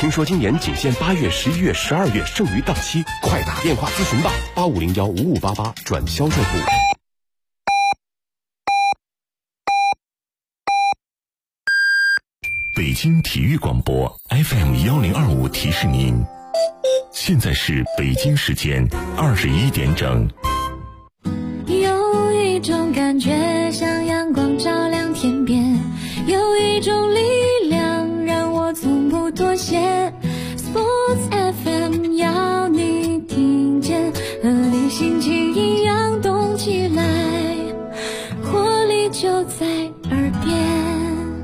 听说今年仅限8月、11月、12月，剩余到期，快打电话咨询吧，85015588转销售部。 北京体育广播 FM1025提示您，现在是北京时间21点整。 有一种感觉像阳光照亮天边，有一种力量让我从不妥协。 Sports FM 要你听见，和你心情一样动起来，活力就在耳边。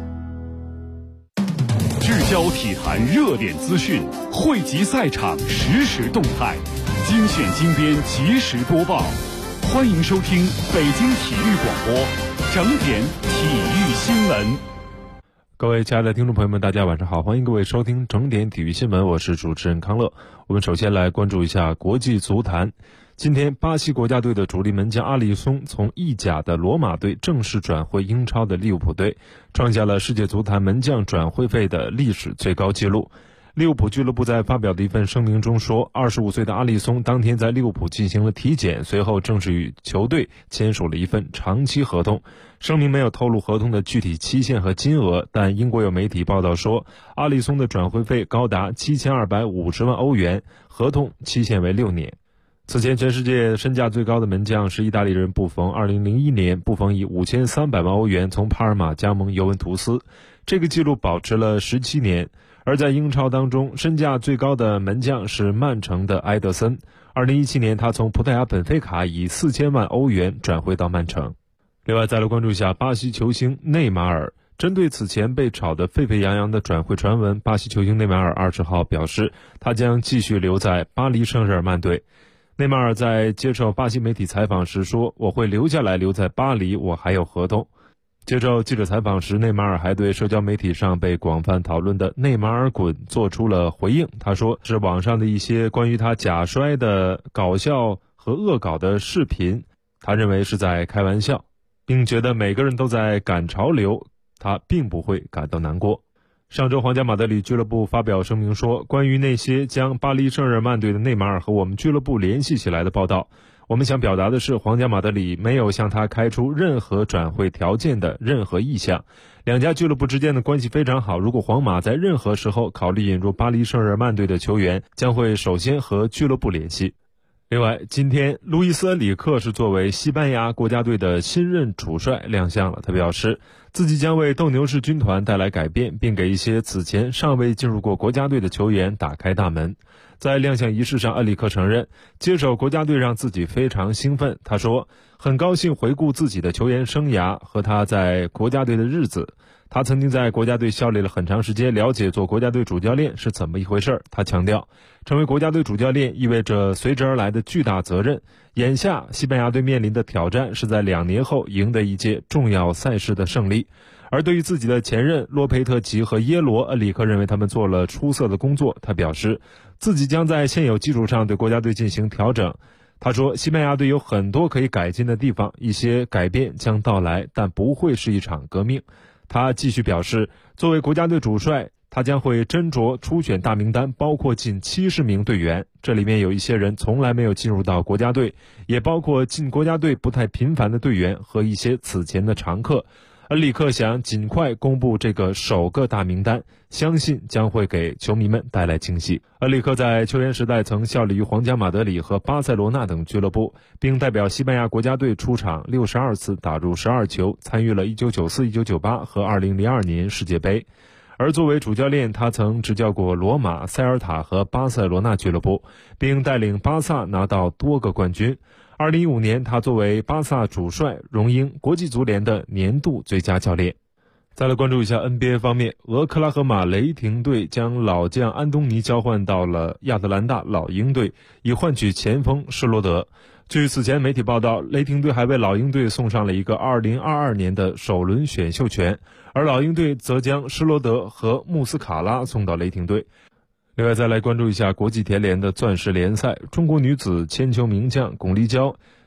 聚焦体坛热点资讯，汇集赛场实时动态，精选精编及时播报。欢迎收听北京体育广播整点体育新闻。 各位亲爱的听众朋友们，大家晚上好，欢迎各位收听整点体育新闻，我是主持人康乐。我们首先来关注一下国际足坛。今天巴西国家队的主力门将阿里松从意甲的罗马队正式转会英超的利物浦队，创下了世界足坛门将转会费的历史最高纪录。利物浦俱乐部在发表的一份声明中说，25岁的阿里松当天在利物浦进行了体检，随后正式与球队签署了一份长期合同。声明没有透露合同的具体期限和金额，但英国有媒体报道说，阿里松的转会费高达7250万欧元，合同期限为6年。此前全世界身价最高的门将是意大利人布冯，2001年布冯以5300万欧元从帕尔马加盟尤文图斯，这个纪录保持了17年。而在英超当中，身价最高的门将是曼城的埃德森，2017年他从葡萄牙本菲卡以4000万欧元转会到曼城。另外再来关注一下巴西球星内马尔。针对此前被炒得沸沸扬扬的转会传闻，巴西球星内马尔20号表示，他将继续留在巴黎圣日耳曼队。内马尔在接受巴西媒体采访时说，我会留下来，留在巴黎，我还有合同。接受记者采访时，内马尔还对社交媒体上被广泛讨论的内马尔滚做出了回应。他说，是网上的一些关于他假摔的搞笑和恶搞的视频，他认为是在开玩笑，并觉得每个人都在赶潮流，他并不会感到难过。上周皇家马德里俱乐部发表声明说，关于那些将巴黎圣日耳曼队的内马尔和我们俱乐部联系起来的报道，我们想表达的是，皇家马德里没有向他开出任何转会条件的任何意向。两家俱乐部之间的关系非常好，如果皇马在任何时候考虑引入巴黎圣日耳曼队的球员，将会首先和俱乐部联系。另外，今天路易斯恩里克是作为西班牙国家队的新任主帅亮相了。他表示，自己将为斗牛士军团带来改变，并给一些此前尚未进入过国家队的球员打开大门。在亮相仪式上，恩里克承认接手国家队让自己非常兴奋。他说，很高兴回顾自己的球员生涯和他在国家队的日子。他曾经在国家队效力了很长时间，了解做国家队主教练是怎么一回事。他强调，成为国家队主教练意味着随之而来的巨大责任。眼下西班牙队面临的挑战是在2年后赢得一届重要赛事的胜利。而对于自己的前任洛佩特吉和耶罗，恩里克认为他们做了出色的工作。他表示，自己将在现有基础上对国家队进行调整。他说，西班牙队有很多可以改进的地方，一些改变将到来，但不会是一场革命。他继续表示，作为国家队主帅，他将会斟酌初选大名单，包括近70名队员，这里面有一些人从来没有进入到国家队，也包括进国家队不太频繁的队员和一些此前的常客。恩里克想尽快公布这个首个大名单，相信将会给球迷们带来惊喜。恩里克在球员时代曾效力于皇家马德里和巴塞罗那等俱乐部，并代表西班牙国家队出场62次，打入12球，参与了1994、1998和2002年世界杯。而作为主教练，他曾执教过罗马、塞尔塔和巴塞罗那俱乐部，并带领巴萨拿到多个冠军。2015年，他作为巴萨主帅荣膺国际足联的年度最佳教练。再来关注一下 NBA 方面，俄克拉荷马雷霆队将老将安东尼交换到了亚特兰大老鹰队，以换取前锋施罗德。据此前媒体报道，雷霆队还为老鹰队送上了一个2022年的首轮选秀权，而老鹰队则将施罗德和穆斯卡拉送到雷霆队。另外再来关注一下国际田联的钻石联赛，中国女子铅球名将巩立姣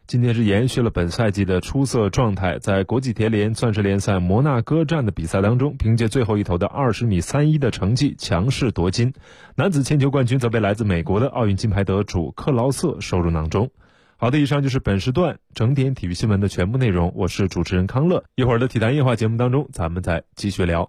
今天是延续了本赛季的出色状态，在国际铁联钻石联赛摩纳哥站的比赛当中，凭借最后一投的20米31的成绩强势夺金。男子铅球冠军则被来自美国的奥运金牌得主克劳瑟收入囊中。好的，以上就是本时段整点体育新闻的全部内容，我是主持人康乐。一会儿的体坛夜话节目当中，咱们再继续聊。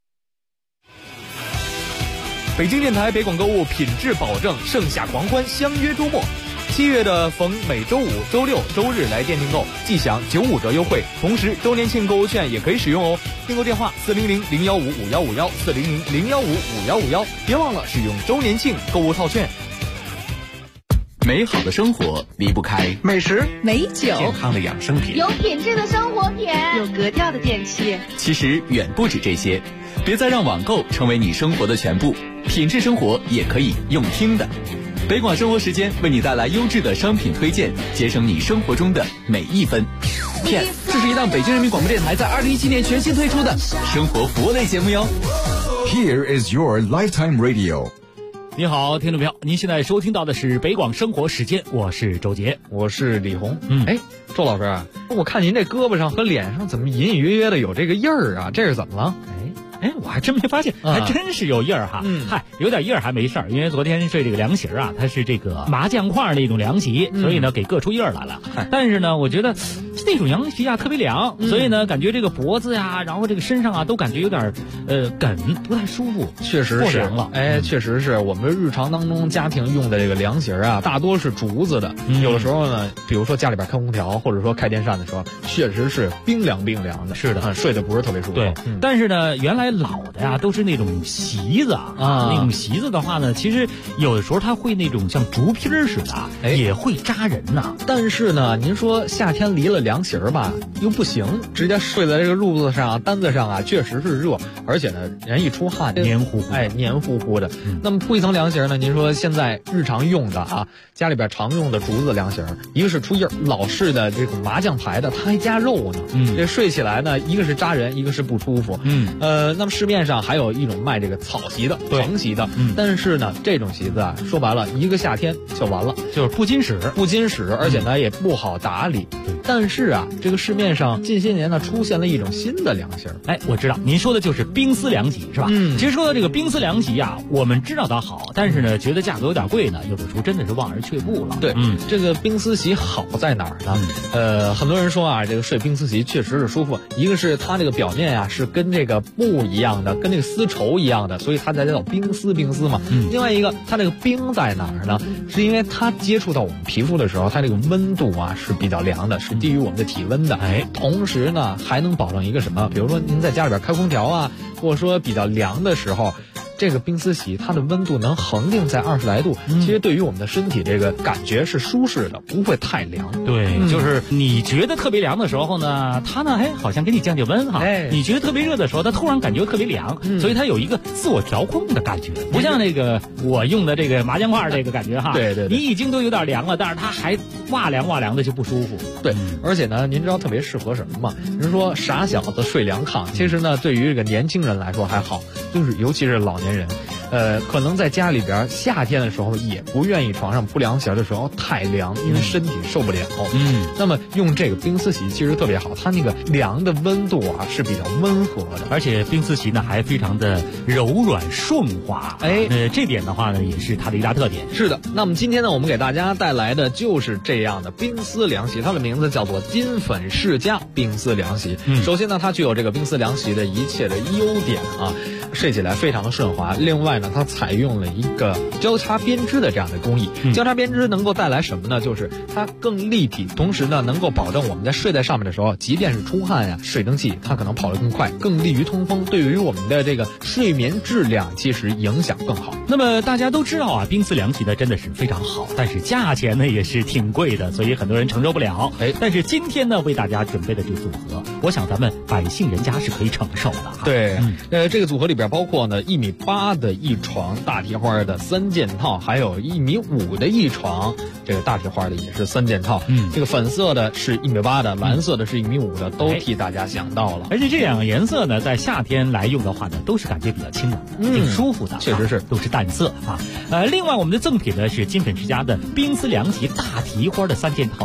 北京电台北广购物品质保证，盛夏狂欢相约周末。7月的逢每周五、周六、周日来店订购，即享95折优惠，同时周年庆购物券也可以使用哦。订购电话400-015-5151 400-015-5151，别忘了使用周年庆购物套券。 美好的生活离不开美食、 美酒、 健康的养生品， 有品质的生活品， 有格调的电器。 其实远不止这些，别再让网购成为你生活的全部，品质生活也可以用听的。北广生活时间为你带来优质的商品推荐，节省你生活中的每一分。片，这是一档北京人民广播电台在2017年全新推出的生活服务类节目哟。 Here is your lifetime radio。 你好，听众朋友，您现在收听到的是北广生活时间，我是周杰， 我是李红。周老师，我看您这胳膊上和脸上怎么隐隐约约的有这个印儿啊？这是怎么了？ 我还真没发现，还真是有印儿哈。有点印儿还没事儿，因为昨天睡这个凉席啊，它是这个麻将块那种凉席，所以呢给硌出印儿来了。但是呢，我觉得那种凉席啊特别凉，所以呢感觉这个脖子呀，然后这个身上啊都感觉有点梗，不太舒服。 确实是凉了，确实是我们日常当中家庭用的这个凉席啊，大多是竹子的。有的时候呢，比如说家里边开空调或者说开电扇的时候，确实是冰凉的。 是的， 睡得不是特别舒服。 对，但是呢，原来老的呀都是那种席子啊，那种席子的话呢，其实有的时候它会那种像竹皮似的，也会扎人呐。 但是呢，您说夏天离了凉席吧，又不行，直接睡在这个褥子上、单子上啊，确实是热，而且呢，人一出汗黏糊糊， 黏糊糊的。那么铺一层凉席呢，您说现在日常用的啊，家里边常用的竹子凉席，一个是出印，老式的这种麻将牌的，它还加肉呢。这睡起来呢，一个是扎人，一个是不舒服。那么市面上还有一种卖这个草席的、藤席的，但是呢，这种席子啊，说白了，一个夏天就完了， 就是不经使， 而且呢也不好打理。但是啊，这个市面上近些年呢出现了一种新的凉席。 我知道您说的就是冰丝凉席是吧？其实说到这个冰丝凉席啊，我们知道它好，但是呢觉得价格有点贵呢，有的时候真的是望而却步了。 对，这个冰丝席好在哪儿呢？很多人说啊，这个睡冰丝席确实是舒服，一个是它这个表面啊是跟这个布一样的，跟这个丝绸一样的，所以它才叫冰丝嘛。另外一个，它这个冰在哪儿呢？是因为它接触到我们皮肤的时候，它这个温度啊是比较凉的，是低于我们的体温的。同时呢还能保证一个什么？比如说您在家里边开空调啊，或者说比较凉的时候，这个冰丝席它的温度能恒定在20来度，其实对于我们的身体这个感觉是舒适的，不会太凉。 对，就是你觉得特别凉的时候呢，它呢好像给你降温哈。你觉得特别热的时候，它突然感觉特别凉，所以它有一个自我调控的感觉，不像那个我用的这个麻将块这个感觉哈。 对， 你已经都有点凉了，但是它还哇凉的就不舒服。 对，而且呢，您知道特别适合什么吗？人说傻小子睡凉炕，其实呢，对于这个年轻人来说还好，就是尤其是老年人。可能在家里边夏天的时候也不愿意床上铺凉席的时候太凉，因为身体受不了。那么用这个冰丝席其实特别好，它那个凉的温度啊是比较温和的， 而且冰丝席呢还非常的柔软顺滑。这点的话呢也是它的一大特点。 是的，那么今天呢我们给大家带来的就是这样的冰丝凉席，它的名字叫做金粉世家冰丝凉席。首先呢它具有这个冰丝凉席的一切的优点啊，睡起来非常的顺滑。另外呢它采用了一个交叉编织的这样的工艺，交叉编织能够带来什么呢？就是它更立体，同时呢能够保证我们在睡在上面的时候，即便是出汗呀，水蒸气它可能跑得更快，更利于通风，对于我们的这个睡眠质量其实影响更好。 那么大家都知道啊，冰丝凉席呢真的是非常好，但是价钱呢也是挺贵的，所以很多人承受不了。但是今天呢为大家准备的这个组合，我想咱们百姓人家是可以承受的。 对，这个组合里边包括呢1.8米的一床大提花的3件套，还有1.5米的一床这个大提花的也是3件套。这个粉色的是1.8米的，蓝色的是1.5米的，都替大家想到了。 而且这两个颜色呢，在夏天来用的话呢，都是感觉比较清冷的，挺舒服的。 确实是， 都是淡色啊。另外我们的赠品呢是金粉世家的冰丝凉席大提花的3件套一床。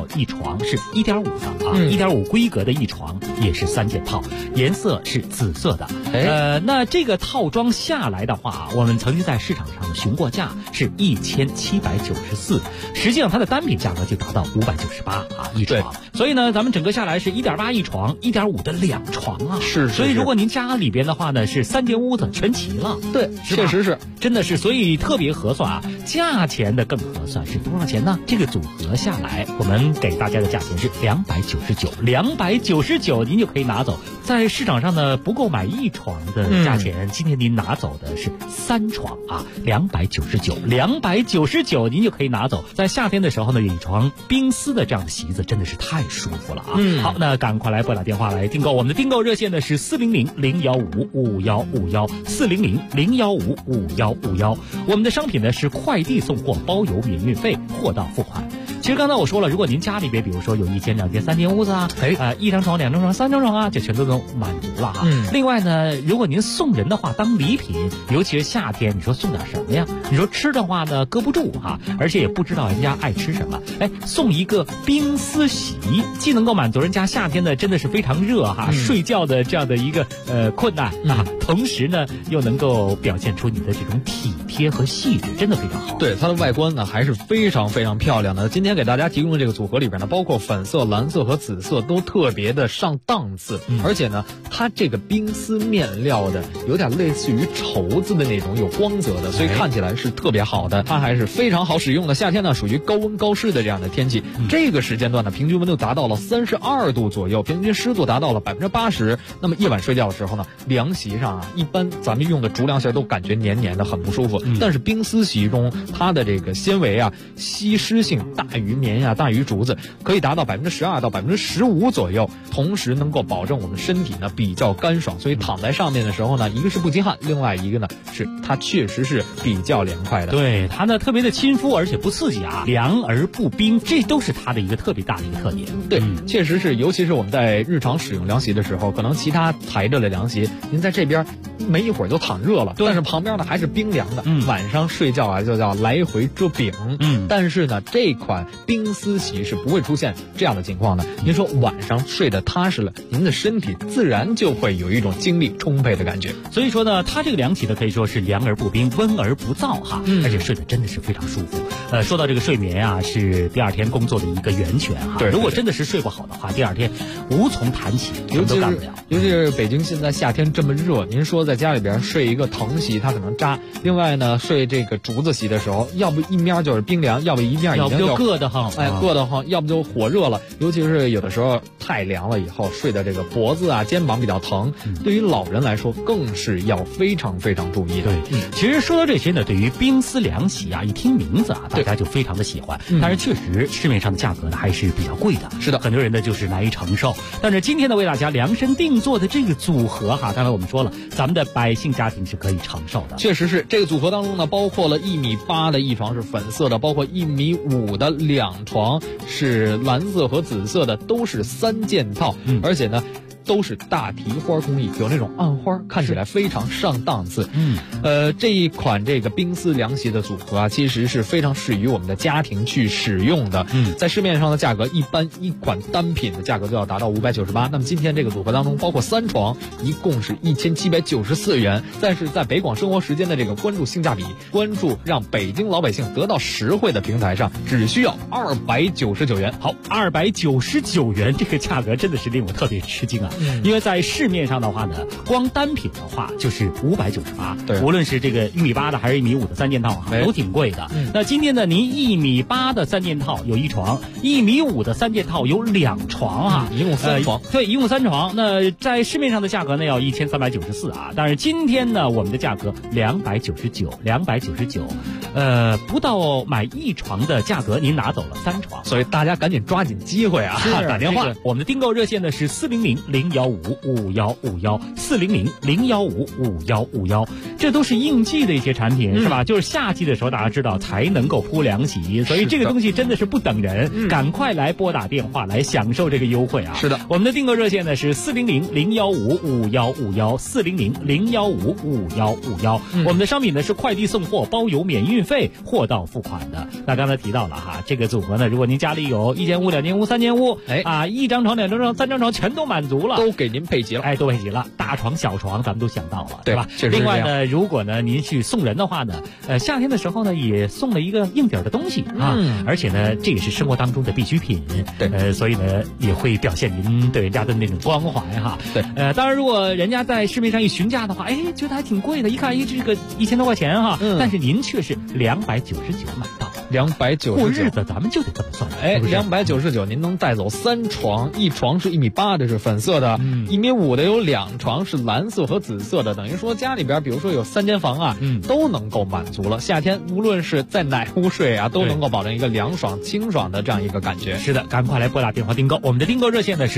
床是1.5的啊，1.5规格的一床也是3件套，颜色是紫色的。那这个套装下来的话，我们曾经在市场上询过价是1794，实际上它的单品价格就达到598啊一床。所以呢，咱们整个下来是1.8一床，1.5的2床啊。 是。 所以如果您家里边的话呢，是3间屋子全齐了。 对，确实是， 真的是，所以特别合算啊。价钱的更合算是多少钱呢？这个组合下来，我们给大家的价钱是299，299您就可以拿走。在市场上呢，不够买1床的价钱，今天您拿走的是3床啊，299您就可以拿走。在夏天的时候呢，有一床冰丝的这样的席子，真的是太舒服了啊。好，那赶快来拨打电话来订购，我们的订购热线呢是400-015-5151，400-015-5151。我们的商品呢是快递送货，包邮免运费，货到付款。其实刚才我说了，如果您家里边比如说有1间、2间、3间屋子啊，1张床、2张床、3张床啊，这全都能满足了啊。另外呢，如果您送人的话，当礼品，尤其是夏天，你说送点什么呀？你说吃的话呢，搁不住哈，而且也不知道人家爱吃什么。送一个冰丝席，既能够满足人家夏天呢真的是非常热哈，睡觉的这样的一个困难啊，同时呢又能够表现出你的这种体贴和细致，真的非常好。 对，它的外观呢还是非常非常漂亮的。今天给大家提供的这个组合里边呢，包括粉色、蓝色和紫色都特别的上档次，而且呢，它这个冰丝面料的有点类似于绸子的那种有光泽的，所以看起来是特别好的。它还是非常好使用的。夏天呢属于高温高湿的这样的天气，这个时间段呢平均温度达到了32度左右，平均湿度达到了80%。那么夜晚睡觉的时候呢，凉席上啊，一般咱们用的竹凉席都感觉黏黏的，很不舒服。但是冰丝席中它的这个纤维啊，吸湿性大于棉呀，大于竹子，可以达到12%到15%左右，同时能够保证我们身体呢比较干爽，所以躺在上面的时候呢，一个是不积汗，另外一个呢是它确实是比较凉快的。 对，它呢特别的亲肤，而且不刺激啊，凉而不冰，这都是它的一个特别大的一个特点。 对，确实是，尤其是我们在日常使用凉席的时候，可能其他抬着的凉席，您在这边没一会儿就躺热了，但是旁边呢还是冰凉的，晚上睡觉啊就叫来回遮饼。但是呢，这款冰丝席是不会出现这样的情况的。您说晚上睡得踏实了，您的身体自然就会有一种精力充沛的感觉。 所以说呢，它这个凉席呢可以说是凉而不冰，温而不燥哈，而且睡得真的是非常舒服。说到这个睡眠啊，是第二天工作的一个源泉哈。对，如果真的是睡不好的话，第二天无从谈起，什么都干不了。 尤其是北京现在夏天这么热，您说在家里边睡一个藤席，它可能扎；另外呢，睡这个竹子席的时候，要不一面就是冰凉，要不一面已经就硌得慌， 硌得慌，要不就火热了。尤其是有的时候太凉了以后，睡的这个脖子啊、肩膀比较疼，对于老人来说更是要非常非常注意的。 对，其实说到这些呢，对于冰丝凉席啊，一听名字啊，大家就非常的喜欢。但是确实市面上的价格呢还是比较贵的， 是的， 很多人呢就是难以承受。但是今天呢，为大家量身定做的这个组合哈，刚才我们说了，咱们的百姓家庭是可以承受的。 确实是，这个组合当中呢，包括了1.8米的一床是粉色的，包括1.5米的2床是蓝色和紫色的，都是3件套，而且呢都是大提花工艺，有那种暗花，看起来非常上档次。这一款这个冰丝凉席的组合啊，其实是非常适于我们的家庭去使用的。在市面上的价格，一般一款单品的价格就要达到598。那么今天这个组合当中，包括3床，一共是1794元。但是在北广生活时间的这个关注性价比、关注让北京老百姓得到实惠的平台上，只需要299元。 好，299元这个价格真的是令我特别吃惊啊！因为在市面上的话呢，光单品的话就是598， 对， 无论是这个1.8米的还是1.5米的3件套哈，都挺贵的。那今天呢，您1.8米的3件套有1床，1.5米的3件套有2床哈， 一共3床。 对，一共3床。那在市面上的价格呢要1394啊，但是今天呢，我们的价格299，不到买1床的价格，您拿走了3床， 所以大家赶紧抓紧机会啊，打电话。 我们的订购热线呢是400-015-5151，400-015-5151。 这都是应季的一些产品，是吧？就是夏季的时候，大家知道才能够铺凉席，所以这个东西真的是不等人，赶快来拨打电话来享受这个优惠啊！ 是的， 我们的订购热线呢是400-015-5151，400-015-5151。我们的商品呢是快递送货，包邮免运费，货到付款的。那刚才提到了哈，这个组合呢，如果您家里有1间屋、2间屋、3间屋，1张床、2张床、3张床全都满足了， 都给您配齐了， 都配齐了，大床、小床咱们都想到了， 对吧？另外呢，如果呢您去送人的话呢，夏天的时候呢也送了一个硬底的东西啊，而且呢这也是生活当中的必需品， 对， 所以呢也会表现您对人家的那种关怀哈。 对， 当然如果人家在市面上一询价的话，觉得还挺贵的，一看这个1000多块钱哈，但是您却是299买到。 299 过日子咱们就得这么算 ，299您能带走3床，一床是1.8米的，是粉色的，1.5米的有2床是蓝色和紫色的，等于说家里边比如说有3间房啊，都能够满足了。夏天无论是在哪屋睡啊，都能够保证一个凉爽清爽的这样一个感觉。 是的，赶快来拨打电话订购，我们的订购热线呢是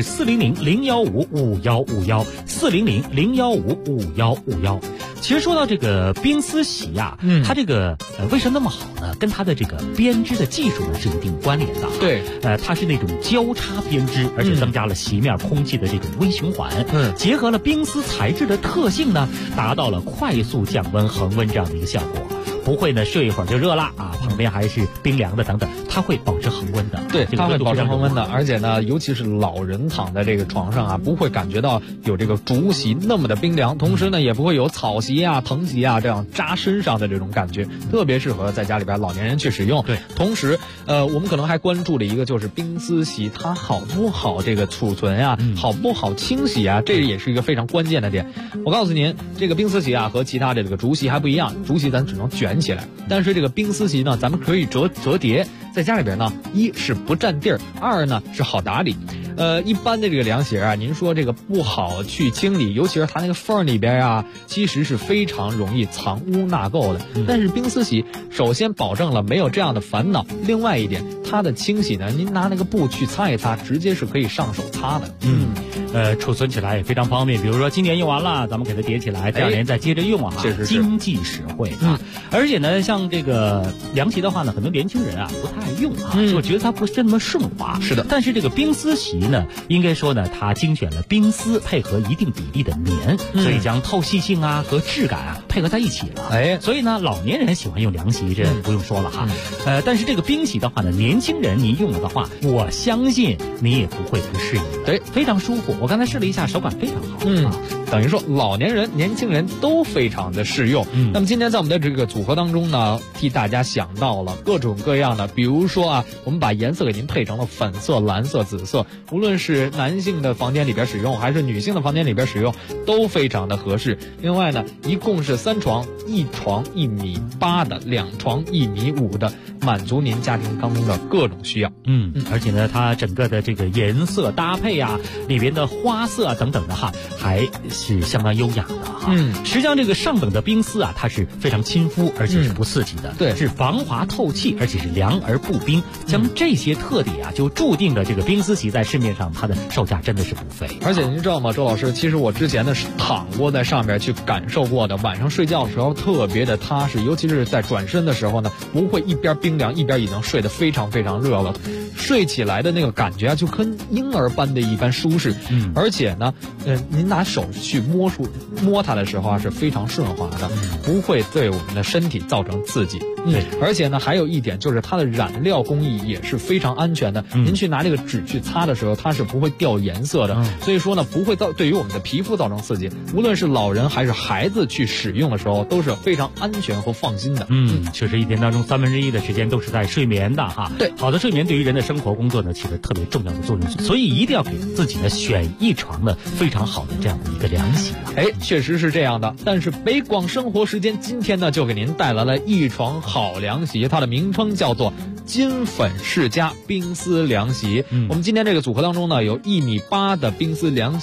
400-015-5151，400-015-5151。其实说到这个冰丝席啊，它这个为什么那么好呢？跟它的这个编织的技术呢是有一定关联的。 对， 它是那种交叉编织，而且增加了席面空气的这种微循环，结合了冰丝材质的特性呢，达到了快速降温恒温这样的一个效果。不会呢睡一会儿就热了啊，旁边还是冰凉的等等，它会保持恒温的。 对，它会保持恒温的，而且呢，尤其是老人躺在这个床上啊，不会感觉到有这个竹席那么的冰凉，同时呢，也不会有草席啊、藤席啊这样扎身上的这种感觉，特别适合在家里边老年人去使用。 对， 同时我们可能还关注了一个就是冰丝席它好不好这个储存啊，好不好清洗啊，这也是一个非常关键的点。我告诉您，这个冰丝席啊和其他的这个竹席还不一样，竹席咱只能卷起来，但是这个冰丝席呢，咱们可以折叠，在家里边呢，一是不占地儿，二呢是好打理。一般的这个凉席啊，您说这个不好去清理，尤其是它那个缝里边啊，其实是非常容易藏污纳垢的。但是冰丝席首先保证了没有这样的烦恼，另外一点，它的清洗呢，您拿那个布去擦一擦，直接是可以上手擦的。 储存起来也非常方便。比如说今年用完了，咱们给它叠起来，第2年再接着用啊，经济实惠啊。而且呢，像这个凉席的话呢，很多年轻人啊不太爱用啊，我觉得它不是那么顺滑。 是的， 但是这个冰丝席呢，应该说呢，它精选了冰丝配合一定比例的棉，所以将透气性啊和质感啊配合在一起了。所以呢，老年人喜欢用凉席，这不用说了哈。但是这个冰席的话呢，年轻人您用了的话，我相信你也不会不适应的。 对， 非常舒服。我刚才试了一下，手感非常好。 等于说老年人、年轻人都非常的适用。那么今天在我们的这个组合当中呢，替大家想到了各种各样的，比如说啊，我们把颜色给您配成了粉色、蓝色、紫色，无论是男性的房间里边使用，还是女性的房间里边使用，都非常的合适。另外呢，一共是3床，一床1.8米的，2床1.5米的，满足您家庭当中的各种需要。 而且呢，它整个的这个颜色搭配啊，里边的花色啊等等的哈，还是相当优雅的哈。实际上这个上等的冰丝啊，它是非常亲肤，而且是不刺激的， 对， 是防滑透气，而且是凉而不冰。像这些特点啊，就注定了这个冰丝席在市面上它的售价真的是不菲。 而且您知道吗，周老师，其实我之前呢是躺过在上面去感受过的，晚上睡觉的时候特别的踏实，尤其是在转身的时候呢，不会一边冰凉一边已经睡得非常非常热了，睡起来的那个感觉啊，就跟婴儿般的一般舒适。而且呢，您拿手去摸它的时候啊，是非常顺滑的，不会对我们的身体造成刺激。而且呢，还有一点就是它的染料工艺也是非常安全的。您去拿这个纸去擦的时候，它是不会掉颜色的。所以说呢，不会对于我们的皮肤造成刺激。无论是老人还是孩子去使用的时候，都是非常安全和放心的。 确实一天当中1/3的时间都是在睡眠的哈。 对， 好的睡眠对于人的生活工作呢，起着特别重要的作用，所以一定要给自己呢选一床呢非常好的这样的一个凉席。 确实是这样的。但是北广生活时间今天呢，就给您带来了一床好凉席，它的名称叫做金粉世家冰丝凉席。我们今天这个组合当中呢，有1.8米的冰丝凉席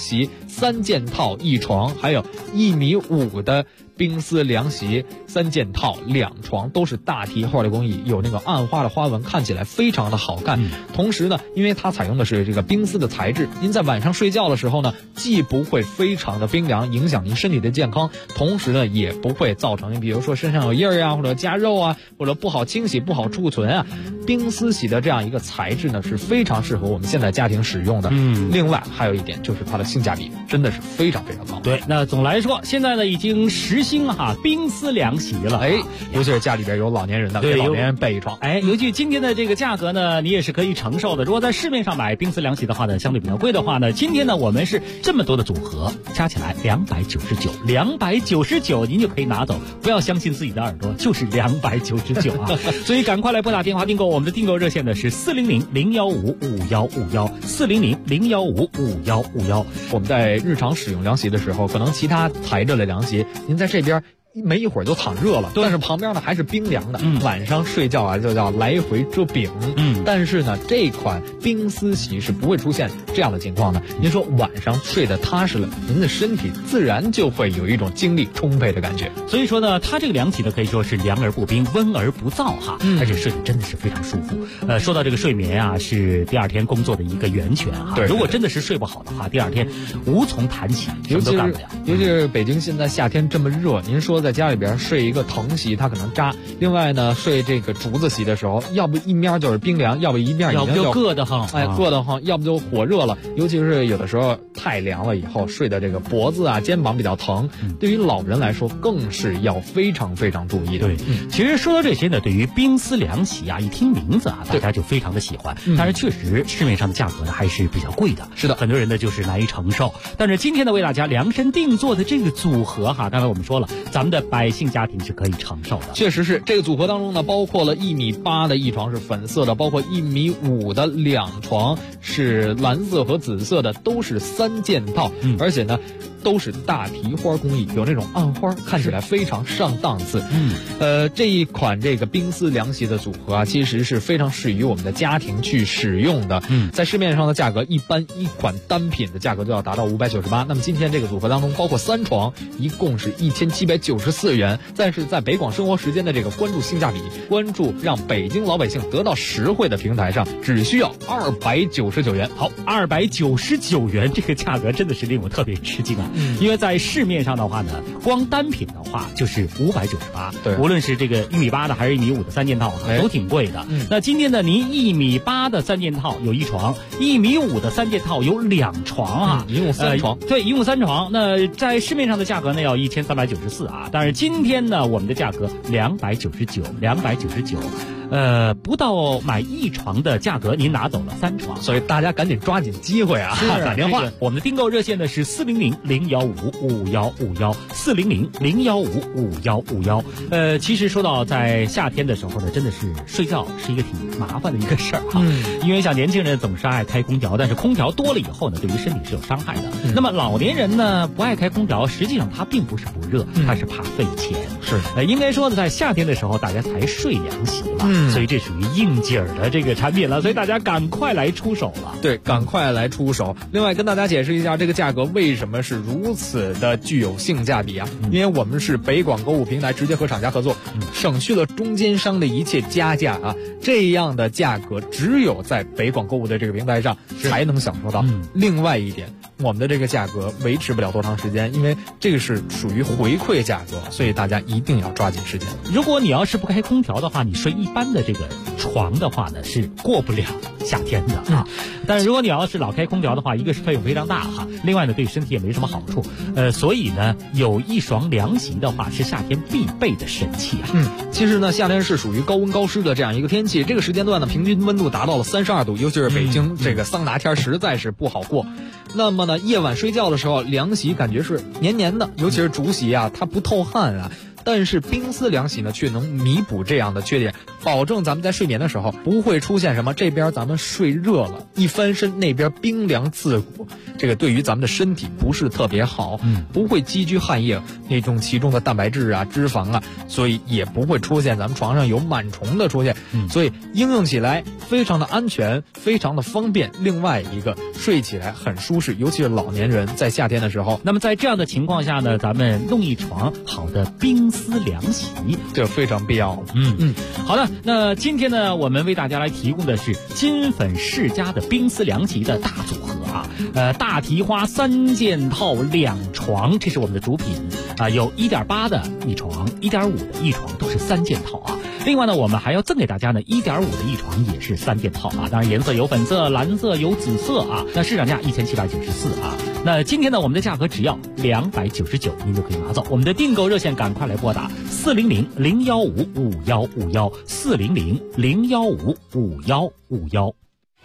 3件套1床，还有1.5米的冰丝凉席3件套2床，都是大提花的工艺，有那个暗花的花纹，看起来非常的好看。同时呢，因为它采用的是这个冰丝的材质，您在晚上睡觉的时候呢，既不会非常的冰凉，影响您身体的健康，同时呢，也不会造成比如说身上有印儿啊，或者夹肉啊，或者不好清洗、不好储存啊。冰丝洗的这样一个材质呢，是非常适合我们现在家庭使用的。另外还有一点就是它的性价比真的是非常非常高。 对，那总来说，现在呢已经实行冰丝凉席了。 尤其是家里边有老年人的，给老年人备一床。 尤其今天的这个价格呢，你也是可以承受的。如果在市面上买冰丝凉席的话呢，相对比较贵的话呢，今天呢我们是这么多的组合，加起来299，您就可以拿走。不要相信自己的耳朵，就是299啊！所以赶快来拨打电话订购，我们的订购热线呢是400-015-5151，400-015-5151。 我们在日常使用凉席的时候，可能其他材质的凉席，您在这边没一会儿就躺热了，但是旁边呢还是冰凉的。晚上睡觉啊就叫来回遮饼。但是呢这款冰丝席是不会出现这样的情况的。您说晚上睡得踏实了，您的身体自然就会有一种精力充沛的感觉。 所以说呢，它这个凉席呢可以说是凉而不冰，温而不燥而且睡得真的是非常舒服。说到这个睡眠啊，是第二天工作的一个源泉对， 如果真的是睡不好的话，第二天无从谈起，什么都干不了。 尤其是北京现在夏天这么热，您说在家里边睡一个藤席它可能扎，另外呢睡这个竹子席的时候，要不一面就是冰凉，要不一面要不就硌得慌， 硌得慌，要不就火热了。尤其是有的时候太凉了以后，睡的这个脖子啊肩膀比较疼，对于老人来说更是要非常非常注意的。 对，其实说到这些呢，对于冰丝凉席啊，一听名字啊大家就非常的喜欢，但是确实市面上的价格呢还是比较贵的。 是的， 很多人呢就是难以承受。但是今天呢为大家量身定做的这个组合刚才我们说了，咱们的百姓家庭是可以承受的。 确实是，这个组合当中呢包括了1.8米的1床是粉色的，包括1.5米的2床是蓝色和紫色的，都是3件套，而且呢都是大提花工艺，有那种暗花，看起来非常上档次。这一款这个冰丝凉席的组合啊，其实是非常适于我们的家庭去使用的。在市面上的价格，一般一款单品的价格都要达到598。那么今天这个组合当中包括3床，一共是1794元。但是在北广生活时间的这个关注性价比，关注让北京老百姓得到实惠的平台上，只需要299元。 好，299元这个价格真的是令我特别吃惊啊！因为在市面上的话呢，光单品的话就是598， 对， 无论是这个1.8米的还是1.5米的3件套都挺贵的。那今天呢，您1.8米的3件套有1床，1.5米的3件套有2床一共3床。 对，一共3床。那在市面上的价格呢要1394但是今天呢我们的价格299。不到买1床的价格，您拿走了3床， 所以大家赶紧抓紧机会啊！ 打电话，我们的订购热线呢是400-015-5151，400-015-5151。其实说到在夏天的时候呢，真的是睡觉是一个挺麻烦的一个事儿因为像年轻人总是爱开空调，但是空调多了以后呢，对于身体是有伤害的。那么老年人呢不爱开空调，实际上他并不是不热，他是怕费钱。 是， 应该说呢，在夏天的时候大家才睡凉席嘛。所以这属于应景儿的这个产品了，所以大家赶快来出手了。 对，赶快来出手。另外跟大家解释一下，这个价格为什么是如此的具有性价比啊？因为我们是北广购物平台直接和厂家合作，省去了中间商的一切加价啊，这样的价格只有在北广购物的这个平台上才能享受到。另外一点，我们的这个价格维持不了多长时间，因为这个是属于回馈价格，所以大家一定要抓紧时间。 如果你要是不开空调的话，你睡一般的这个床的话呢，是过不了夏天的但是如果你要是老开空调的话，一个是费用非常大另外呢对身体也没什么好处。所以呢有一床凉席的话是夏天必备的神器其实呢夏天是属于高温高湿的这样一个天气，这个时间段呢平均温度达到了32度，尤其是北京这个桑拿天实在是不好过。那么呢夜晚睡觉的时候，凉席感觉是黏黏的，尤其是竹席啊，它不透汗啊， 但是冰丝凉席呢，却能弥补这样的缺点，保证咱们在睡眠的时候不会出现什么这边咱们睡热了，一翻身那边冰凉刺骨，这个对于咱们的身体不是特别好，不会积聚汗液那种其中的蛋白质啊、脂肪啊，所以也不会出现咱们床上有螨虫的出现，所以应用起来非常的安全，非常的方便。另外一个睡起来很舒适，尤其是老年人在夏天的时候。 那么在这样的情况下呢，咱们弄一床好的冰丝凉席， 这非常必要。 好的，那今天呢，我们为大家来提供的是金粉世家的冰丝凉席的大组合啊，大提花3件套2床，这是我们的主品啊，有1.8的一床，1.5的一床，都是3件套啊。另外呢，我们还要赠给大家呢1.5的一床，也是3件套啊。当然颜色有粉色、蓝色、有紫色啊。那市场价1794啊。那今天呢，我们的价格只要299，您就可以拿走。我们的订购热线赶快来拨打400-015-5151，400-015-5151。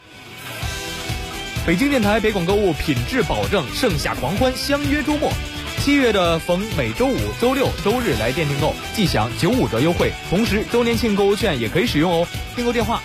北京电台北广购物品质保证，盛夏狂欢，相约周末。7月的逢每周五、周六、周日来店订购，即享95折优惠，同时周年庆购物券也可以使用哦。订购电话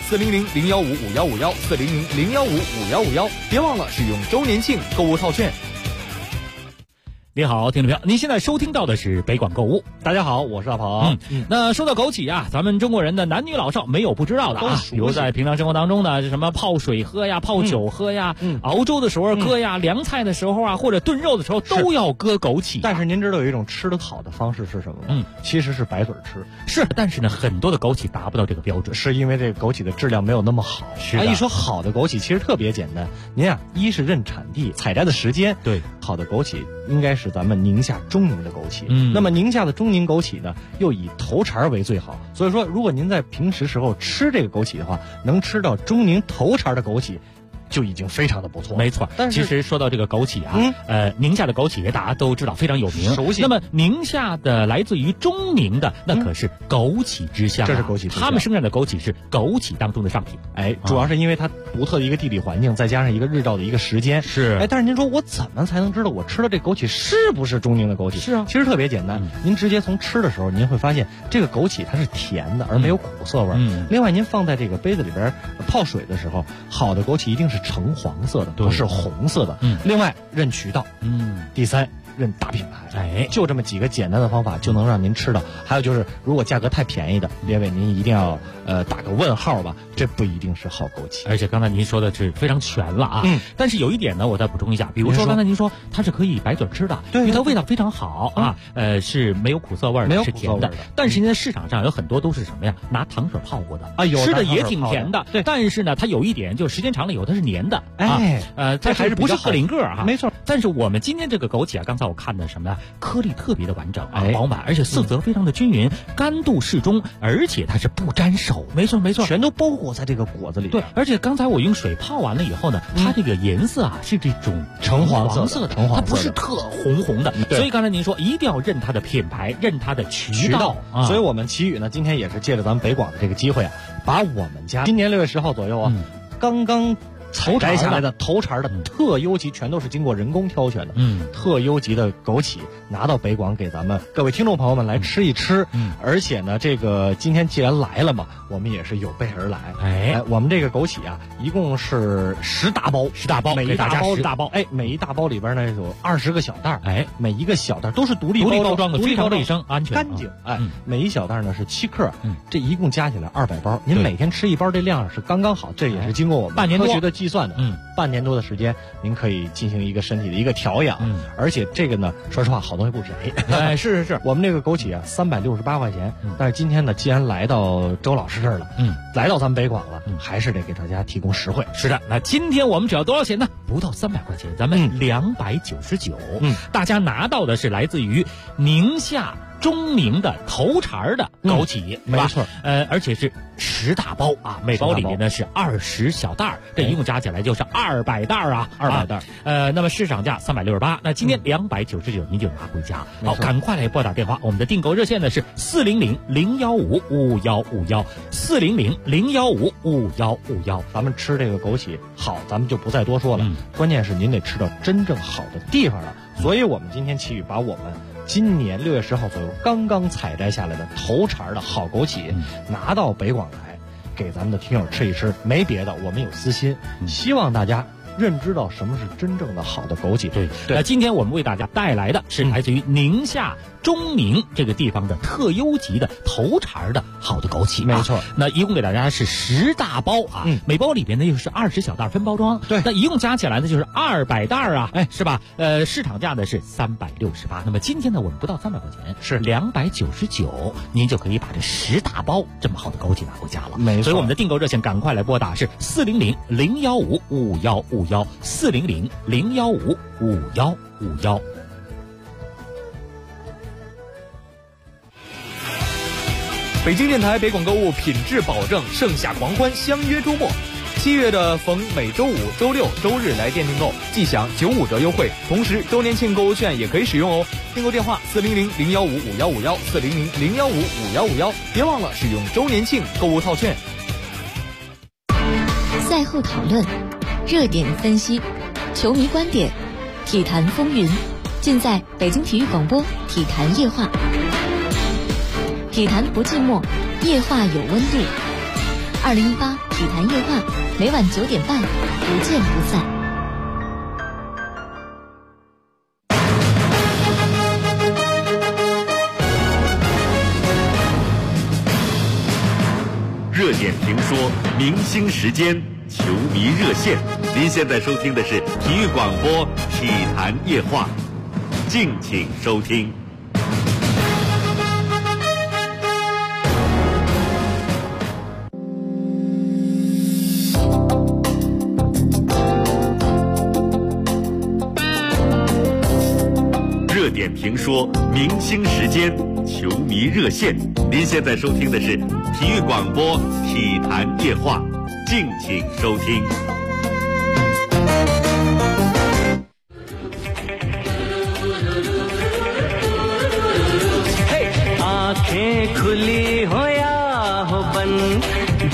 400-015-5151，400-015-5151，别忘了使用周年庆购物套券。 你好，听众朋友，您现在收听到的是北广购物。 大家好，我是大鹏。 那说到枸杞啊，咱们中国人的男女老少没有不知道的啊。比如在平常生活当中呢，是什么泡水喝呀、泡酒喝呀、熬粥的时候搁呀、凉菜的时候啊，或者炖肉的时候都要搁枸杞。 但是您知道有一种吃得好的方式是什么吗？其实是白嘴吃。 是，但是呢，很多的枸杞达不到这个标准， 是因为这个枸杞的质量没有那么好。一说好的枸杞，其实特别简单。您啊，一是认产地、采摘的时间。 对， 好的枸杞应该是咱们宁夏中宁的枸杞。那么宁夏的中宁枸杞呢，又以头茬为最好。所以说，如果您在平时时候吃这个枸杞的话，能吃到中宁头茬的枸杞，就已经非常的不错。 没错，但是其实说到这个枸杞啊，宁夏的枸杞大家都知道非常有名， 熟悉。 那么宁夏的来自于中宁的，那可是枸杞之乡， 这是枸杞之乡。 他们生产的枸杞是枸杞当中的上品。 主要是因为它独特的一个地理环境，再加上一个日照的一个时间。 是。 但是您说我怎么才能知道我吃的这枸杞是不是中宁的枸杞？ 是啊， 其实特别简单，您直接从吃的时候，您会发现这个枸杞它是甜的，而没有苦涩味。另外，您放在这个杯子里边泡水的时候，好的枸杞一定是橙黄色的，不是红色的。另外认渠道。第三，认大品牌。就这么几个简单的方法就能让您吃到。还有就是，如果价格太便宜的，列位您一定要打个问号吧，这不一定是好枸杞。 而且刚才您说的是非常全了啊。但是有一点呢，我再补充一下，比如说刚才您说它是可以白嘴吃的，因为它味道非常好啊，是没有苦涩味的，是甜的。但是现在市场上有很多都是什么呀？拿糖水泡过的，吃的也挺甜的。 对， 但是呢，它有一点就是时间长了以后它是黏的。 这还是不是鹤龄个哈？ 没错。 但是我们今天这个枸杞啊，刚才我看的什么呀？颗粒特别的完整啊，饱满，而且色泽非常的均匀，干度适中，而且它是不沾手。没错， 全都包裹在这个果子里。 对，而且刚才我用水泡完了以后呢，它这个颜色啊是这种橙黄色的，它不是特红的。所以刚才您说一定要认它的品牌，认它的渠道。 所以我们奇宇呢，今天也是借着咱们北广的这个机会啊，把我们家今年6月10号左右啊，刚刚采摘下来的头茬的特优级，全都是经过人工挑选的，特优级的枸杞拿到北广给咱们各位听众朋友们来吃一吃。而且呢，这个今天既然来了嘛，我们也是有备而来。我们这个枸杞啊，一共是10大包，每一大包 10大包， 每一大包里边呢有20个小袋，每一个小袋都是独立包装的，非常卫生、安全、 干净。每一小袋呢是7克，这一共加起来200包，您每天吃一包，这量是刚刚好。这也是经过我们科学的计算的，半年多的时间，您可以进行一个身体的一个调养。而且这个呢，说实话，好东西不便宜。 是， 我们这个枸杞啊，368块钱。但是今天呢，既然来到周老师这儿了，来到咱们北广了，还是得给大家提供实惠。 是的，那今天我们只要多少钱呢？不到300块钱，咱们299。大家拿到的是来自于宁夏中宁的头茬的枸杞， 没错。 而且是10大包啊，每包里面呢是20小袋，这一共加起来就是200袋啊 ，200袋。 那么市场价368，那今天299您就拿回家。好，赶快来拨打电话，我们的订购热线呢是400-015-5151，400-015-5151。 咱们吃这个枸杞好，咱们就不再多说了。关键是您得吃到真正好的地方了。所以我们今天奇宇把我们今年6月10号左右刚刚采摘下来的头茬的好枸杞，拿到北广来给咱们的听友吃一吃。没别的，我们有私心，希望大家认知到什么是真正的好的枸杞。 对，今天我们为大家带来的是来自于宁夏中宁这个地方的特优级的头茬的好的枸杞。 没错， 那一共给大家是10大包啊，每包里边呢又是20小袋分包装。 对， 那一共加起来呢就是200袋啊，是吧？市场价呢是368，那么今天呢我们不到300块钱，是299，您就可以把这10大包这么好的枸杞拿回家了。 没错， 所以我们的订购热线赶快来拨打是400-015-5151，400-015-5151。 北京电台北广购物品质保证，盛夏狂欢，相约周末。7月的逢每周五、周六、周日来店订购，即享95折优惠，同时周年庆购物券也可以使用哦。订购电话400-015-5151，400-015-5151，别忘了使用周年庆购物套券。 赛后讨论，热点分析，球迷观点，体坛风云，尽在北京体育广播体坛夜话。体坛不寂寞，夜话有温度。2018体坛夜话，每晚9点半，不见不散。 热点评说，明星时间，球迷热线。您现在收听的是体育广播体坛夜话，敬请收听。热点评说，明星时间，球迷热线。您现在收听的是体育广播体坛夜话，敬请收听。 आँखें खुली हो या हो बंद,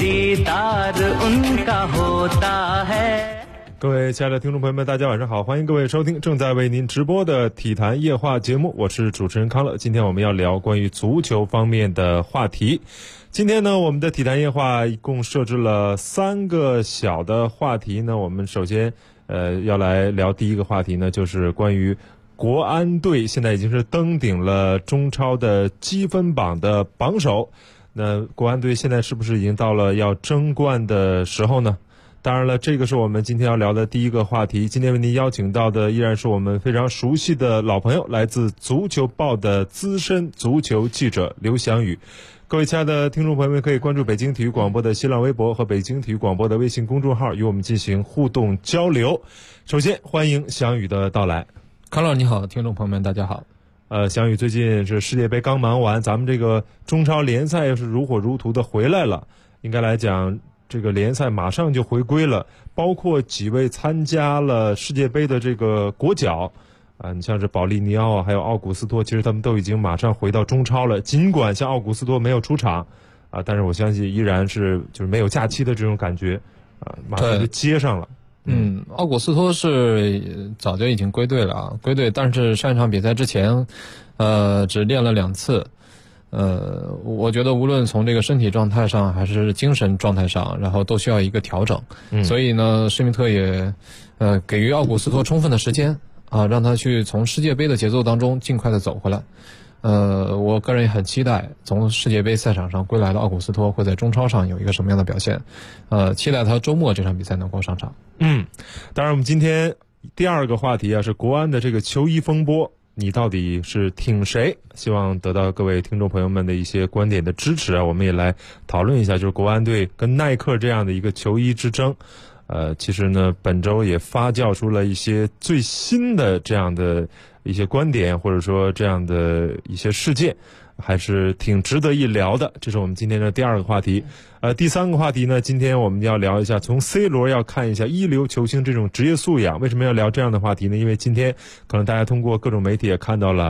दीदार उनका होता है。 各位亲爱的听众朋友们，大家晚上好，欢迎各位收听正在为您直播的体坛夜话节目，我是主持人康乐。今天我们要聊关于足球方面的话题。今天呢，我们的体坛夜话一共设置了3个小的话题呢。我们首先要来聊第一个话题呢，就是关于国安队现在已经是登顶了中超的积分榜的榜首。那国安队现在是不是已经到了要争冠的时候呢？当然了，这个是我们今天要聊的第一个话题。今天为您邀请到的依然是我们非常熟悉的老朋友，来自足球报的资深足球记者刘翔宇。各位亲爱的听众朋友们，可以关注北京体育广播的新浪微博和北京体育广播的微信公众号，与我们进行互动交流。首先欢迎翔宇的到来。 康老你好，听众朋友们大家好。 翔宇最近是世界杯刚忙完，咱们这个中超联赛又是如火如荼的回来了，应该来讲这个联赛马上就回归了，包括几位参加了世界杯的这个国脚你像是保利尼奥还有奥古斯托，其实他们都已经马上回到中超了。尽管像奥古斯托没有出场但是我相信依然是就是没有假期的这种感觉马上就接上了。 奥古斯托是早就已经归队了归队，但是上一场比赛之前只练了2次。我觉得无论从这个身体状态上还是精神状态上，然后都需要一个调整。所以呢，施密特也给予奥古斯托充分的时间让他去从世界杯的节奏当中尽快的走回来。我个人也很期待从世界杯赛场上归来的奥古斯托会在中超上有一个什么样的表现。期待他周末这场比赛能够上场。 当然我们今天第二个话题是国安的这个球衣风波，你到底是挺谁？希望得到各位听众朋友们的一些观点的支持我们也来讨论一下，就是国安队跟耐克这样的一个球衣之争。其实呢，本周也发酵出了一些最新的这样的一些观点，或者说这样的一些事件，还是挺值得一聊的。这是我们今天的第2个话题。第3个话题呢，今天我们要聊一下，从 C 罗要看一下一流球星这种职业素养。为什么要聊这样的话题呢？因为今天可能大家通过各种媒体也看到了，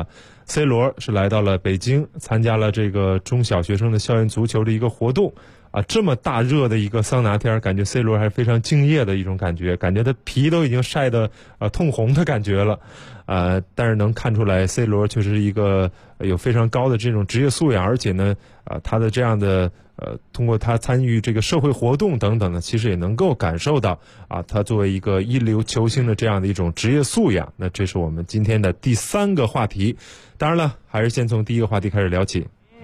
C 罗是来到了北京，参加了这个中小学生的校园足球的一个活动。这么大热的一个桑拿天，感觉 C 罗还是非常敬业的一种感觉，感觉他皮都已经晒得通红的感觉了。但是能看出来 C 罗确实是一个有非常高的这种职业素养，而且呢他的这样的通过他参与这个社会活动等等呢，其实也能够感受到他作为一个一流球星的这样的一种职业素养。那这是我们今天的第3个话题，当然了，还是先从第一个话题开始聊起。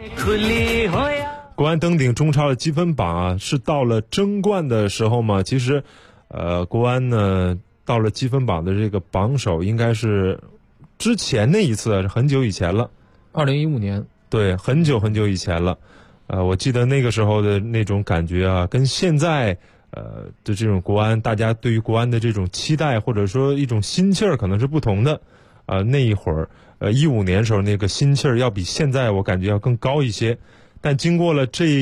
国安登顶中超的积分榜是到了争冠的时候吗？其实国安呢到了积分榜的这个榜首，应该是之前那一次，是很久以前了 ，2015年， 对，很久很久以前了。我记得那个时候的那种感觉跟现在的这种国安，大家对于国安的这种期待或者说一种心气儿可能是不同的。那一会儿15年时候那个心气儿要比现在我感觉要更高一些。但经过了这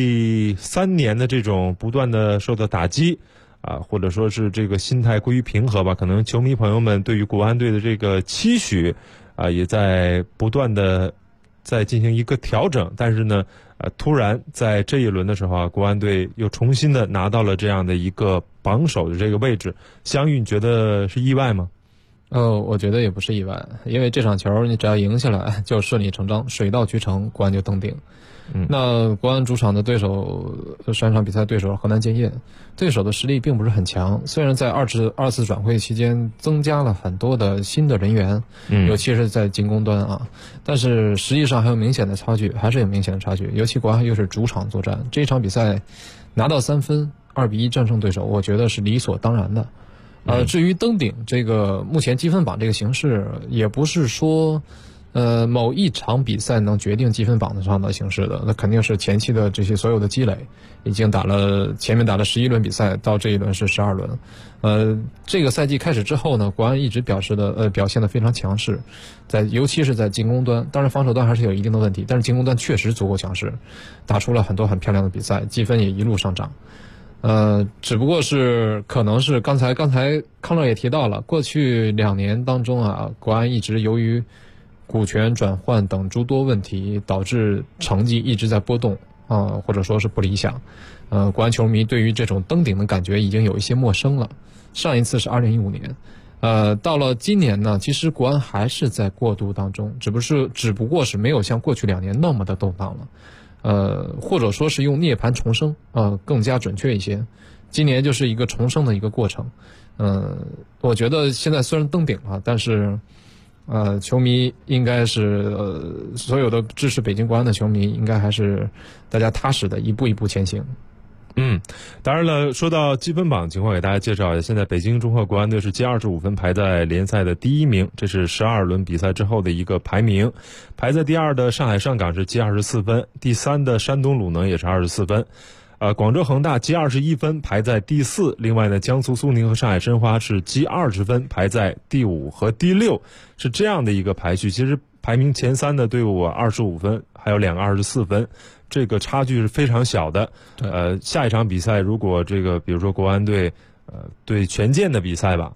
3年的这种不断的受到打击或者说是这个心态归于平和吧，可能球迷朋友们对于国安队的这个期许也在不断的在进行一个调整。但是呢突然在这一轮的时候国安队又重新的拿到了这样的一个榜首的这个位置。湘玉，你觉得是意外吗？ 我觉得也不是意外，因为这场球你只要赢下来就顺理成章，水到渠成，国安就登顶。那国安主场的对手，上场比赛对手河南建业，对手的实力并不是很强。虽然在二次转会期间增加了很多的新的人员，尤其是在进攻端但是实际上还有明显的差距，还是有明显的差距。尤其国安又是主场作战，这场比赛拿到3分，2-1战胜对手，我觉得是理所当然的。至于登顶这个目前积分榜这个形势，也不是说某一场比赛能决定积分榜上的形势的，那肯定是前期的这些所有的积累，已经前面打了11轮比赛，到这一轮是12轮。这个赛季开始之后呢，国安一直表现得非常强势，尤其是在进攻端，当然防守端还是有一定的问题，但是进攻端确实足够强势，打出了很多很漂亮的比赛，积分也一路上涨。只不过是可能是刚才康乐也提到了，过去2年当中国安一直由于股权转换等诸多问题，导致成绩一直在波动或者说是不理想。国安球迷对于这种登顶的感觉已经有一些陌生了。上一次是2015年，到了今年呢，其实国安还是在过渡当中，只不过是没有像过去2年那么的动荡了。或者说是用涅槃重生更加准确一些。今年就是一个重生的一个过程。我觉得现在虽然登顶了，但是球迷应该是所有的支持北京国安的球迷应该还是大家踏实的一步一步前行。 当然了，说到积分榜情况，给大家介绍一下，现在北京中赫国安队是积25分，排在联赛的第1名，这是12轮比赛之后的一个排名。排在第2的上海上港是积24分，第3的山东鲁能也是24分。广州恒大积21分，排在第4。另外呢，江苏苏宁和上海申花是积20分，排在第5和第6，是这样的一个排序。其实排名前3的队伍25分，还有2个24分。这个差距是非常小的。下一场比赛如果这个比如说国安队对权健的比赛吧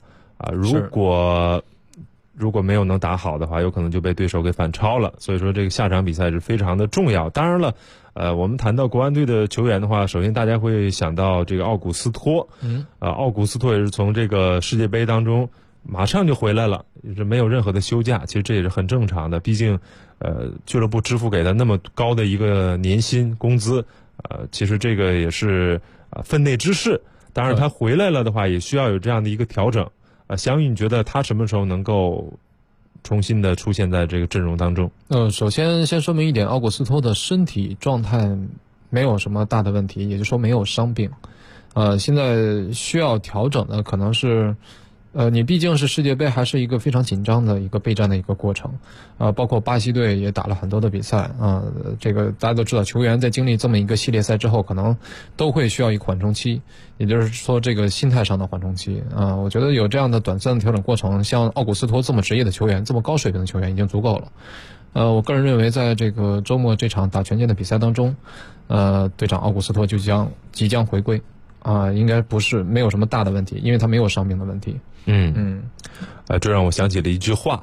如果没有能打好的话，有可能就被对手给反超了。所以说这个下场比赛是非常的重要。当然了我们谈到国安队的球员的话，首先大家会想到这个奥古斯托。奥古斯托也是从这个世界杯当中马上就回来了，也是没有任何的休假，其实这也是很正常的，毕竟俱乐部支付给他那么高的一个年薪工资，其实这个也是分内之事。当然他回来了的话也需要有这样的一个调整。湘玉，你觉得他什么时候能够重新的出现在这个阵容当中？ 首先说明一点，奥古斯托的身体状态没有什么大的问题，也就是说没有伤病。现在需要调整的可能是你毕竟是世界杯，还是一个非常紧张的一个备战的一个过程，包括巴西队也打了很多的比赛这个大家都知道，球员在经历这么一个系列赛之后，可能都会需要一个缓冲期，也就是说这个心态上的缓冲期我觉得有这样的短暂的调整过程，像奥古斯托这么职业的球员，这么高水平的球员已经足够了。我个人认为，在这个周末这场打权健的比赛当中，队长奥古斯托就即将回归应该没有什么大的问题，因为他没有伤病的问题。 这让我想起了一句话，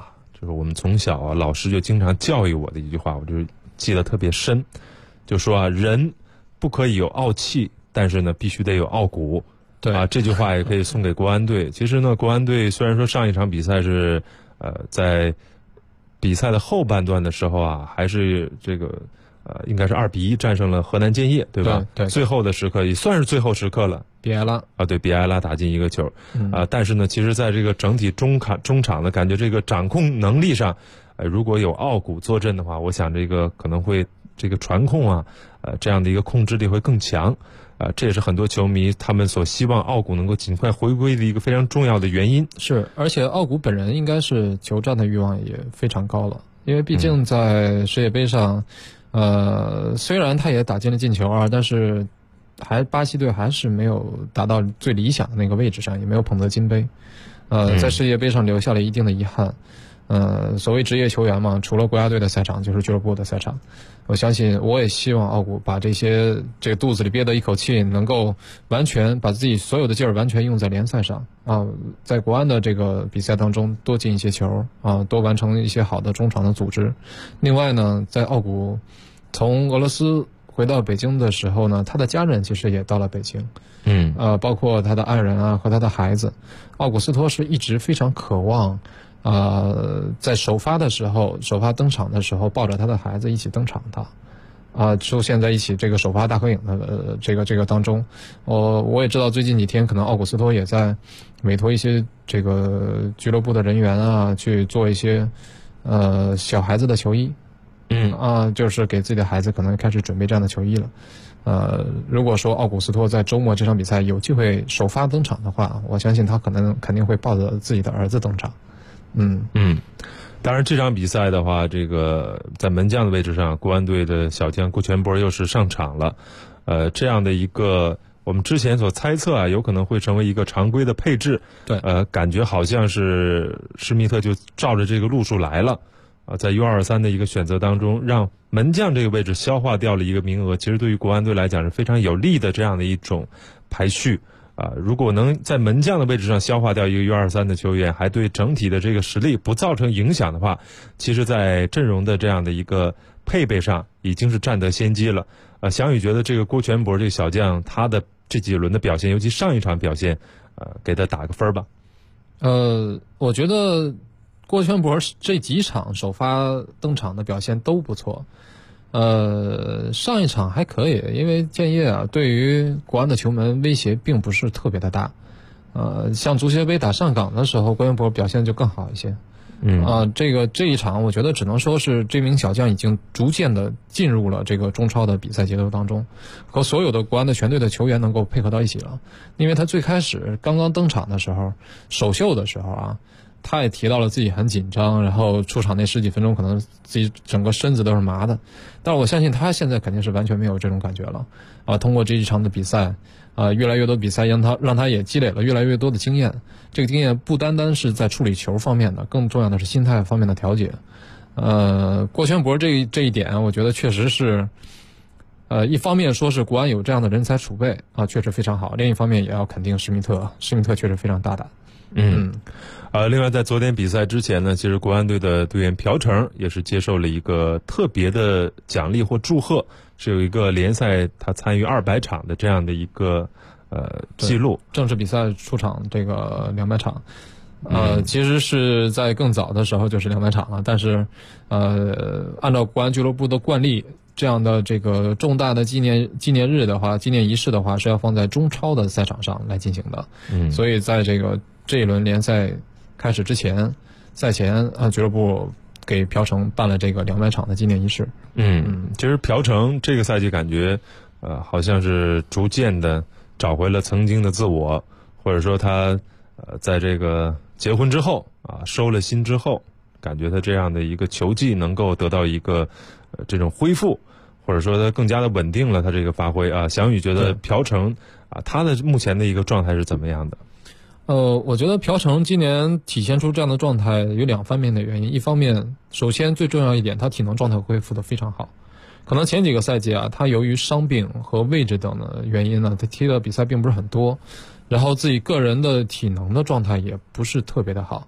就是我们从小啊，老师就经常教育我的一句话，我就记得特别深，就说啊，人不可以有傲气，但是呢，必须得有傲骨。 对啊，这句话也可以送给国安队。其实呢，国安队虽然说上一场比赛是在比赛的后半段的时候啊，还是这个应该是2-1战胜了河南建业，对吧？ 对。 最后的时刻也算是最后时刻了。 比埃拉啊，对，比埃拉打进一个球但是呢，其实在这个整体中场的感觉，这个掌控能力上，如果有傲骨坐镇的话，我想这个可能会这个传控啊，这样的一个控制力会更强。这也是很多球迷他们所希望傲骨能够尽快回归的一个非常重要的原因。 是，而且傲骨本人应该是求战的欲望也非常高了，因为毕竟在世界杯上，虽然他也打进了进球啊，但是巴西队还是没有达到最理想的那个位置上，也没有捧得金杯，在世界杯上留下了一定的遗憾。所谓职业球员嘛，除了国家队的赛场就是俱乐部的赛场。我相信，我也希望傲骨把这个肚子里憋的一口气，能够完全把自己所有的劲儿完全用在联赛上啊，在国安的这个比赛当中多进一些球啊，多完成一些好的中场的组织。另外呢，在傲骨从俄罗斯回到北京的时候呢，他的家人其实也到了北京，包括他的爱人啊和他的孩子。奥古斯托是一直非常渴望。在首发登场的时候，抱着他的孩子一起登场的，出现在一起这个首发大合影的这个当中。我也知道最近几天可能奥古斯托也在委托一些这个俱乐部的人员啊去做一些小孩子的球衣，就是给自己的孩子可能开始准备这样的球衣了。如果说奥古斯托在周末这场比赛有机会首发登场的话，我相信他肯定会抱着自己的儿子登场。 当然这场比赛的话，这个在门将的位置上，国安队的小将顾全博又是上场了。这样的一个我们之前所猜测啊，有可能会成为一个常规的配置。 对， 感觉好像是施密特就照着这个路数来了。在 U23 的一个选择当中，让门将这个位置消化掉了一个名额，其实对于国安队来讲是非常有利的这样的一种排序。如果能在门将的位置上消化掉一个 U23 的球员，还对整体的这个实力不造成影响的话，其实在阵容的这样的一个配备上已经是占得先机了。翔宇觉得这个郭全博这个小将他的这几轮的表现，尤其上一场表现，给他打个分吧。 我觉得郭全博这几场首发登场的表现都不错。上一场还可以，因为建业啊对于国安的球门威胁并不是特别的大。像足协杯打上港的时候，郭全博表现就更好一些。这一场我觉得只能说是这名小将已经逐渐的进入了这个中超的比赛节奏当中，和所有的国安的全队的球员能够配合到一起了。因为他最开始刚刚登场的时候，首秀的时候啊，他也提到了自己很紧张，然后出场那10几分钟可能自己整个身子都是麻的。但是我相信他现在肯定是完全没有这种感觉了。通过这一场的比赛，越来越多比赛让他也积累了越来越多的经验。这个经验不单单是在处理球方面的，更重要的是心态方面的调节。郭全博这一点，我觉得确实是，一方面说是国安有这样的人才储备啊，确实非常好；另一方面也要肯定施密特确实非常大胆。 另外在昨天比赛之前呢，其实国安队的队员朴成也是接受了一个特别的奖励或祝贺，是有一个联赛他参与200场的这样的一个记录， 正式比赛出场这个200场。其实是在更早的时候就是200场了，但是按照国安俱乐部的惯例，这样的这个重大的纪念仪式的话是要放在中超的赛场上来进行的。所以在这一轮联赛开始之前，赛前俱乐部给朴成办了这个200场的纪念仪式。 其实朴成这个赛季感觉好像是逐渐的找回了曾经的自我，或者说他在这个结婚之后收了心之后，感觉他这样的一个球技能够得到一个这种恢复，或者说他更加的稳定了他这个发挥啊。翔宇觉得朴成他的目前的一个状态是怎么样的？ 我觉得朴成今年体现出这样的状态有2方面的原因。一方面，首先最重要一点，他体能状态恢复得非常好。可能前几个赛季他由于伤病和位置等的原因呢，他踢的比赛并不是很多，然后自己个人的体能的状态也不是特别的好。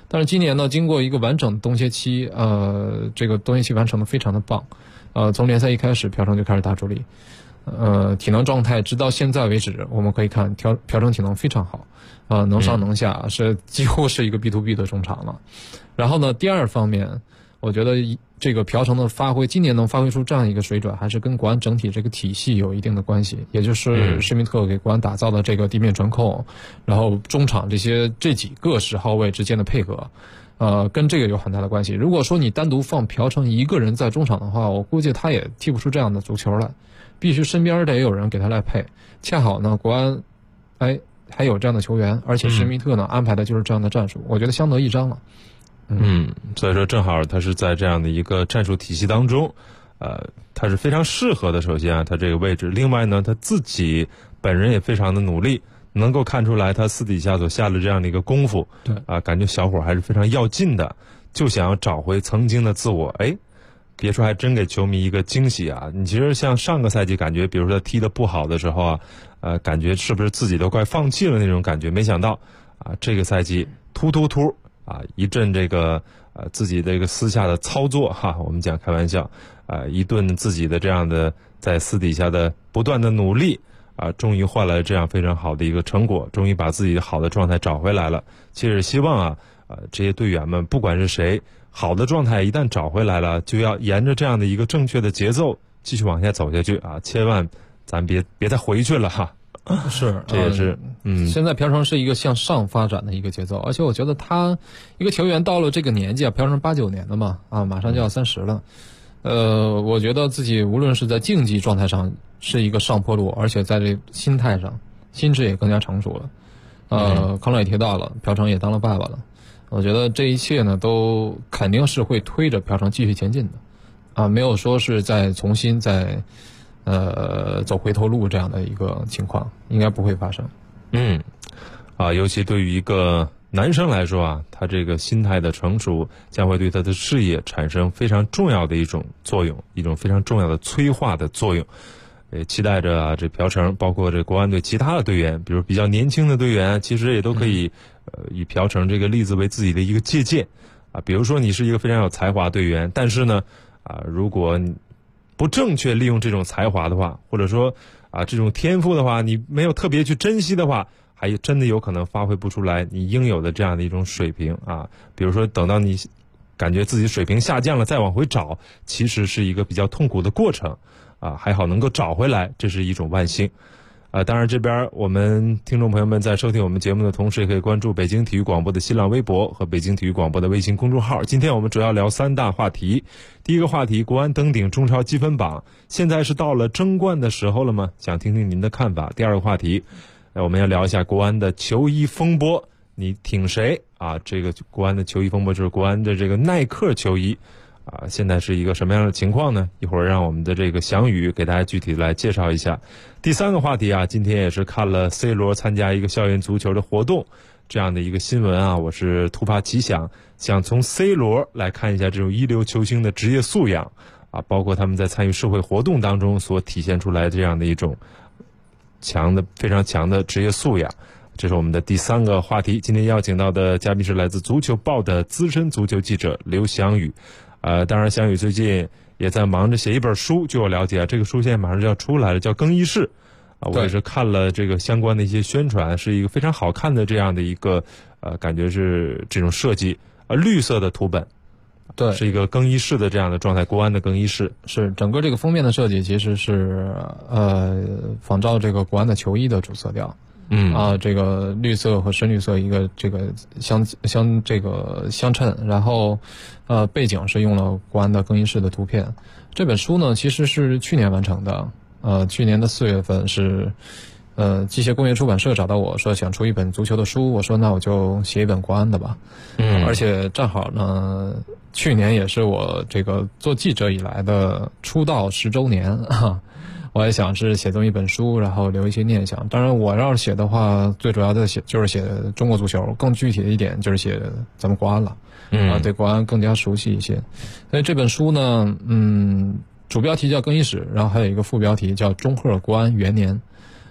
但是今年呢，经过一个完整的冬歇期，这个冬歇期完成的非常的棒，从联赛一开始，朴成就开始打主力，体能状态直到现在为止，我们可以看朴成体能非常好，能上能下，是几乎是一个 B2B 的中场了。然后呢，第二方面，我觉得这个朴成的发挥，今年能发挥出这样一个水准，还是跟国安整体这个体系有一定的关系，也就是施密特给国安打造的这个地面传控，然后中场这几个10号位之间的配合，跟这个有很大的关系。如果说你单独放朴成一个人在中场的话，我估计他也踢不出这样的足球来，必须身边得有人给他来配。恰好呢，国安还有这样的球员，而且施密特呢安排的就是这样的战术，我觉得相得益彰了。 所以说正好他是在这样的一个战术体系当中，他是非常适合的。首先啊，他这个位置，另外呢，他自己本人也非常的努力，能够看出来他私底下所下的这样的一个功夫。 对啊，感觉小伙还是非常要劲的，就想要找回曾经的自我。别说还真给球迷一个惊喜啊！你其实像上个赛季感觉，比如说他踢得不好的时候啊，感觉是不是自己都快放弃了那种感觉？没想到啊，这个赛季突啊，一阵这个自己的一个私下的操作我们讲开玩笑一顿自己的这样的在私底下的不断的努力终于换来了这样非常好的一个成果，终于把自己好的状态找回来了。其实希望这些队员们不管是谁，好的状态一旦找回来了，就要沿着这样的一个正确的节奏继续往下走下去千万咱别再回去了是， 这也是现在朴成是一个向上发展的一个节奏，而且我觉得他一个球员到了这个年纪朴成89年的嘛马上就要30了，我觉得自己无论是在竞技状态上是一个上坡路，而且在这心态上心智也更加成熟了。康乐也提到了，朴成也当了爸爸了，我觉得这一切呢都肯定是会推着朴成继续前进的没有说是再重新走回头路这样的一个情况，应该不会发生。 尤其对于一个男生来说他这个心态的成熟将会对他的事业产生非常重要的一种作用，一种非常重要的催化的作用。也期待着这朴成，包括这国安队其他的队员，比如比较年轻的队员，其实也都可以以朴成这个例子为自己的一个借鉴比如说你是一个非常有才华队员，但是呢如果你不正确利用这种才华的话，或者说这种天赋的话，你没有特别去珍惜的话，还真的有可能发挥不出来你应有的这样的一种水平比如说等到你感觉自己水平下降了再往回找，其实是一个比较痛苦的过程还好能够找回来，这是一种万幸。当然这边我们听众朋友们在收听我们节目的同时，也可以关注北京体育广播的新浪微博和北京体育广播的微信公众号。今天我们主要聊3大话题。第一个话题，国安登顶中超积分榜，现在是到了争冠的时候了吗？想听听您的看法。第二个话题，我们要聊一下国安的球衣风波，你挺谁这个国安的球衣风波就是国安的这个耐克球衣现在是一个什么样的情况呢？一会儿让我们的这个翔宇给大家具体来介绍一下。第三个话题今天也是看了 C 罗参加一个校园足球的活动这样的一个新闻我是突发奇想从 C 罗来看一下这种一流球星的职业素养包括他们在参与社会活动当中所体现出来这样的一种非常强的职业素养。这是我们的第三个话题。今天邀请到的嘉宾是来自足球报的资深足球记者刘翔宇。当然翔宇最近也在忙着写一本书，据我了解这个书现在马上就要出来了，叫《更衣室》我也是看了这个相关的一些宣传，是一个非常好看的这样的一个感觉是这种设计绿色的图本， 对， 是一个更衣室的这样的状态，国安的更衣室。 是整个这个封面的设计其实是仿照这个国安的球衣的主色调。这个绿色和深绿色一个这个相衬，然后背景是用了国安的更衣室的图片。这本书呢其实是去年完成的，去年的4月份是机械工业出版社找到我说想出一本足球的书，我说那我就写一本国安的吧。而且正好呢去年也是我这个做记者以来的出道10周年我也想是写这么一本书，然后留一些念想。当然我要是写的话，最主要的就是写中国足球，更具体的一点就是写咱们国安了。对国安更加熟悉一些。所以这本书呢主标题叫更衣室，然后还有一个副标题叫中赫国安元年。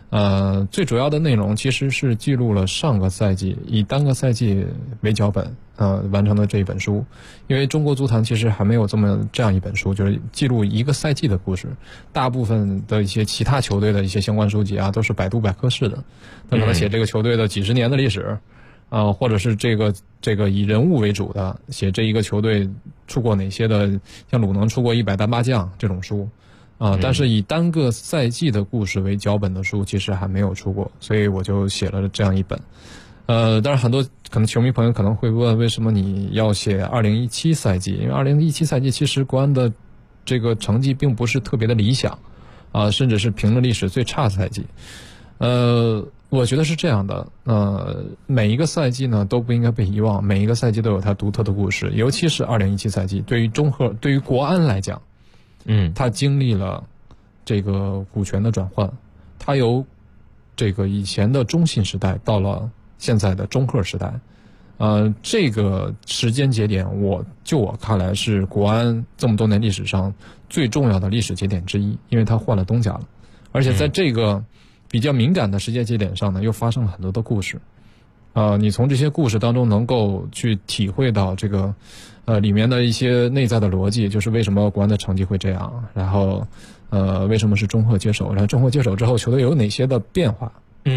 最主要的内容其实是记录了上个赛季以单个赛季为脚本完成的这一本书。因为中国足坛其实还没有这样一本书，就是记录一个赛季的故事。大部分的一些其他球队的一些相关书籍啊，都是百度百科式的，那可能写这个球队的几十年的历史，或者是这个以人物为主的，写这一个球队出过哪些的，像鲁能出过100单8将这种书。但是以单个赛季的故事为脚本的书其实还没有出过，所以我就写了这样一本。当然很多可能球迷朋友可能会问，为什么你要写2017赛季？因为2017赛季其实国安的这个成绩并不是特别的理想，甚至是评了历史最差的赛季。我觉得是这样的，每一个赛季呢都不应该被遗忘，每一个赛季都有它独特的故事，尤其是2017赛季，对于国安来讲，他经历了这个股权的转换，他由这个以前的中信时代到了现在的中赫时代，这个时间节点，我看来是国安这么多年历史上最重要的历史节点之一，因为他换了东家了，而且在这个比较敏感的时间节点上呢，又发生了很多的故事。你从这些故事当中能够去体会到这个里面的一些内在的逻辑，就是为什么国安的成绩会这样，然后为什么是中赫接手，然后中赫接手之后球队有哪些的变化。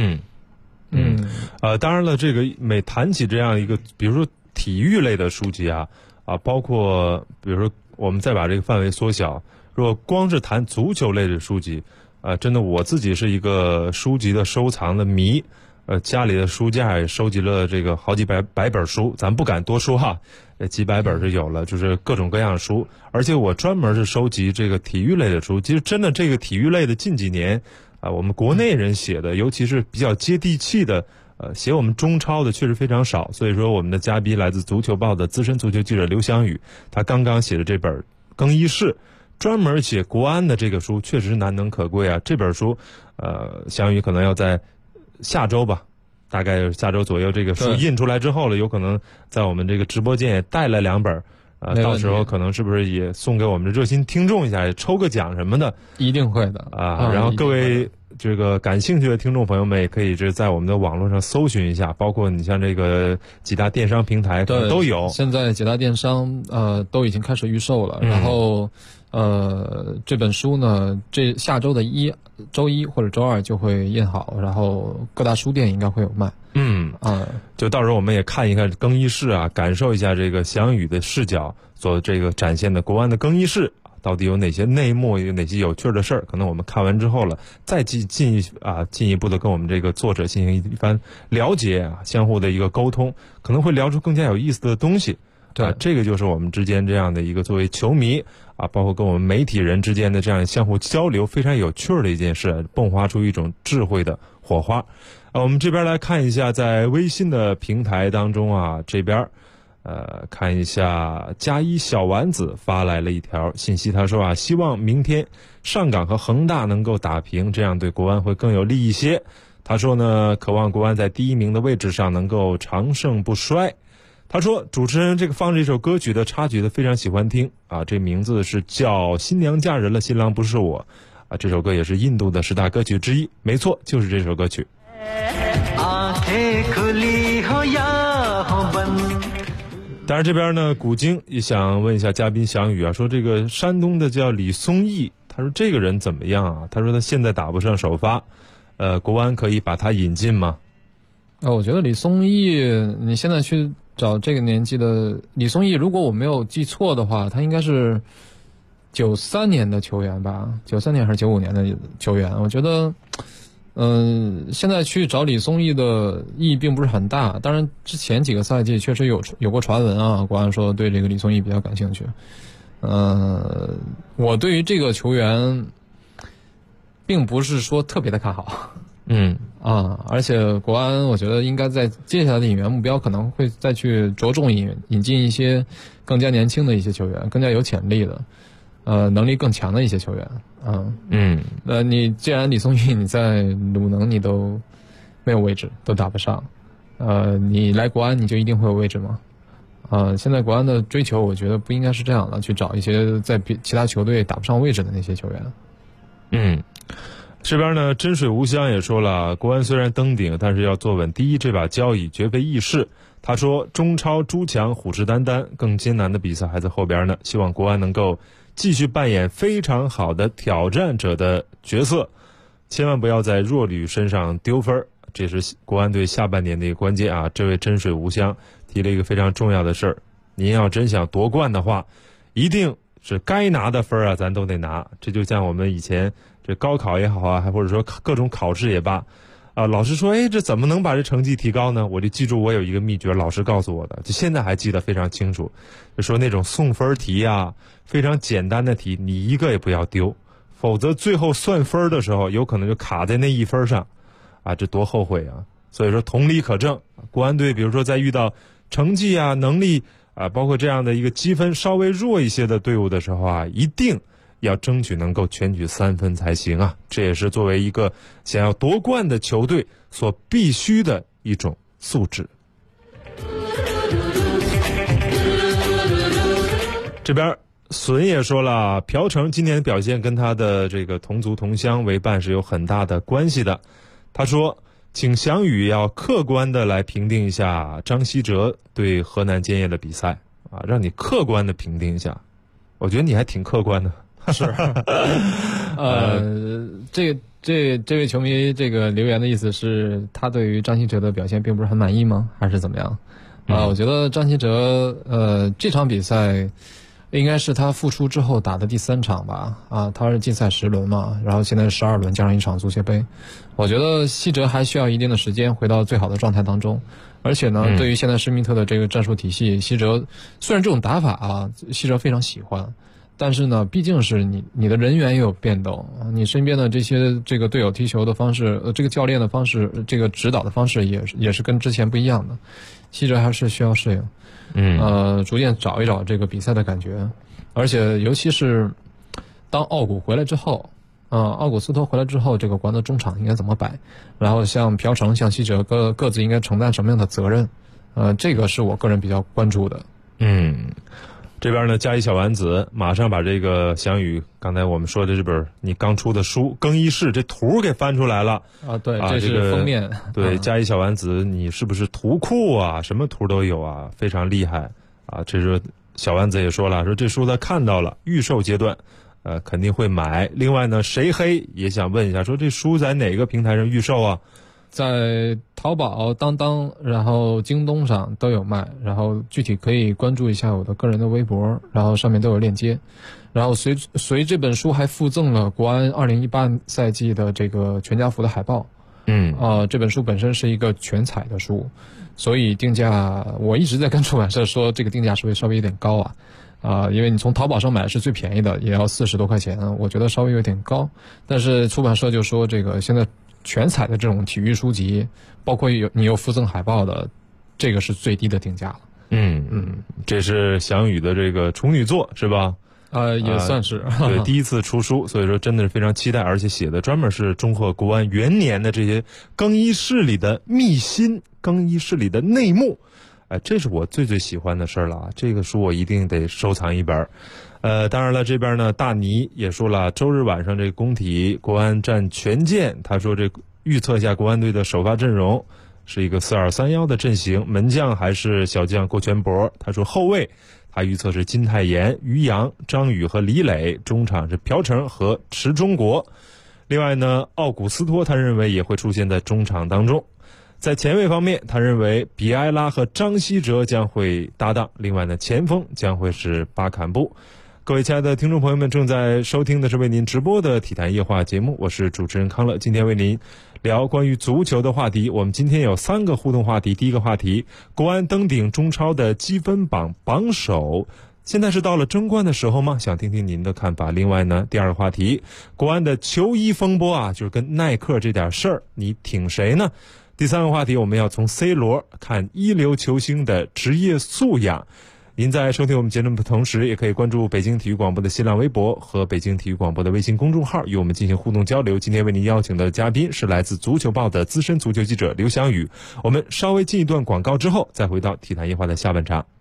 当然了，这个每谈起这样一个比如说体育类的书籍包括比如说我们再把这个范围缩小，如果光是谈足球类的书籍，真的我自己是一个书籍的收藏的迷，家里的书架也收集了这个好几百本书，咱不敢多说几百本是有了，就是各种各样的书。而且我专门是收集这个体育类的书，其实真的这个体育类的近几年我们国内人写的，尤其是比较接地气的写我们中超的确实非常少。所以说我们的嘉宾来自足球报的资深足球记者刘翔宇，他刚刚写的这本更衣室专门写国安的这个书确实难能可贵这本书翔宇可能要在下周吧，大概下周左右这个书印出来之后了，有可能在我们这个直播间也带了2本到时候可能是不是也送给我们的热心听众一下，抽个奖什么的？ 一定会的然后各位这个感兴趣的听众朋友们也可以在我们的网络上搜寻一下，包括你像这个几大电商平台可能都有。 现在几大电商都已经开始预售了，然后这本书呢，这下周的周一或者周二就会印好，然后各大书店应该会有卖。 就到时候我们也看一看更衣室感受一下这个翔宇的视角所这个展现的国安的更衣室到底有哪些内幕，有哪些有趣的事儿。可能我们看完之后了，再进一步的跟我们这个作者进行一番了解相互的一个沟通，可能会聊出更加有意思的东西。 对， 这个就是我们之间这样的一个作为球迷包括跟我们媒体人之间的这样相互交流非常有趣的一件事，迸发出一种智慧的火花。我们这边来看一下，在微信的平台当中这边看一下加1小丸子发来了一条信息，他说希望明天上港和恒大能够打平，这样对国安会更有利一些。他说呢，渴望国安在第1名的位置上能够长盛不衰。他说主持人这个放这首歌曲的插曲的非常喜欢听这名字是叫新娘嫁人了新郎不是我这首歌也是印度的10大歌曲之一，没错，就是这首歌曲。当然这边呢，古京也想问一下嘉宾翔宇说这个山东的叫李松义，他说这个人怎么样他说他现在打不上首发，国安可以把他引进吗？ 我觉得李松义，你现在去找这个年纪的李松义，如果我没有记错的话，他应该是93年的球员吧，93年还是95年的球员。我觉得现在去找李松义的意义并不是很大。当然之前几个赛季确实有过传闻国安说对这个李松义比较感兴趣。我对于这个球员并不是说特别的看好。而且国安我觉得应该在接下来的引援目标可能会再去着重引进一些更加年轻的一些球员，更加有潜力的能力更强的一些球员。你既然李松义你在鲁能你都没有位置，都打不上，你来国安你就一定会有位置吗？现在国安的追求我觉得不应该是这样的，去找一些在其他球队打不上位置的那些球员。 这边呢，真水无香也说了，国安虽然登顶，但是要坐稳第一这把交椅，绝非易事。他说，中超诸强虎视眈眈，更艰难的比赛还在后边呢。希望国安能够继续扮演非常好的挑战者的角色，千万不要在弱旅身上丢分，这是国安队下半年的一个关键啊。这位真水无香提了一个非常重要的事儿，您要真想夺冠的话，一定是该拿的分啊，咱都得拿。这就像我们以前这高考也好啊，还或者说各种考试也罢，老师说，这怎么能把这成绩提高呢？我就记住我有一个秘诀，老师告诉我的，就现在还记得非常清楚，就说那种送分题啊，非常简单的题，你一个也不要丢，否则最后算分的时候，有可能就卡在那1分上，啊，这多后悔啊！所以说同理可证，国安队比如说在遇到成绩啊、能力啊，包括这样的一个积分稍微弱一些的队伍的时候啊，一定要争取能够全取3分才行啊！这也是作为一个想要夺冠的球队所必须的一种素质。这边孙也说了，朴成今年表现跟他的这个同族同乡为伴是有很大的关系的。他说，请翔宇要客观的来评定一下张稀哲对河南建业的比赛啊，让你客观的评定一下。我觉得你还挺客观的。 是，这位球迷这个留言的意思是他对于张稀哲的表现并不是很满意吗？还是怎么样？我觉得张稀哲这场比赛应该是他复出之后打的第3场吧，他是禁赛10轮嘛，然后现在是12轮加上1场足协杯，我觉得稀哲还需要一定的时间回到最好的状态当中。而且呢，对于现在施密特的这个战术体系，稀哲虽然这种打法稀哲非常喜欢。但是呢，毕竟是你的人员也有变动，你身边的这个队友踢球的方式，这个教练的方式，这个指导的方式也是跟之前不一样的，稀哲还是需要适应，逐渐找一找这个比赛的感觉，而且尤其是当奥古回来之后，奥古斯托回来之后，这个国安的中场应该怎么摆，然后像朴成、像稀哲各自应该承担什么样的责任，这个是我个人比较关注的。 这边呢，加一小丸子马上把这个翔宇刚才我们说的这本你刚出的书《更衣室》这图给翻出来了对，这是封面。 对，加一小丸子，你是不是图库啊？什么图都有啊，非常厉害啊！这是小丸子也说了，说这书他看到了，预售阶段，肯定会买。另外呢，谁黑也想问一下，说这书在哪个平台上预售啊？ 在淘宝、当当，然后京东上都有卖，然后具体可以关注一下我的个人的微博，然后上面都有链接。然后随这本书还附赠了国安2018赛季的这个全家福的海报。这本书本身是一个全彩的书，所以定价我一直在跟出版社说，这个定价是不是稍微有点高因为你从淘宝上买是最便宜的，也要40多块钱，我觉得稍微有点高。但是出版社就说这个现在全彩的这种体育书籍，包括你有附赠海报的，这个是最低的定价了。 这是翔宇的这个处女作是吧？ 也算是对，第一次出书，所以说真的是非常期待，而且写的专门是祝贺国安元年的这些更衣室里的秘辛、更衣室里的内幕。这是我最喜欢的事儿了，这个书我一定得收藏一本。当然了，这边呢，大尼也说了，周日晚上这个工体国安战全健，他说这预测一下国安队的首发阵容是一个4-2-3-1的阵型，门将还是小将郭全博。他说后卫他预测是金泰妍、于洋、张宇和李磊，中场是朴成和池忠国。另外呢，奥古斯托他认为也会出现在中场当中。在前卫方面，他认为比埃拉和张稀哲将会搭档，另外呢，前锋将会是巴坎布。各位亲爱的听众朋友们，正在收听的是为您直播的体坛夜话节目，我是主持人康乐。今天为您聊关于足球的话题，我们今天有3个互动话题。第一个话题，国安登顶中超的积分榜榜首，现在是到了争冠的时候吗？想听听您的看法。另外呢，第二个话题，国安的球衣风波就是跟耐克这点事儿，你挺谁呢？第三个话题，我们要从 C 罗看一流球星的职业素养。您在收听我们节目的同时，也可以关注北京体育广播的新浪微博和北京体育广播的微信公众号，与我们进行互动交流。今天为您邀请的嘉宾是来自足球报的资深足球记者刘翔宇。我们稍微进一段广告之后，再回到体坛夜话的下半场。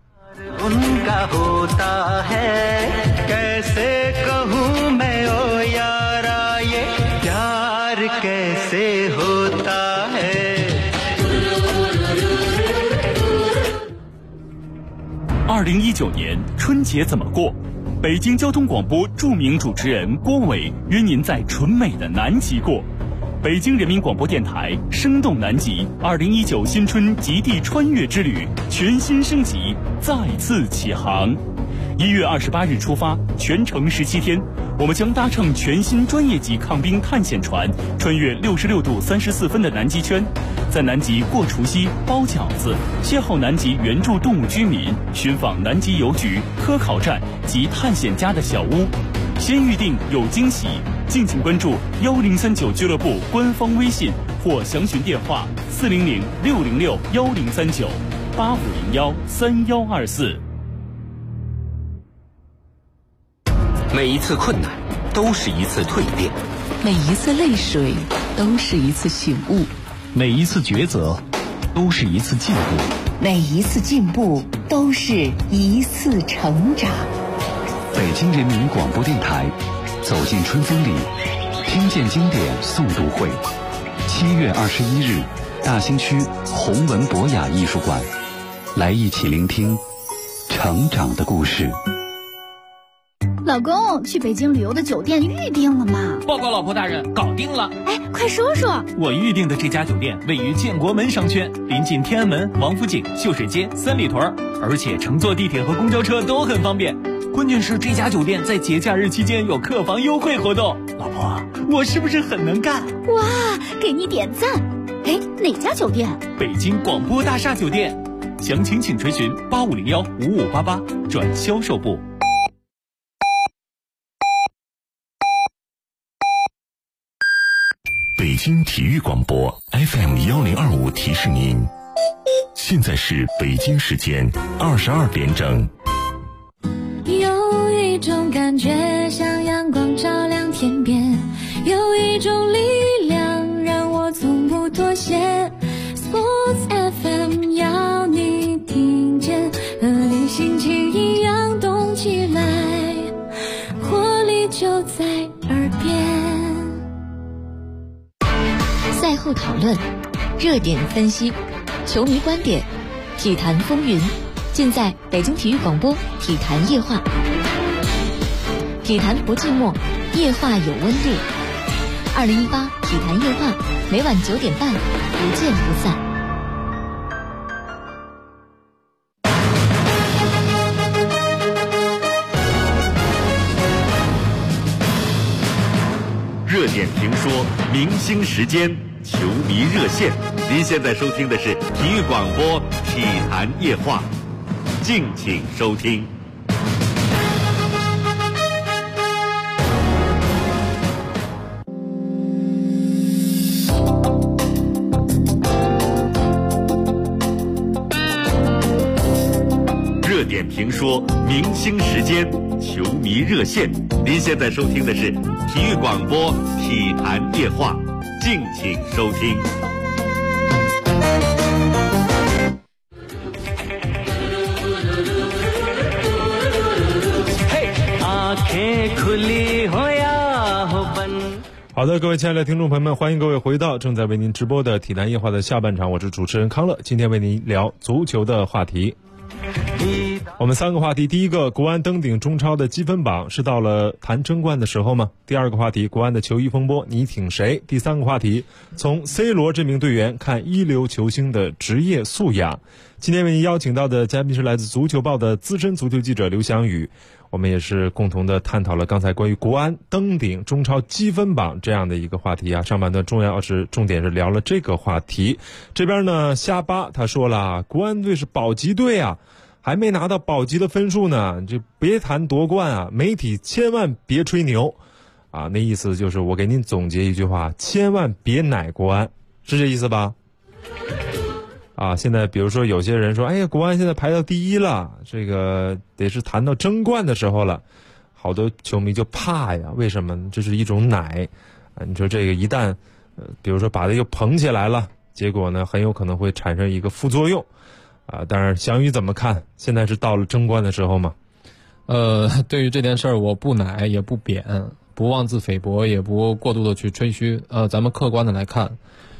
2019年春节怎么过？北京交通广播著名主持人郭伟约您在纯美的南极过。北京人民广播电台生动南极2019新春极地穿越之旅全新升级，再次起航。1月28日出发，全程17天，我们将搭乘全新专业级抗冰探险船，穿越66度34分的南极圈，在南极过除夕、包饺子，邂逅南极原住动物居民，寻访南极邮局、科考站及探险家的小屋。先预定有惊喜，敬请关注1039俱乐部官方微信或详询电话400-606-1039-8501-3124。 每一次困难都是一次蜕变， 每一次泪水都是一次醒悟， 每一次抉择都是一次进步， 每一次进步都是一次成长。 北京人民广播电台，走进春风里，听见经典诵读会，7月21日，大兴区弘文博雅艺术馆，来一起聆听成长的故事。 老公，去北京旅游的酒店预定了吗？ 报告老婆大人，搞定了。 哎，快说说。 我预定的这家酒店位于建国门商圈，临近天安门、王府井、秀水街、三里屯，而且乘坐地铁和公交车都很方便。关键是这家酒店在节假日期间有客房优惠活动。老婆，我是不是很能干？ 哇，给你点赞。哎，哪家酒店？ 北京广播大厦酒店。详情请垂询8501-5588转销售部。 北京体育广播 FM1025提示您，现在是北京时间22点整。 有一种感觉像阳光照亮天边，有一种力量让我从不妥协。 Sports FM 要你听见，和你心情一样动起来，活力就在耳边。 赛后讨论，热点分析，球迷观点，体坛风云，尽在北京体育广播体坛夜话。体坛不寂寞，夜话有温度。2018体坛夜话，每晚9点半，不见不散。 热点评说，明星时间，球迷热线。您现在收听的是体育广播体坛夜话，敬请收听。热点评说，明星时间，球迷热线。您现在收听的是体育广播体坛夜话，敬请收听。 好的，各位亲爱的听众朋友们，欢迎各位回到正在为您直播的体坛夜话的下半场，我是主持人康乐，今天为您聊足球的话题。我们3个话题，第一个，国安登顶中超的积分榜，是到了谈争冠的时候吗？第二个话题，国安的球衣风波，你挺谁？第三个话题，从 C 罗这名队员看一流球星的职业素养。今天为您邀请到的嘉宾是来自足球报的资深足球记者刘翔宇，我们也是共同的探讨了刚才关于国安登顶中超积分榜这样的一个话题啊。上半段重点是聊了这个话题。这边呢，夏巴他说了，国安队是保级队啊，还没拿到保级的分数呢，就别谈夺冠啊！媒体千万别吹牛啊！那意思就是我给您总结一句话，千万别奶国安，是这意思吧？啊，现在比如说有些人说，哎呀，国安现在排到第1了，这个得是谈到争冠的时候了，好多球迷就怕呀，为什么？这是一种奶啊！你说这个一旦比如说把它又捧起来了，结果呢很有可能会产生一个副作用。啊，当然，翔宇怎么看？现在是到了争冠的时候吗？ 对于这件事儿，我不奶也不贬，不妄自菲薄，也不过度的去吹嘘。咱们客观的来看，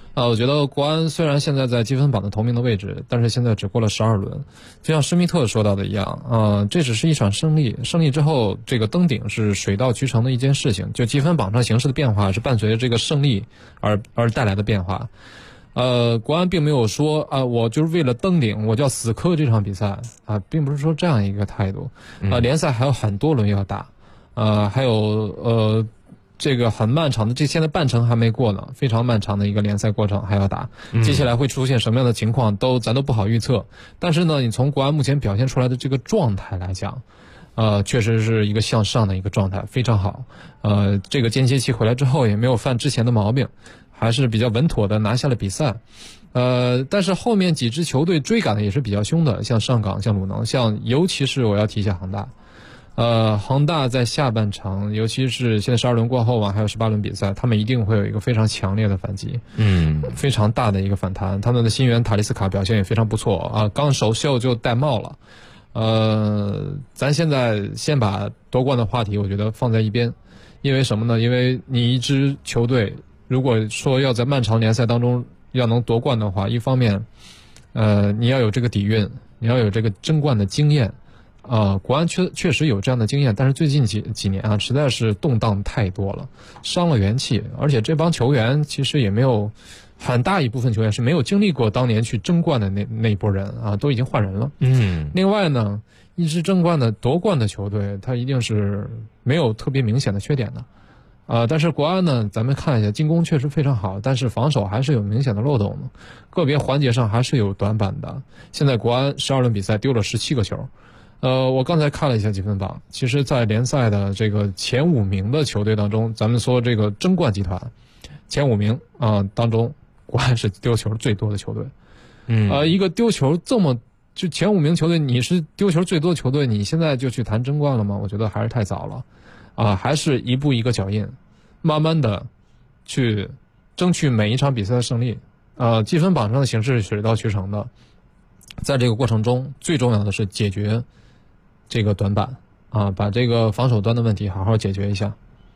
我觉得国安虽然现在在积分榜的头名的位置，但是现在只过了12轮，就像施密特说到的一样，这只是一场胜利，胜利之后这个登顶是水到渠成的一件事情，就积分榜上形势的变化是伴随着这个胜利而带来的变化。国安并没有说我就是为了登顶我就要死磕这场比赛并不是说这样一个态度。联赛还有很多轮要打，还有这个很漫长的，这现在半程还没过呢，非常漫长的一个联赛过程还要打，接下来会出现什么样的情况咱都不好预测。但是呢，你从国安目前表现出来的这个状态来讲，确实是一个向上的一个状态，非常好。这个间歇期回来之后也没有犯之前的毛病，还是比较稳妥的拿下了比赛。但是后面几支球队追赶的也是比较凶的，像上港、像鲁能，尤其是我要提一下恒大。恒大在下半场，尤其是现在12轮过后还有18轮比赛，他们一定会有一个非常强烈的反击，非常大的一个反弹。他们的新援塔利斯卡表现也非常不错刚首秀就戴帽了。咱现在先把夺冠的话题我觉得放在一边，因为什么呢？因为你一支球队如果说要在漫长联赛当中要能夺冠的话，一方面你要有这个底蕴，你要有这个争冠的经验。国安确实有这样的经验，但是最近几年实在是动荡太多了，伤了元气，而且这帮球员其实也没有很大一部分球员是没有经历过当年去争冠的那一波人都已经换人了。另外呢，一支争冠的夺冠的球队，它一定是没有特别明显的缺点的。但是国安呢，咱们看一下，进攻确实非常好，但是防守还是有明显的漏洞的，个别环节上还是有短板的。现在国安12轮比赛丢了17个球。我刚才看了一下积分榜，其实在联赛的这个前5名的球队当中，咱们说这个争冠集团前5名当中，国安是丢球最多的球队。一个丢球就前5名球队，你是丢球最多的球队，你现在就去谈争冠了吗？我觉得还是太早了还是一步一个脚印，慢慢的去争取每一场比赛的胜利。积分榜上的形势是水到渠成的，在这个过程中最重要的是解决这个短板把这个防守端的问题好好解决一下。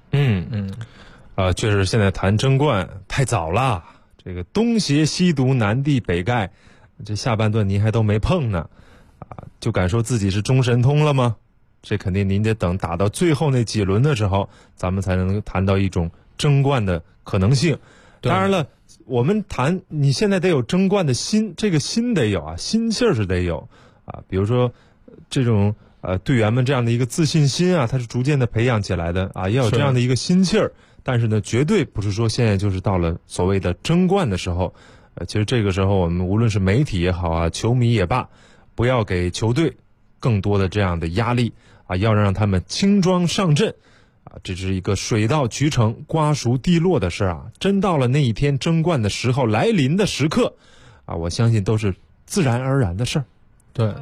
确实现在谈争冠太早了，这个东邪西毒南帝北丐，这下半段您还都没碰呢就敢说自己是中神通了吗？这肯定您得等打到最后那几轮的时候，咱们才能谈到一种争冠的可能性。当然了，我们谈你现在得有争冠的心，这个心得有心气儿是得有比如说这种队员们这样的一个自信心它是逐渐的培养起来的要有这样的一个心气儿。但是呢，绝对不是说现在就是到了所谓的争冠的时候。其实这个时候我们无论是媒体也好球迷也罢，不要给球队更多的这样的压力要让他们轻装上阵这是一个水到渠成、瓜熟蒂落的事真到了那一天争冠的时候来临的时刻我相信都是自然而然的事儿。 对。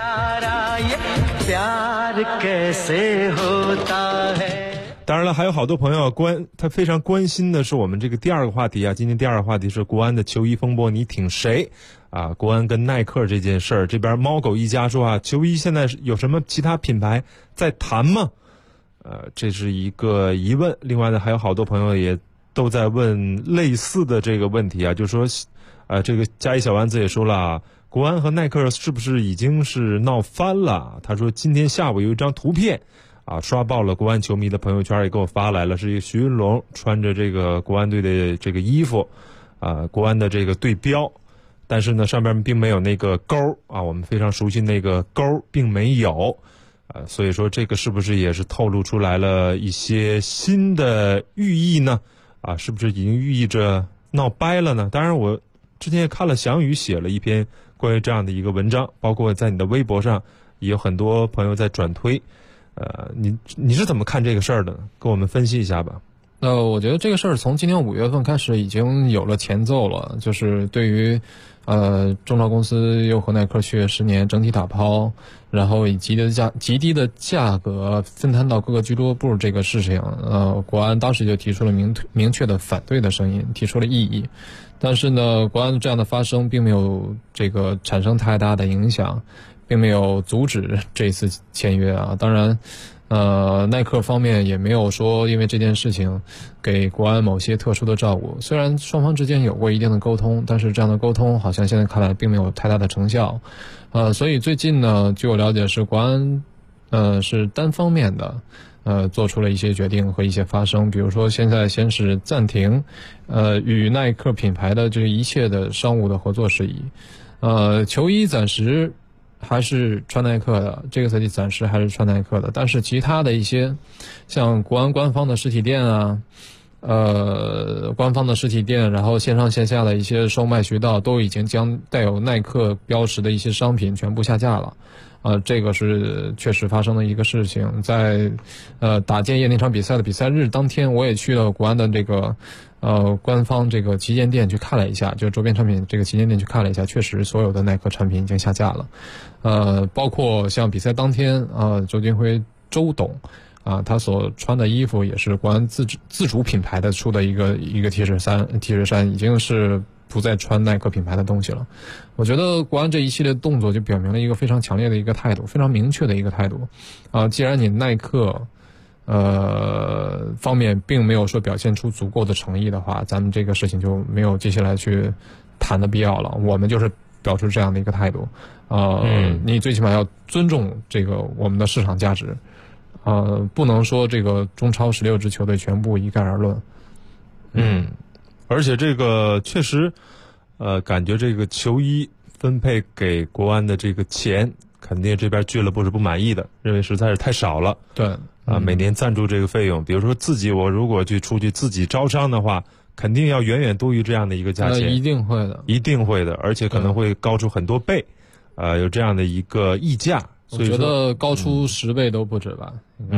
当然了，还有好多朋友他非常关心的是我们这个第二个话题今天第二个话题是国安的球衣风波，你挺谁国安跟耐克这件事儿，这边猫狗一家说球衣现在有什么其他品牌在谈吗？这是一个疑问。另外呢，还有好多朋友也都在问类似的这个问题就是说这个加一小丸子也说了国安和耐克是不是已经是闹翻了？他说今天下午有一张图片刷爆了国安球迷的朋友圈，也给我发来了，是一个徐云龙穿着这个国安队的这个衣服国安的这个队标，但是呢上面并没有那个勾我们非常熟悉那个勾并没有所以说这个是不是也是透露出来了一些新的寓意呢？是不是已经寓意着闹掰了呢？当然我之前也看了翔宇写了一篇关于这样的一个文章，包括在你的微博上也有很多朋友在转推你是怎么看这个事儿的？跟我们分析一下吧。 我觉得这个事儿从今年5月份开始已经有了前奏了，就是对于中超公司又和耐克续约10年，整体打抛，然后以极低的价格分摊到各个俱乐部这个事情，国安当时就提出了明确的反对的声音，提出了异议。但是呢，国安这样的发生并没有这个产生太大的影响，并没有阻止这次签约当然耐克方面也没有说因为这件事情给国安某些特殊的照顾，虽然双方之间有过一定的沟通，但是这样的沟通好像现在看来并没有太大的成效。所以最近呢，据我了解是国安是单方面的做出了一些决定和一些发声，比如说现在先是暂停与耐克品牌的这一切的商务的合作事宜，球衣暂时还是穿耐克的，这个赛季暂时还是穿耐克的，但是其他的一些像国安官方的实体店啊，官方的实体店，然后线上线下的一些售卖渠道都已经将带有耐克标识的一些商品全部下架了。这个是确实发生的一个事情。在打建业那场比赛的比赛日当天，我也去了国安的这个官方这个旗舰店去看了一下，就周边产品这个旗舰店去看了一下，确实所有的耐克产品已经下架了。包括像比赛当天周金辉周董他所穿的衣服也是国安自主品牌的出的一个 T 恤衫，已经是不再穿耐克品牌的东西了。我觉得国安这一系列动作就表明了一个非常强烈的一个态度，非常明确的一个态度。既然你耐克方面并没有说表现出足够的诚意的话，咱们这个事情就没有接下来去谈的必要了。我们就是表示这样的一个态度。你最起码要尊重这个我们的市场价值。不能说这个中超16支球队全部一概而论。 而且这个确实，感觉这个球衣分配给国安的这个钱，肯定这边俱乐部是不满意的，认为实在是太少了。 对， 每年赞助这个费用，比如说我如果出去自己招商的话，肯定要远远多于这样的一个价钱。 一定会的， 一定会的，而且可能会高出很多倍，有这样的一个溢价。 我觉得高出10倍都不止吧。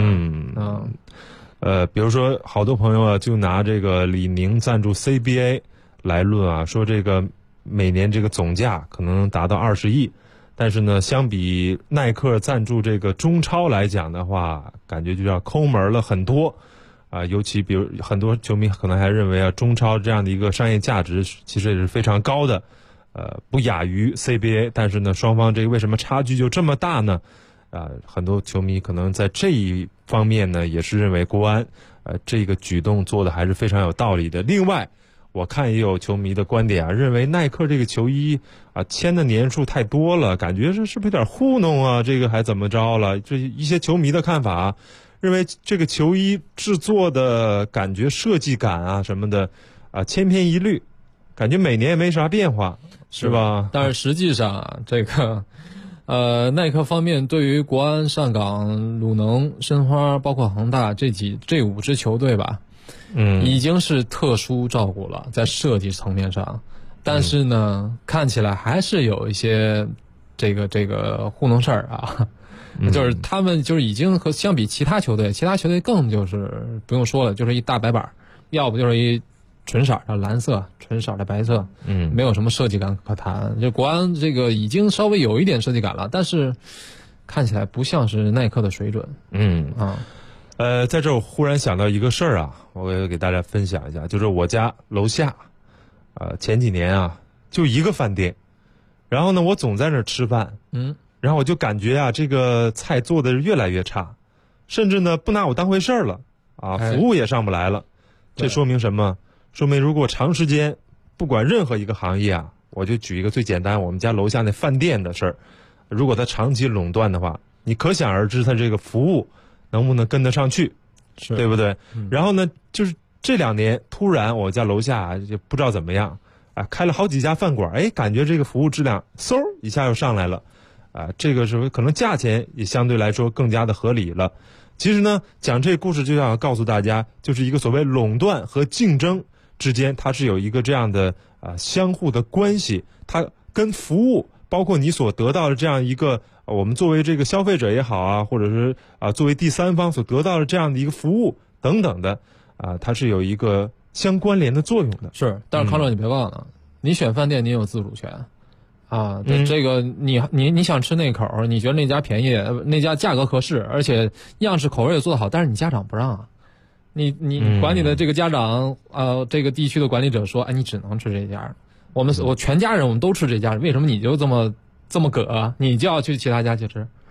比如说好多朋友就拿这个李宁赞助 CBA 来论说这个每年这个总价可能达到20亿，但是呢，相比耐克赞助这个中超来讲的话，感觉就要抠门了很多。尤其比如很多球迷可能还认为中超这样的一个商业价值其实也是非常高的，不亚于 CBA， 但是呢，双方这个为什么差距就这么大呢？很多球迷可能在这一方面呢，也是认为国安这个举动做的还是非常有道理的。另外，我看也有球迷的观点认为耐克这个球衣签的年数太多了，感觉是不是有点糊弄这个还怎么着了？这一些球迷的看法认为这个球衣制作的感觉设计感什么的千篇一律，感觉每年也没啥变化，是吧？ 但是实际上这个耐克方面对于国安、上港、鲁能、申花，包括恒大这5支球队吧，已经是特殊照顾了，在设计层面上。但是呢，看起来还是有一些这个糊弄事儿就是他们就是已经和相比其他球队更就是不用说了，就是一大白板，要不就是一纯色的蓝色，纯色的白色，没有什么设计感可谈。就国安这个已经稍微有一点设计感了，但是看起来不像是耐克的水准。 在这我忽然想到一个事儿我也给大家分享一下，就是我家楼下前几年就一个饭店，然后呢我总在那儿吃饭，然后我就感觉这个菜做的越来越差，甚至呢不拿我当回事儿了服务也上不来了。这说明什么？说明如果长时间不管任何一个行业我就举一个最简单，我们家楼下那饭店的事儿，如果它长期垄断的话，你可想而知它这个服务能不能跟得上去，对不对？然后呢，就是这2年突然我家楼下就不知道怎么样开了好几家饭馆，感觉这个服务质量嗖一下又上来了这个时候可能价钱也相对来说更加的合理了。其实呢，讲这个故事就想告诉大家，就是一个所谓垄断和竞争之间，它是有一个这样的相互的关系，它跟服务，包括你所得到的这样一个我们作为这个消费者也好或者是作为第三方所得到的这样的一个服务等等的它是有一个相关联的作用的。 是，但是康乐你别忘了，你选饭店你有自主权这个你想吃那口，你觉得那家便宜，那家价格合适，而且样式口味也做得好，但是你家长不让你管你的这个家长这个地区的管理者说你只能吃这家，我全家人我们都吃这家，为什么你就这么葛你就要去其他家去吃？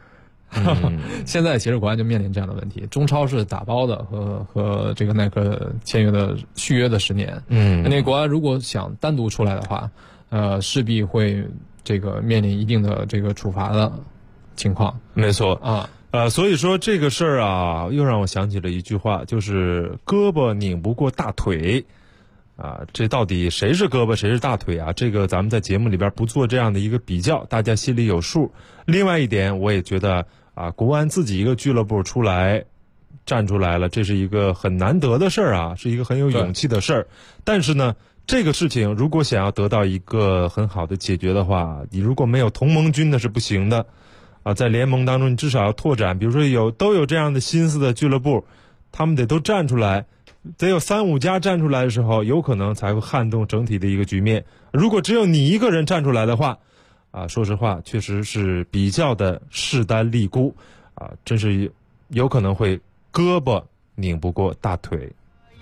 现在其实国安就面临这样的问题，中超是打包的和这个耐克签约的续约的10年，那国安如果想单独出来的话，势必会这个面临一定的这个处罚的情况。 没错啊， 所以说这个事儿啊，又让我想起了一句话，就是胳膊拧不过大腿。这到底谁是胳膊谁是大腿啊？这个咱们在节目里边不做这样的一个比较，大家心里有数。另外一点，我也觉得国安自己一个俱乐部站出来了，这是一个很难得的事儿啊，是一个很有勇气的事儿。但是呢，这个事情如果想要得到一个很好的解决的话，你如果没有同盟军那是不行的在联盟当中，你至少要拓展，比如说都有这样的心思的俱乐部，他们得都站出来。得有3、5家站出来的时候，有可能才会撼动整体的一个局面。如果只有你一个人站出来的话，说实话，确实是比较的势单力孤，真是有可能会胳膊拧不过大腿。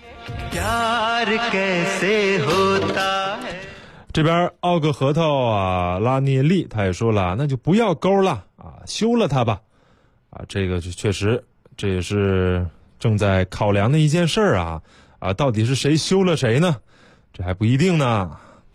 这边奥格核桃拉涅利他也说了，那就不要勾了修了它吧。这个确实，这也是正在考量的一件事儿到底是谁修了谁呢？这还不一定呢。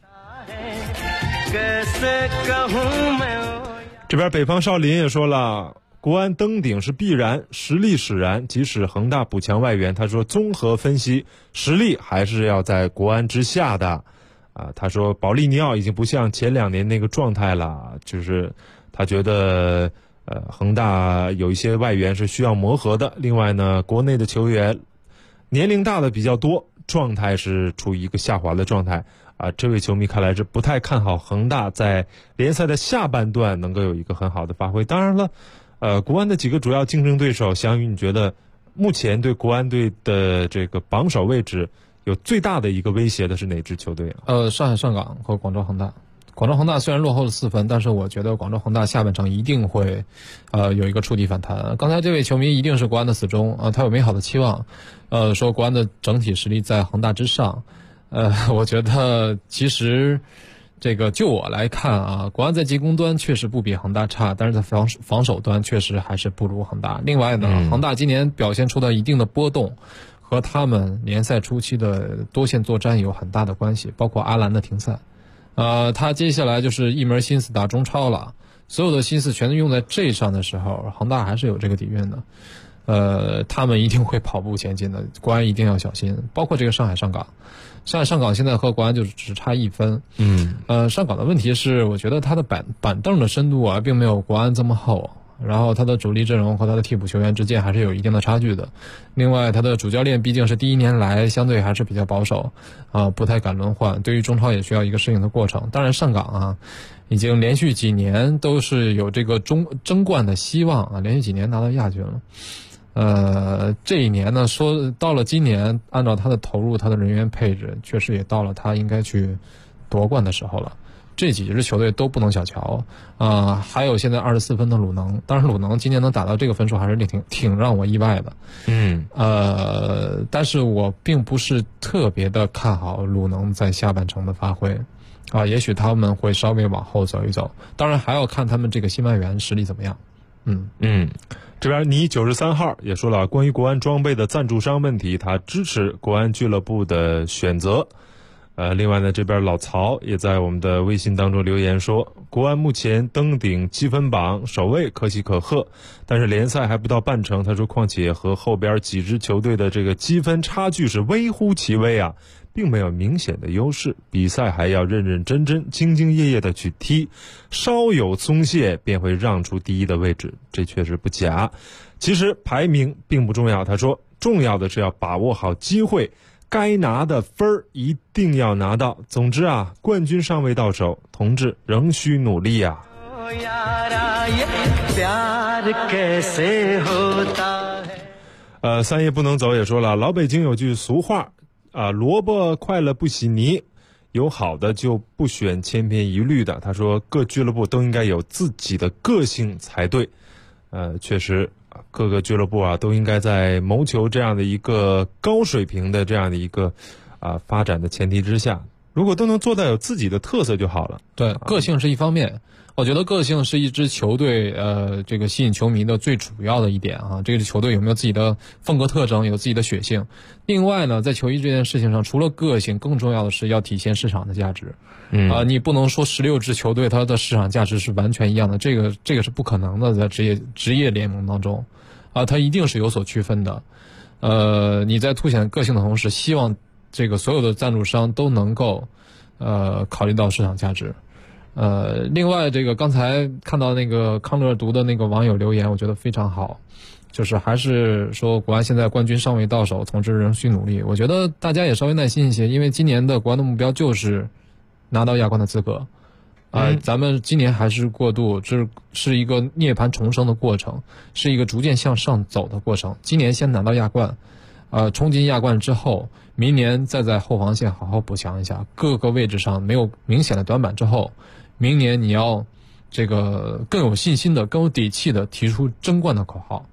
这边北方少林也说了，国安登顶是必然，实力使然，即使恒大补强外援，他说综合分析，实力还是要在国安之下的。他说保利尼奥已经不像前2年那个状态了，就是他觉得恒大有一些外援是需要磨合的。另外呢，国内的球员年龄大的比较多，状态是处于一个下滑的状态这位球迷看来是不太看好恒大在联赛的下半段能够有一个很好的发挥。当然了，国安的几个主要竞争对手，翔宇，你觉得目前对国安队的这个榜首位置有最大的一个威胁的是哪支球队上海上港和广州恒大。广州恒大虽然落后了4分，但是我觉得广州恒大下半场一定会有一个触底反弹。刚才这位球迷一定是国安的死忠他有美好的期望，说国安的整体实力在恒大之上。我觉得其实这个就我来看国安在进攻端确实不比恒大差，但是在防守端确实还是不如恒大。另外呢，恒大今年表现出了一定的波动，和他们联赛初期的多线作战有很大的关系，包括阿兰的停赛。他接下来就是一门心思打中超了，所有的心思全都用在这上的时候，恒大还是有这个底蕴的。他们一定会跑步前进的，国安一定要小心。包括这个上海上港现在和国安就只差1分。上港的问题是，我觉得他的板凳的深度并没有国安这么厚。然后他的主力阵容和他的替补球员之间还是有一定的差距的。另外，他的主教练毕竟是第1年来，相对还是比较保守不太敢轮换，对于中超也需要一个适应的过程。当然，上港已经连续几年都是有这个争冠的希望连续几年拿到亚军了。这一年呢，说到了今年，按照他的投入，他的人员配置，确实也到了他应该去夺冠的时候了。这几支球队都不能小瞧还有现在24分的鲁能，当然鲁能今年能打到这个分数还是挺让我意外的。但是我并不是特别的看好鲁能在下半程的发挥也许他们会稍微往后走一走，当然还要看他们这个新外援实力怎么样。 这边你93号也说了关于国安装备的赞助商问题，他支持国安俱乐部的选择。另外呢，这边老曹也在我们的微信当中留言说，国安目前登顶积分榜首位，可喜可贺，但是联赛还不到半程。他说，况且和后边几支球队的这个积分差距是微乎其微并没有明显的优势，比赛还要认认真真、兢兢业业的去踢，稍有松懈便会让出第1的位置，这确实不假。其实排名并不重要，他说，重要的是要把握好机会，该拿的分儿一定要拿到。总之冠军尚未到手，同志仍需努力三爷不能走也说了，老北京有句俗话萝卜快了不洗泥，有好的就不选千篇一律的。他说各俱乐部都应该有自己的个性才对。确实各个俱乐部都应该在谋求这样的一个高水平的这样的一个发展的前提之下， 如果都能做到有自己的特色就好了。 对，个性是一方面。我觉得个性是一支球队这个吸引球迷的最主要的一点啊，这个球队有没有自己的风格特征，有自己的血性。另外呢，在球衣这件事情上，除了个性，更重要的是要体现市场的价值。你不能说16支球队它的市场价值是完全一样的，这个是不可能的，在职业联盟当中它一定是有所区分的。你在凸显个性的同时，希望这个所有的赞助商都能够考虑到市场价值。另外这个刚才看到那个康乐读的那个网友留言，我觉得非常好，就是还是说国安现在冠军尚未到手，同志仍需努力。我觉得大家也稍微耐心一些，因为今年的国安的目标就是拿到亚冠的资格。咱们今年还是过渡，这是一个涅槃重生的过程，是一个逐渐向上走的过程。今年先拿到亚冠，冲进亚冠之后，明年再在后防线好好补强一下，各个位置上没有明显的短板之后，明年你要这个更有信心的、更有底气的提出争冠的口号。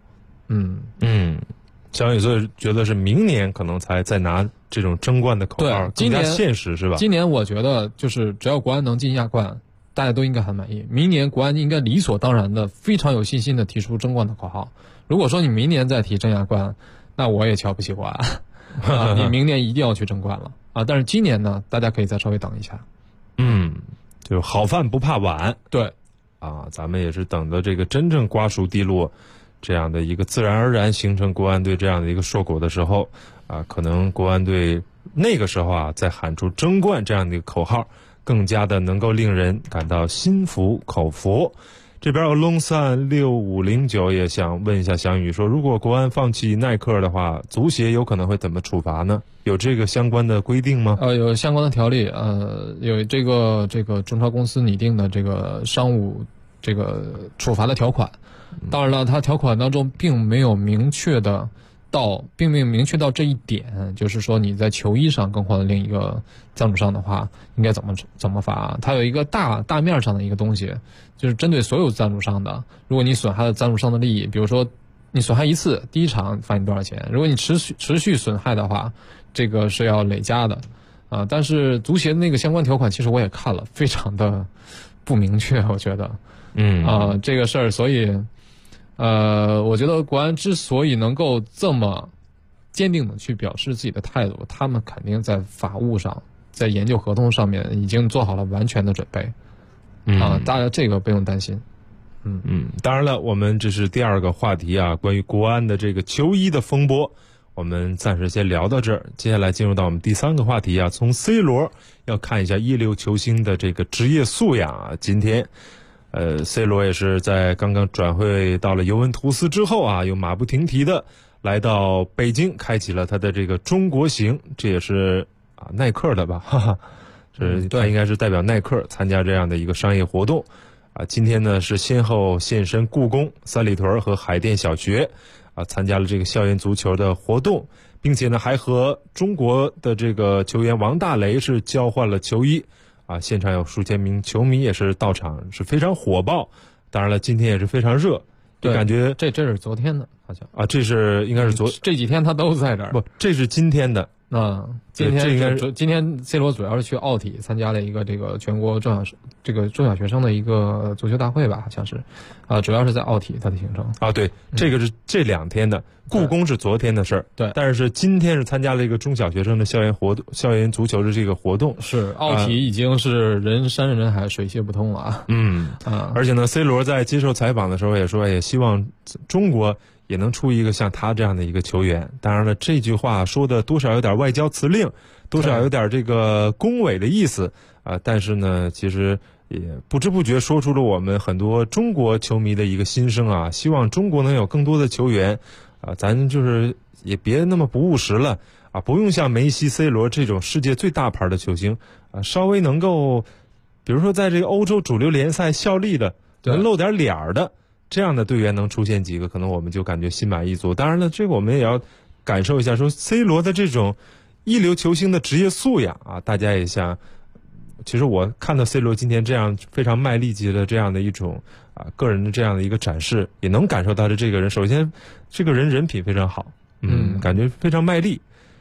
小雨所觉得是明年可能才再拿这种争冠的口号，更加现实是吧？ 今年我觉得就是只要国安能进亚冠，大家都应该很满意。明年国安应该理所当然的、非常有信心的提出争冠的口号。如果说你明年再提争亚冠，那我也瞧不起国安。你明年一定要去争冠了啊！但是今年呢，大家可以再稍微等一下。 就好饭不怕晚。 对， 咱们也是等着这个真正瓜熟蒂落，这样的一个自然而然形成国安队这样的一个硕果的时候，可能国安队那个时候再喊出争冠这样的一个口号，更加的能够令人感到心服口服。这边alongside 6509也想问一下翔宇说，如果国安放弃耐克的话，足协有可能会怎么处罚呢？有这个相关的规定吗？ 有相关的条例，有这个中超公司拟定的这个商务这个处罚的条款。当然了，它条款当中并没有明确到这一点，就是说你在球衣上更换了另一个赞助商的话，应该怎么罚？它有一个大面上的一个东西，就是针对所有赞助商的。如果你损害了赞助商的利益，比如说你损害一次，第一场罚你多少钱？如果你持续损害的话，这个是要累加的。但是足协那个相关条款其实我也看了，非常的不明确，我觉得。这个事儿，所以。我觉得国安之所以能够这么坚定的去表示自己的态度，他们肯定在法务上，在研究合同上面已经做好了完全的准备。大家这个不用担心。 当然了，我们这是第二个话题关于国安的这个球衣的风波，我们暂时先聊到这儿。接下来进入到我们第三个话题从 C 罗要看一下一流球星的这个职业素养今天。C 罗也是在刚刚转会到了尤文图斯之后又马不停蹄的来到北京，开启了他的这个中国行，这也是耐克的吧？他应该是代表耐克参加这样的一个商业活动。今天呢是先后现身故宫、三里屯和海淀小学参加了这个校园足球的活动，并且呢还和中国的这个球员王大雷是交换了球衣。现场有数千名球迷也是到场，是非常火爆。当然了，今天也是非常热，就感觉这是昨天的，好像这是应该是这几天他都在这儿。 不，这是今天的。 今天 C 罗主要是去奥体参加了一个这个全国中小学生的一个足球大会吧，好像是，主要是在奥体他的行程。 对，这个是这2天的，故宫是昨天的事儿。 对， 但是今天是参加了一个中小学生的校园足球的这个活动。 是，奥体已经是人山人海，水泄不通了。 而且呢 ，C 罗在接受采访的时候也说，也希望中国也能出一个像他这样的一个球员。当然了，这句话说的多少有点外交辞令，多少有点这个恭维的意思但是呢，其实也不知不觉说出了我们很多中国球迷的一个心声希望中国能有更多的球员咱就是也别那么不务实了不用像梅西、C 罗这种世界最大牌的球星稍微能够，比如说在这个欧洲主流联赛效力的，能露点脸儿的。这样的队员能出现几个，可能我们就感觉心满意足。当然了，这个我们也要感受一下，说 C 罗的这种一流球星的职业素养大家也像。其实我看到 C 罗今天这样非常卖力气的这样的一种个人的这样的一个展示，也能感受到这个人，首先这个人人品非常好，感觉非常卖力。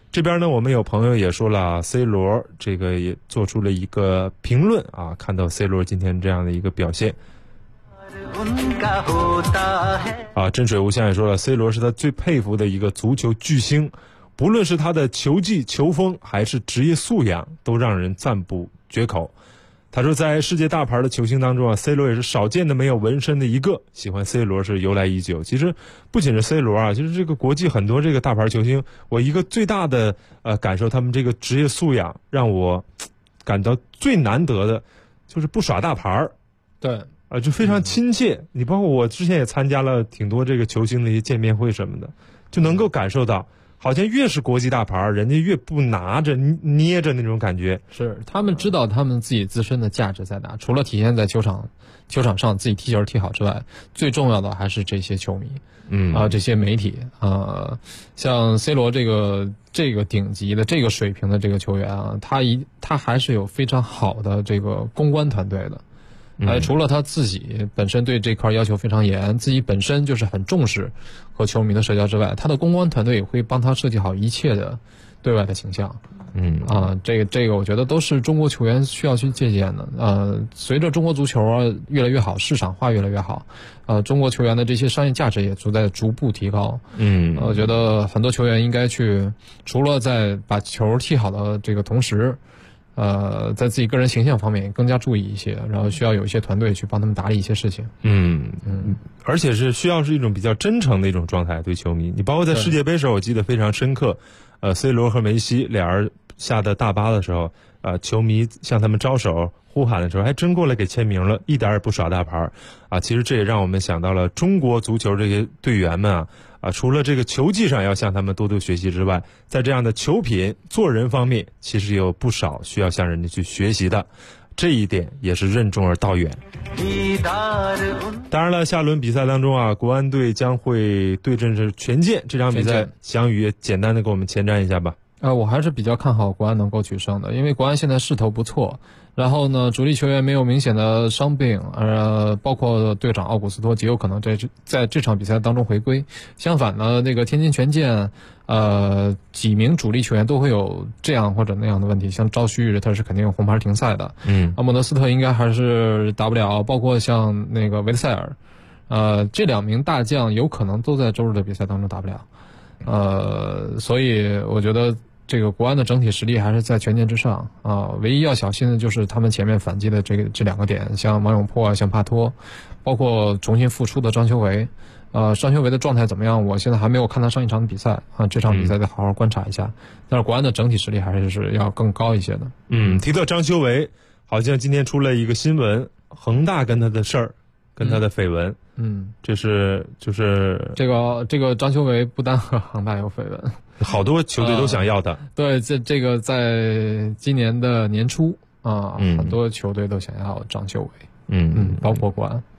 这边呢，我们有朋友也说了 ，C 罗这个也做出了一个评论啊，看到 C 罗今天这样的一个表现。真水无限也说了 ，C 罗是他最佩服的一个足球巨星，不论是他的球技、球风，还是职业素养，都让人赞不绝口。他说，在世界大牌的球星当中啊 ，C 罗也是少见的没有纹身的一个。喜欢 C 罗是由来已久。其实不仅是 C 罗啊，其实这个国际很多这个大牌球星，我一个最大的感受，他们这个职业素养让我感到最难得的，就是不耍大牌儿。 对。 就非常亲切。你包括我之前也参加了挺多这个球星的一些见面会什么的，就能够感受到，好像越是国际大牌，人家越不拿着捏着那种感觉。 是，他们知道他们自己自身的价值在哪，除了体现在球场上自己踢球踢好之外，最重要的还是这些球迷，这些媒体像 C 罗这个顶级的这个水平的这个球员啊，他还是有非常好的这个公关团队的。除了他自己本身对这块要求非常严，自己本身就是很重视和球迷的社交之外，他的公关团队也会帮他设计好一切的对外的形象。这个我觉得都是中国球员需要去借鉴的。随着中国足球越来越好，市场化越来越好，中国球员的这些商业价值也在逐步提高。我觉得很多球员应该去，除了在把球踢好的这个同时，在自己个人形象方面更加注意一些，然后需要有一些团队去帮他们打理一些事情。 而且是需要是一种比较真诚的一种状态对球迷。你包括在世界杯时候，我记得非常深刻。C 罗和梅西俩人下的大巴的时候，球迷向他们招手呼喊的时候，还真过来给签名了，一点也不耍大牌其实这也让我们想到了中国足球这些队员们除了这个球技上要向他们多多学习之外，在这样的球品、做人方面，其实有不少需要向人家去学习的。这一点也是任重而道远。当然了，下轮比赛当中国安队将会对阵是权健，这场比赛翔宇简单的给我们前瞻一下吧。 我还是比较看好国安能够取胜的，因为国安现在势头不错，然后呢，主力球员没有明显的伤病，包括队长奥古斯托极有可能在这场比赛当中回归。相反呢，那个天津权健，几名主力球员都会有这样或者那样的问题，像赵旭他是肯定有红牌停赛的，莫德斯特应该还是打不了，包括像那个维特塞尔，这两名大将有可能都在周日的比赛当中打不了，所以我觉得这个国安的整体实力还是在权健之上唯一要小心的就是他们前面反击的这两个点，像王永珀像帕托，包括重新复出的张修维。张修维的状态怎么样？我现在还没有看他上一场比赛这场比赛再好好观察一下。但是国安的整体实力还是要更高一些的。 提到张修维，好像今天出了一个新闻，恒大跟他的事儿，跟他的绯闻。就是这个张修维不单和恒大有绯闻， 好多球队都想要他。 对，这个在今年的年初很多球队都想要张修维。包括国安。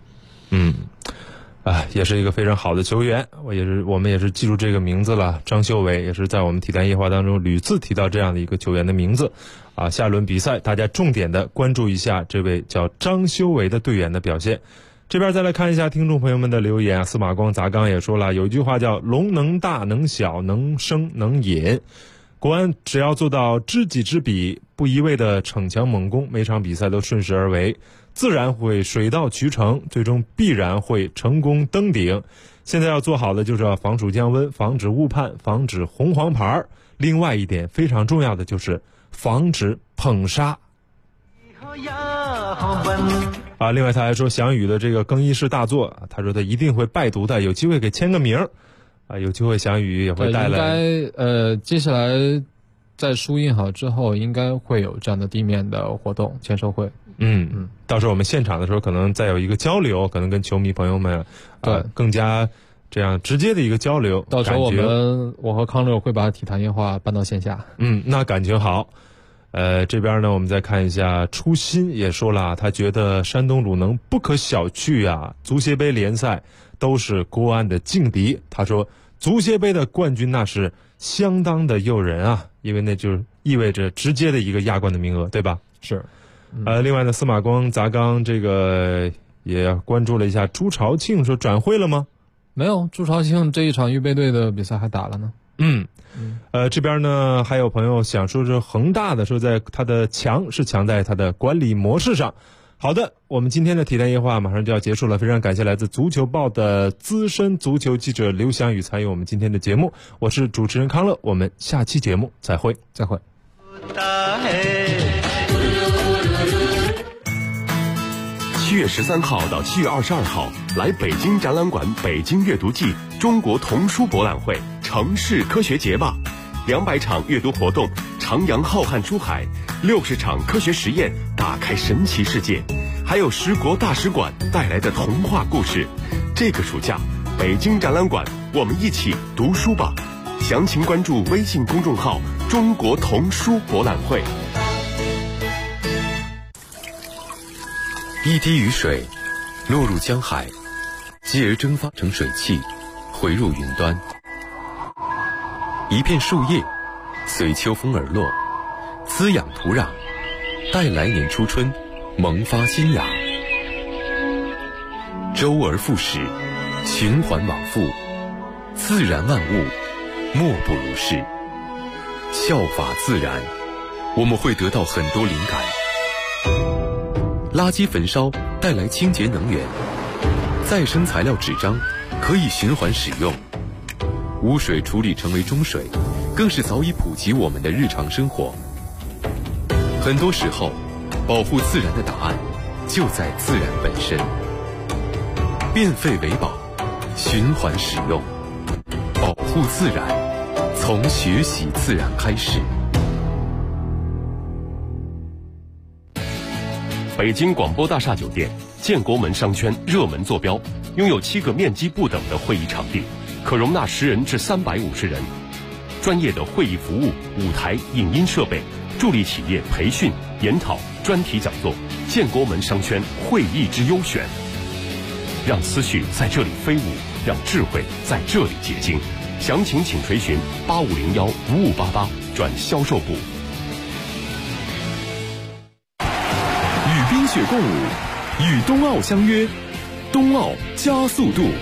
也是一个非常好的球员，我们也是记住这个名字了。张修维也是在我们体坛夜话当中屡次提到这样的一个球员的名字下轮比赛大家重点的关注一下这位叫张修维的队员的表现。这边再来看一下听众朋友们的留言司马光砸缸也说了，有一句话叫龙能大能小能生能隐，国安只要做到知己知彼，不一味的逞强猛攻，每场比赛都顺势而为，自然会水到渠成，最终必然会成功登顶。现在要做好的就是要防暑降温，防止误判，防止红黄牌。另外一点非常重要的就是防止捧杀。另外他还说翔宇的这个更衣室大作，他说他一定会拜读的，有机会给签个名有机会翔宇也会带来。 应该接下来在书印好之后，应该会有这样的地面的活动签售会。 到时候我们现场的时候可能再有一个交流，可能跟球迷朋友们更加这样直接的一个交流。 到时候我和康乐会把体坛夜话搬到线下。 那感情好。这边呢我们再看一下初心也说了，他觉得山东鲁能不可小觑足协杯联赛都是国安的劲敌。他说足协杯的冠军那是相当的诱人因为那就意味着直接的一个亚冠的名额，对吧？ 是。 另外呢司马光砸缸这个也关注了一下朱朝庆，说转会了吗？ 没有，朱朝庆这一场预备队的比赛还打了呢。 这边呢还有朋友想说是恒大的，说在它的强是强在它的管理模式上。好的，我们今天的体坛夜话马上就要结束了，非常感谢来自足球报的资深足球记者刘翔宇参与我们今天的节目，我是主持人康乐，我们下期节目再会。 7 月13号到7月22号，来北京展览馆北京阅读季中国童书博览会城市科学节吧，200场阅读活动，徜徉浩瀚书海，60场科学实验，打开神奇世界，还有10国大使馆带来的童话故事。这个暑假，北京展览馆，我们一起读书吧。详情关注微信公众号“中国童书博览会”。 一滴雨水落入江海，继而蒸发成水汽，回入云端。一片树叶随秋风而落，滋养土壤，待来年初春萌发新芽。周而复始，循环往复，自然万物莫不如是。效法自然，我们会得到很多灵感。垃圾焚烧带来清洁能源，再生材料纸张可以循环使用，污水处理成为中水，更是早已普及我们的日常生活。很多时候，保护自然的答案就在自然本身。变废为宝，循环使用，保护自然，从学习自然开始。 北京广播大厦酒店建国门商圈热门坐标，拥有7个面积不等的会议场地，可容纳10人至350人。专业的会议服务、舞台、影音设备，助力企业培训、研讨、专题讲座。建国门商圈会议之优选，让思绪在这里飞舞，让智慧在这里结晶。详情请垂询8501-5588转销售部。 与冰雪共舞，与冬奥相约，冬奥加速度。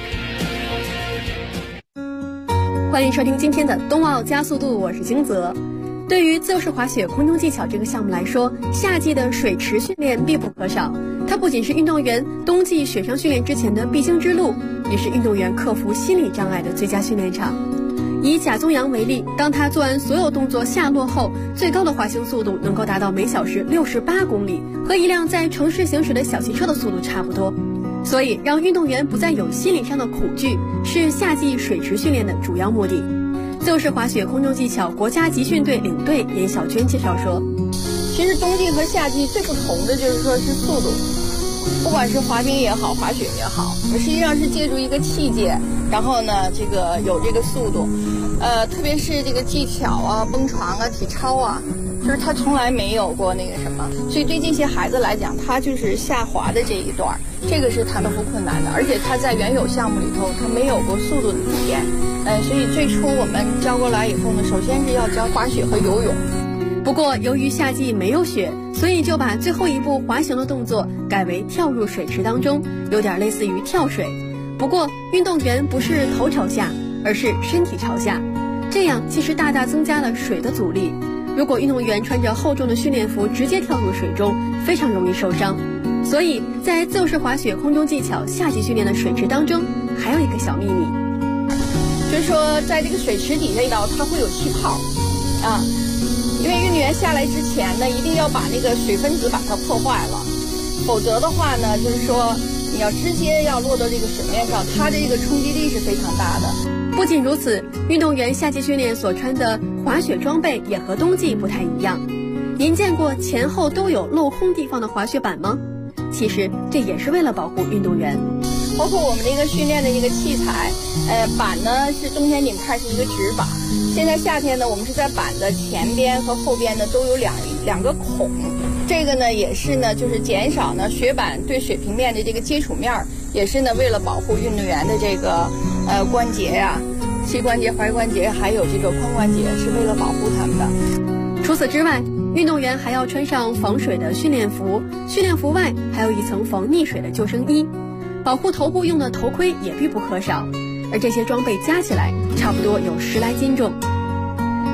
欢迎收听今天的冬奥加速度，我是金泽。对于自由式滑雪空中技巧这个项目来说，夏季的水池训练必不可少。它不仅是运动员冬季雪上训练之前的必经之路，也是运动员克服心理障碍的最佳训练场。以贾宗洋为例，当他做完所有动作下落后，最高的滑行速度能够达到每小时68公里，和一辆在城市行驶的小汽车的速度差不多。所以让运动员不再有心理上的恐惧，是夏季水池训练的主要目的。自由式滑雪空中技巧国家集训队领队严小娟介绍说， 其实冬季和夏季最不同的就是说是速度，不管是滑冰也好，滑雪也好，实际上是借助一个器械，然后呢这个有这个速度，特别是这个技巧啊、蹦床啊、体操啊，就是他从来没有过那个什么，所以对这些孩子来讲，他就是下滑的这一段，这个是他的不困难的，而且他在原有项目里头他没有过速度的体验，所以最初我们教过来以后呢，首先是要教滑雪和游泳。 不过由于夏季没有雪，所以就把最后一步滑行的动作改为跳入水池当中，有点类似于跳水。不过运动员不是头朝下，而是身体朝下，这样其实大大增加了水的阻力。如果运动员穿着厚重的训练服直接跳入水中，非常容易受伤。所以在自由式滑雪空中技巧夏季训练的水池当中，还有一个小秘密， 就是说在这个水池底下一道它会有气泡啊，因为运动员下来之前呢，一定要把那个水分子把它破坏了，否则的话呢，就是说你要直接要落到这个水面上，它的这个冲击力是非常大的。 不仅如此，运动员夏季训练所穿的滑雪装备也和冬季不太一样。您见过前后都有镂空地方的滑雪板吗？其实这也是为了保护运动员。 包括我们这个训练的这个器材，板呢是冬天你们看是一个直板，现在夏天呢我们是在板的前边和后边呢都有两个孔，这个呢也是呢就是减少呢雪板对水平面的这个接触面，也是呢为了保护运动员的这个关节呀、膝关节、踝关节还有这个髋关节，是为了保护他们的。 除此之外，运动员还要穿上防水的训练服，训练服外还有一层防溺水的救生衣，保护头部用的头盔也必不可少，而这些装备加起来差不多有10来斤重。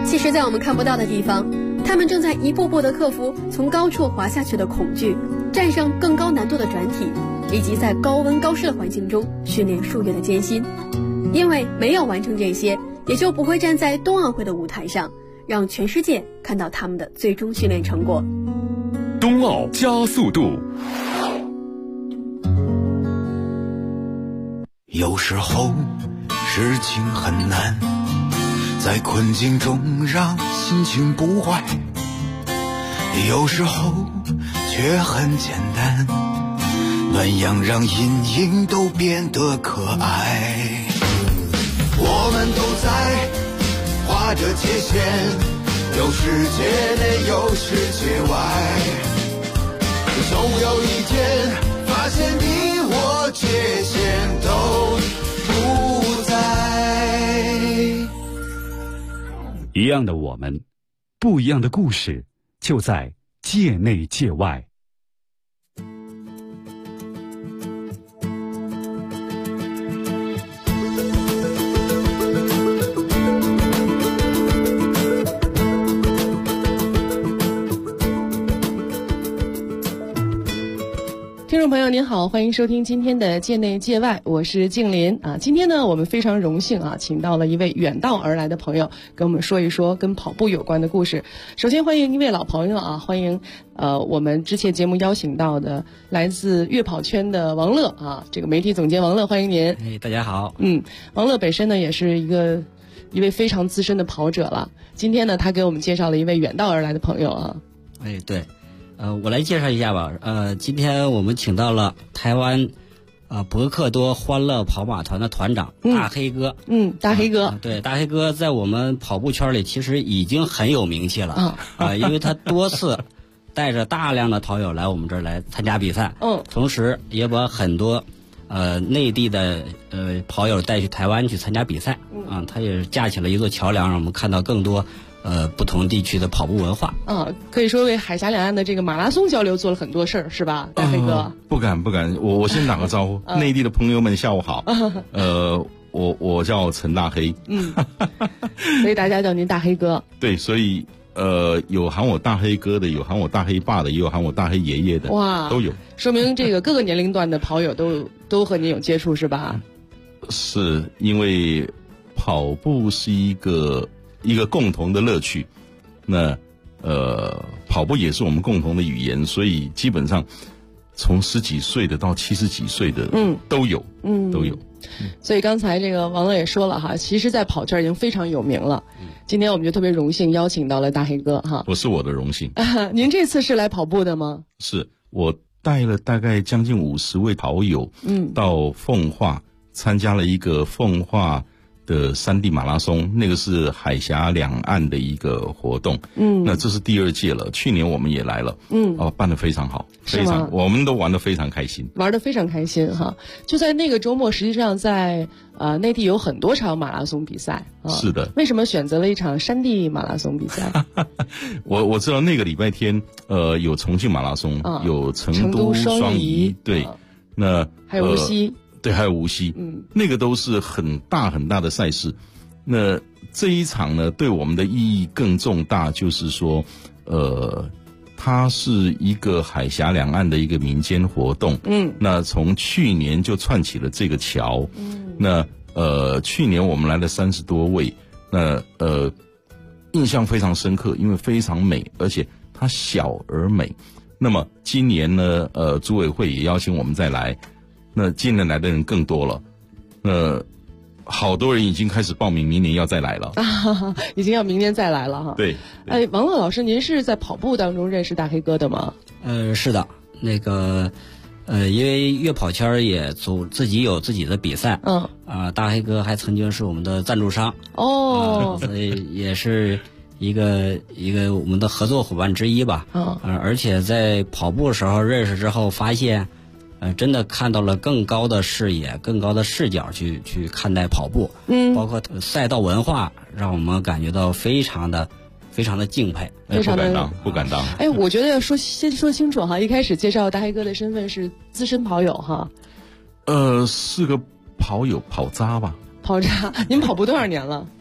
其实，在我们看不到的地方，他们正在一步步地克服从高处滑下去的恐惧，战胜更高难度的转体，以及在高温高湿的环境中训练数月的艰辛。因为没有完成这些，也就不会站在冬奥会的舞台上，让全世界看到他们的最终训练成果。 冬奥加速度。 有时候事情很难，在困境中让心情不坏，有时候却很简单，暖阳让阴影都变得可爱。我们都在画着界限，有世界内有世界外，总有一天发现你我界限都不在。 一样的我们，不一样的故事，就在界内界外。 听众朋友您好，欢迎收听今天的界内界外，我是静林啊。今天呢，我们非常荣幸啊，请到了一位远道而来的朋友，跟我们说一说跟跑步有关的故事。首先欢迎一位老朋友啊，欢迎我们之前节目邀请到的来自悦跑圈的王乐啊，这个媒体总监王乐，欢迎您。 哎，大家好。 王乐本身呢也是一位非常资深的跑者了。今天呢，他给我们介绍了一位远道而来的朋友啊。 哎，对。我来介绍一下吧。今天我们请到了台湾博克多欢乐跑马团的团长大黑哥。 大黑哥。 对，大黑哥在我们跑步圈里其实已经很有名气了因为他多次带着大量的跑友来我们这儿来参加比赛。同时也把很多内地的跑友带去台湾去参加比赛。他也架起了一座桥梁，让我们看到更多不同地区的跑步文化。 可以说为海峡两岸的这个马拉松交流做了很多事儿，是吧，大黑哥？ 不敢，我先打个招呼，内地的朋友们下午好。我叫陈大黑。 所以大家叫您大黑哥。 对，所以有喊我大黑哥的，有喊我大黑爸的，也有喊我大黑爷爷的，哇，都有。 说明这个各个年龄段的跑友都和您有接触，是吧？ 是因为跑步是一个共同的乐趣，那跑步也是我们共同的语言，所以基本上从10几岁的到70几岁的都有。 所以刚才这个王乐也说了哈，其实在跑圈已经非常有名了。今天我们就特别荣幸邀请到了大黑哥哈。 不是我的荣幸。 您这次是来跑步的吗？ 是我带了大概将近50位跑友到奉化参加了一个奉化的山地马拉松，那个是海峡两岸的一个活动。那这是第2届了，去年我们也来了。办得非常好，非常，我们都玩得非常开心， 玩得非常开心哈。就在那个周末，实际上在内地有很多场马拉松比赛。 是的。 为什么选择了一场山地马拉松比赛？ 我知道那个礼拜天有重庆马拉松，有成都双遗，对，那还有无锡。 对，还有无锡，那个都是很大很大的赛事。那这一场呢，对我们的意义更重大，就是说，它是一个海峡两岸的一个民间活动。那从去年就串起了这个桥。那去年我们来了30多位，那印象非常深刻，因为非常美，而且它小而美。那么今年呢，组委会也邀请我们再来。那今年来的人更多了，好多人已经开始报名，明年要再来了。 已经要明年再来了哈。 对。 王乐老师，您是在跑步当中认识大黑哥的吗？ 是的，那个因为悦跑圈也自己有自己的比赛。大黑哥还曾经是我们的赞助商。所以也是一个我们的合作伙伴之一吧。而且在跑步的时候认识之后，发现。真的看到了更高的视野、更高的视角去看待跑步，包括赛道文化，让我们感觉到非常的敬佩， 不敢当。 我觉得先说清楚哈，一开始介绍大黑哥的身份是资深跑友哈。 是个跑友，跑渣吧？ 跑渣，您跑步多少年了？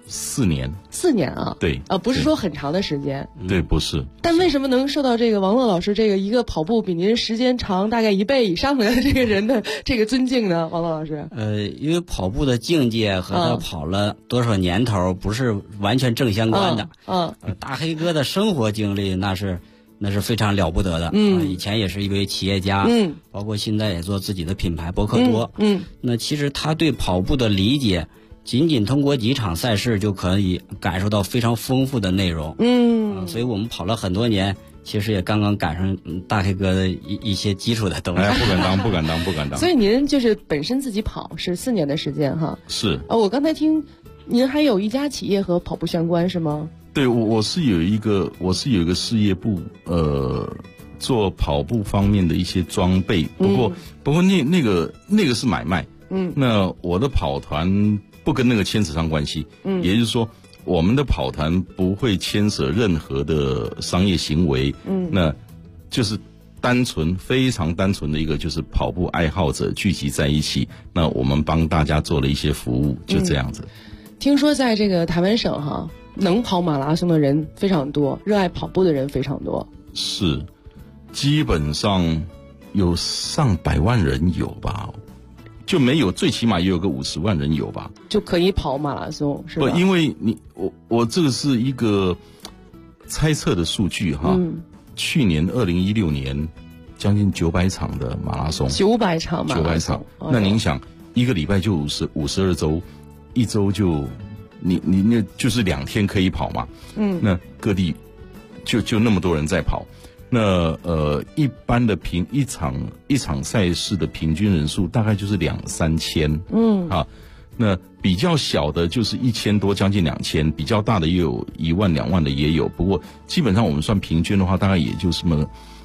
4年。 4年啊？ 对不是说很长的时间。 对，不是。 但为什么能受到这个王乐老师这个一个跑步比您时间长大概1倍以上的这个人的这个尊敬呢？王乐老师， 因为跑步的境界和他跑了多少年头不是完全正相关的。大黑哥的生活经历那是非常了不得的。以前也是一位企业家，包括现在也做自己的品牌博客多。那其实他对跑步的理解，仅仅通过几场赛事就可以感受到非常丰富的内容。所以我们跑了很多年，其实也刚刚赶上大黑哥的一些基础的东西。 不敢当。 所以您就是本身自己跑是4年的时间哈？ 是。 我刚才听您还有一家企业和跑步相关是吗？ 对，我是有一个事业部，做跑步方面的一些装备。不过那个是买卖。那我的跑团不跟那个牵扯上关系。也就是说，我们的跑团不会牵扯任何的商业行为。那就是非常单纯的一个，就是跑步爱好者聚集在一起。那我们帮大家做了一些服务，就这样子。 听说在这个台湾省哈，能跑马拉松的人非常多，热爱跑步的人非常多。 是，基本上有上100万人有吧，就没有最起码也有个50万人有吧， 就可以跑马拉松是吧？ 不，因为我这个是一个猜测的数据哈。去年2016年将近900场的马拉松 ，900场马拉松。 那您想，一个礼拜就52周，一周就你那就是2天可以跑嘛。那各地就那么多人在跑。那一般的一场赛事的平均人数大概就是2-3千。那比较小的就是1000多，将近2000，比较大的也有1万2万的也有。不过基本上我们算平均的话，大概也就是么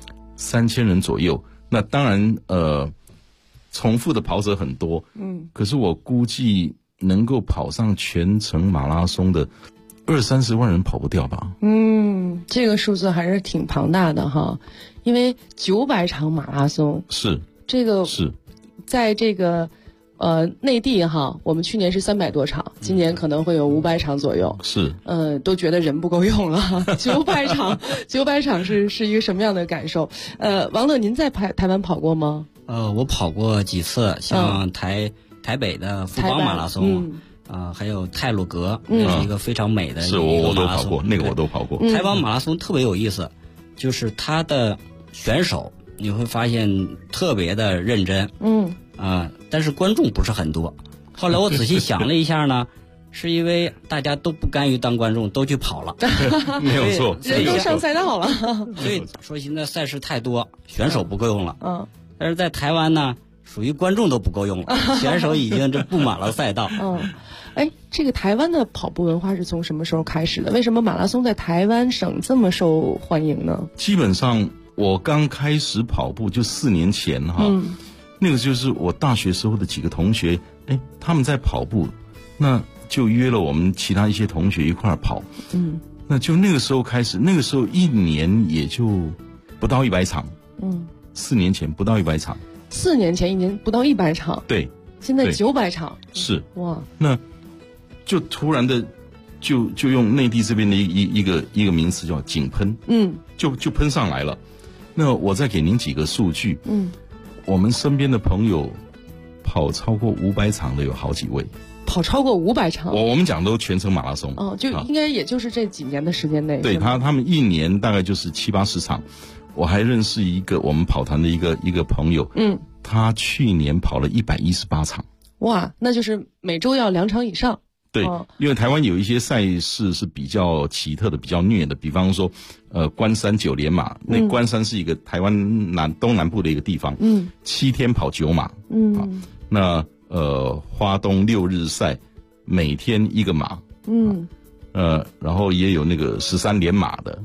3000人左右。那当然重复的跑者很多。可是我估计能够跑上全程马拉松的20-30万人跑不掉吧。 这个数字还是挺庞大的哈，因为900场马拉松是这个是在这个内地哈，我们去年是300多场，今年可能会有500场左右。 是都觉得人不够用了。900场是一个什么样的感受？王乐，您在台湾跑过吗？ 我跑过几次，像台北的富邦马拉松。还有太鲁阁，那是一个非常美的一个马拉松。 那个我都跑过。 台湾马拉松特别有意思，就是他的选手你会发现特别的认真。但是观众不是很多。后来我仔细想了一下呢，是因为大家都不甘于当观众，都去跑了。 没有错， 人都上赛道了。 所以说现在赛事太多，选手不够用了。但是在台湾呢，属于观众都不够用了，选手已经布满了赛道。 这个台湾的跑步文化是从什么时候开始的？为什么马拉松在台湾省这么受欢迎呢？ 基本上我刚开始跑步就4年前哈。那个就是我大学时候的几个同学，他们在跑步，那就约了我们其他一些同学一块儿跑。那就那个时候开始，那个时候1年也就不到100场。4年前不到100场。 4年前1年不到100场。 对。 现在900场。 是。 哇。 那就突然的就用内地这边的一个名词叫井喷。就喷上来了。那我再给您几个数据。我们身边的朋友跑超过500场的有好几位。 跑超过500场？ 我们讲都全程马拉松。 就应该也就是这几年的时间内。 对，他们1年大概就是70-80场。我还认识一个我们跑团的一个朋友，他去年跑了118场。 哇，那就是每周要2场以上。 对，因为台湾有一些赛事是比较奇特的、比较虐的，比方说，关山9连马。那关山是一个台湾东南部的一个地方，7天跑9马。那花东6日赛，每天1个马。然后也有那个13连马的。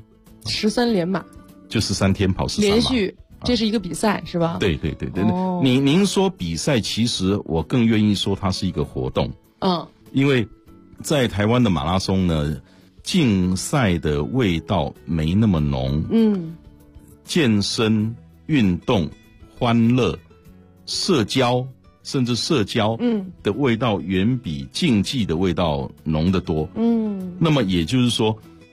13连马。 就13天跑13马。 连续。这是一个比赛是吧？ 对。您说比赛，其实我更愿意说它是一个活动。因为在台湾的马拉松呢，竞赛的味道没那么浓。健身、运动、欢乐、社交甚至社交的味道远比竞技的味道浓得多。那么也就是说，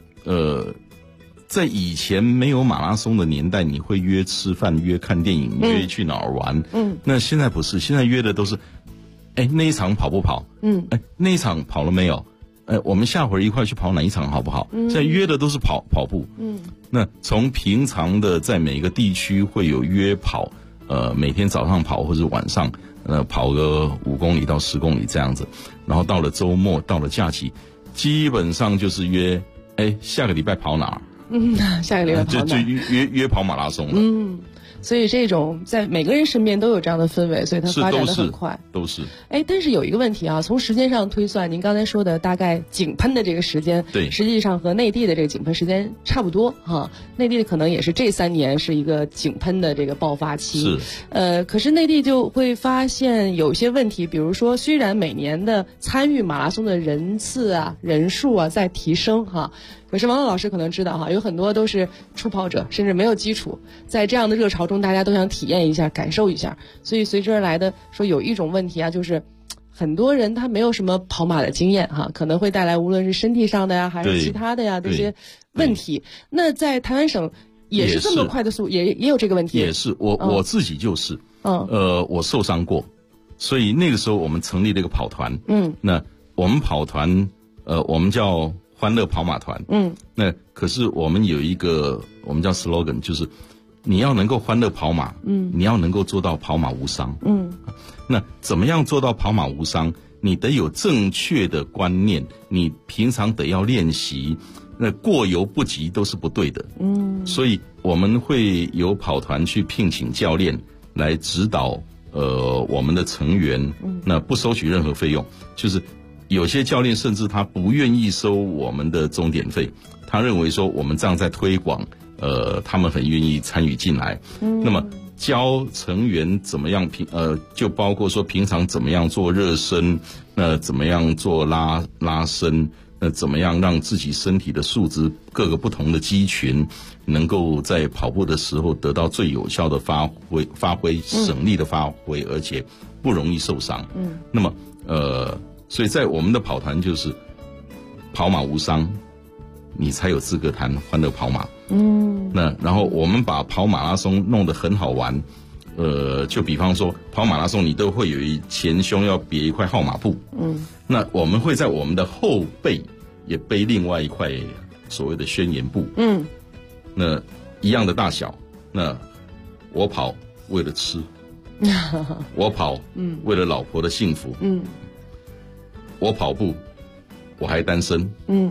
在以前没有马拉松的年代，你会约吃饭、约看电影、约去哪儿玩。那现在不是，现在约的都是，那一场跑不跑？那一场跑了没有？我们下回一块去跑哪一场好不好？现在约的都是跑步。那从平常的在每个地区会有约跑，每天早上跑或者晚上，跑个5公里到10公里这样子，然后到了周末，到了假期，基本上就是约，下个礼拜跑哪儿？ 下个礼拜跑哪儿？ 就约跑马拉松了。 所以这种在每个人身边都有这样的氛围，所以它发展得很快。 都是。 但是有一个问题啊，从时间上推算，您刚才说的大概井喷的这个时间， 对， 实际上和内地的这个井喷时间差不多哈。内地可能也是这3年是一个井喷的这个爆发期。 是。 可是内地就会发现有些问题，比如说虽然每年的参与马拉松的人次啊、人数啊在提升哈。可是王乐老师可能知道哈，有很多都是初跑者，甚至没有基础，在这样的热潮中，大家都想体验一下、感受一下，所以随之而来的说有一种问题啊，就是很多人他没有什么跑马的经验哈，可能会带来无论是身体上的呀，还是其他的呀这些问题。那在台湾省也是这么快的速，也有这个问题。 也是我自己就是，我受伤过，所以那个时候我们成立了一个跑团。那我们跑团，我们叫欢乐跑马团。那可是我们有一个我们叫 slogan， 就是你要能够欢乐跑马，你要能够做到跑马无伤。那怎么样做到跑马无伤？你得有正确的观念，你平常得要练习，那过犹不及都是不对的。所以我们会有跑团去聘请教练来指导我们的成员，那不收取任何费用，就是有些教练甚至他不愿意收我们的钟点费，他认为说我们这样在推广，他们很愿意参与进来。那么教成员怎么样就包括说平常怎么样做热身，怎么样做拉伸，怎么样让自己身体的素质各个不同的肌群能够在跑步的时候得到最有效的发挥，省力的发挥，而且不容易受伤。那么所以在我们的跑团就是跑马无伤，你才有资格谈欢乐跑马。那然后我们把跑马拉松弄得很好玩，就比方说跑马拉松你都会有前胸要别一块号码布。那我们会在我们的后背也背另外一块所谓的宣言布。那一样的大小，那我跑为了吃，我跑为了老婆的幸福。我跑步，我还单身。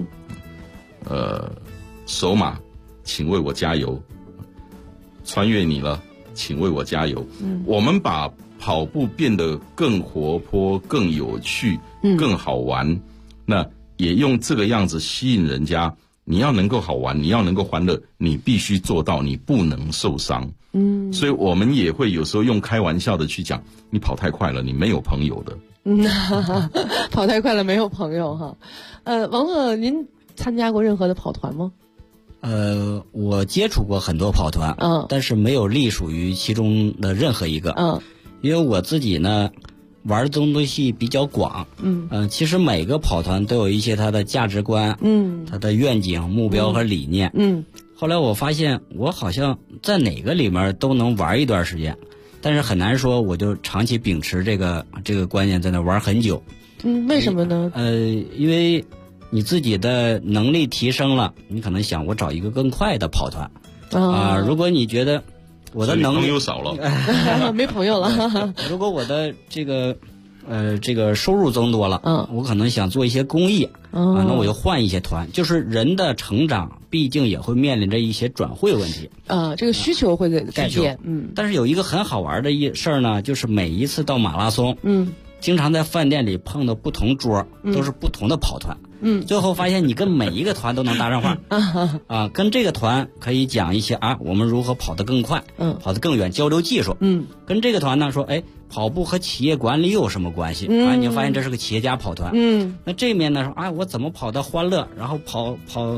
首马，请为我加油。穿越你了，请为我加油。我们把跑步变得更活泼、更有趣、更好玩。那也用这个样子吸引人家。你要能够好玩，你要能够欢乐，你必须做到你不能受伤。所以我们也会有时候用开玩笑的去讲，你跑太快了，你没有朋友的。 跑太快了没有朋友哈。王乐，您参加过任何的跑团吗？ 我接触过很多跑团，但是没有隶属于其中的任何一个。因为我自己呢玩的东西比较广。其实每个跑团都有一些它的价值观，它的愿景、目标和理念。后来我发现我好像在哪个里面都能玩一段时间，但是很难说我就长期秉持这个观念在那玩很久。 为什么呢？ 因为你自己的能力提升了，你可能想我找一个更快的跑团如果你觉得我的能力朋友少了没朋友了如果我的这个收入增多了，我可能想做一些公益那我就换一些团。就是人的成长毕竟也会面临着一些转会问题这个需求会改变。 但是有一个很好玩的事儿呢，就是每一次到马拉松，经常在饭店里碰到不同桌，都是不同的跑团。最后发现你跟每一个团都能搭上话跟这个团可以讲一些我们如何跑得更快，跑得更远，交流技术。跟这个团呢说，跑步和企业管理有什么关系你发现这是个企业家跑团。那这面呢说我怎么跑得欢乐，然后跑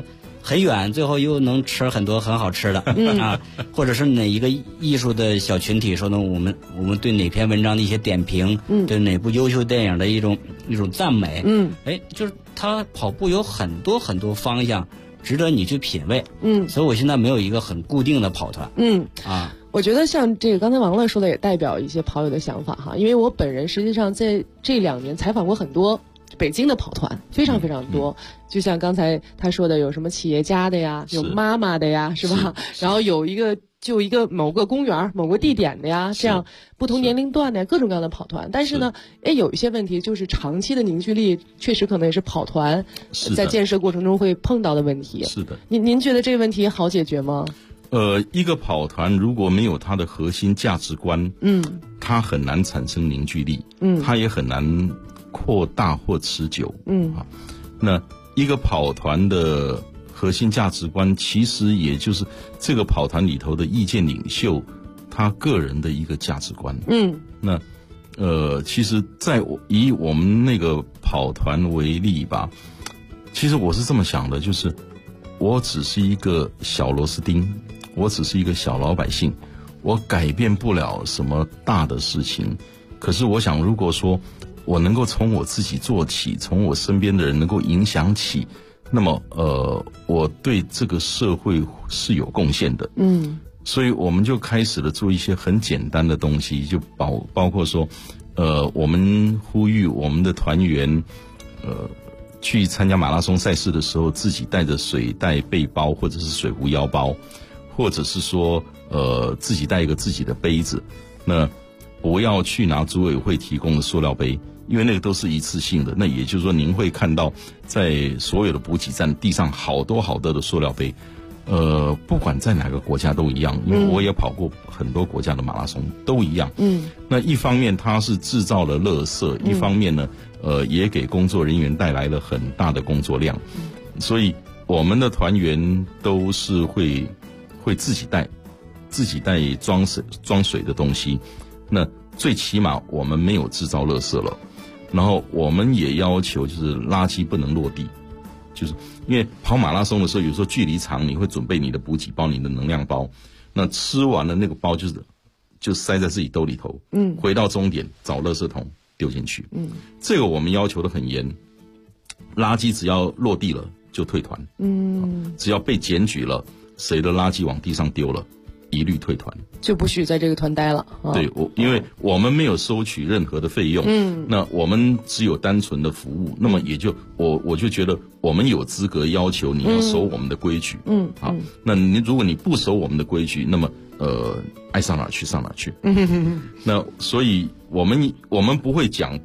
很远，最后又能吃很多很好吃的啊，或者是哪一个艺术的小群体说呢，我们对哪篇文章的一些点评，对哪部优秀电影的一种赞美，就是他跑步有很多很多方向值得你去品味，所以我现在没有一个很固定的跑团， 我觉得像这个刚才王乐说的也代表一些跑友的想法哈，因为我本人实际上在这2年采访过很多北京的跑团，非常非常多，就像刚才他说的，有什么企业家的呀，有妈妈的呀，是吧？然后有一个某个公园某个地点的呀，这样不同年龄段的各种各样的跑团。但是呢，有一些问题就是长期的凝聚力，确实可能也是跑团在建设过程中会碰到的问题。 是的， 您觉得这个问题好解决吗？ 一个跑团如果没有它的核心价值观，它很难产生凝聚力，它也很难扩大或持久，那一个跑团的核心价值观，其实也就是这个跑团里头的意见领袖他个人的一个价值观，那其实以我们那个跑团为例吧，其实我是这么想的，就是我只是一个小螺丝钉，我只是一个小老百姓，我改变不了什么大的事情。可是我想，如果说我能够从我自己做起，从我身边的人能够影响起，那么我对这个社会是有贡献的。所以我们就开始了做一些很简单的东西，就包括说，我们呼吁我们的团员，去参加马拉松赛事的时候，自己带着水袋背包或者是水壶腰包，或者是说自己带一个自己的杯子，那不要去拿组委会提供的塑料杯，因为那个都是一次性的。那也就是说，您会看到在所有的补给站地上好多好多的塑料杯，不管在哪个国家都一样，因为我也跑过很多国家的马拉松，都一样。那一方面它是制造了垃圾，一方面呢，也给工作人员带来了很大的工作量，所以我们的团员都是会自己带装水的东西。那最起码我们没有制造垃圾了，然后我们也要求就是垃圾不能落地，就是因为跑马拉松的时候，有时候距离长，你会准备你的补给包、你的能量包，那吃完了那个包就塞在自己兜里头，回到终点找垃圾桶丢进去，这个我们要求的很严，垃圾只要落地了就退团，只要被检举了，谁的垃圾往地上丢了，一律退团， 就不许在这个团待了。 对，因为我们没有收取任何的费用，那我们只有单纯的服务，那么也就我就觉得我们有资格要求你要守我们的规矩，那如果你不守我们的规矩，那么爱上哪去上哪去，那所以我们不会讲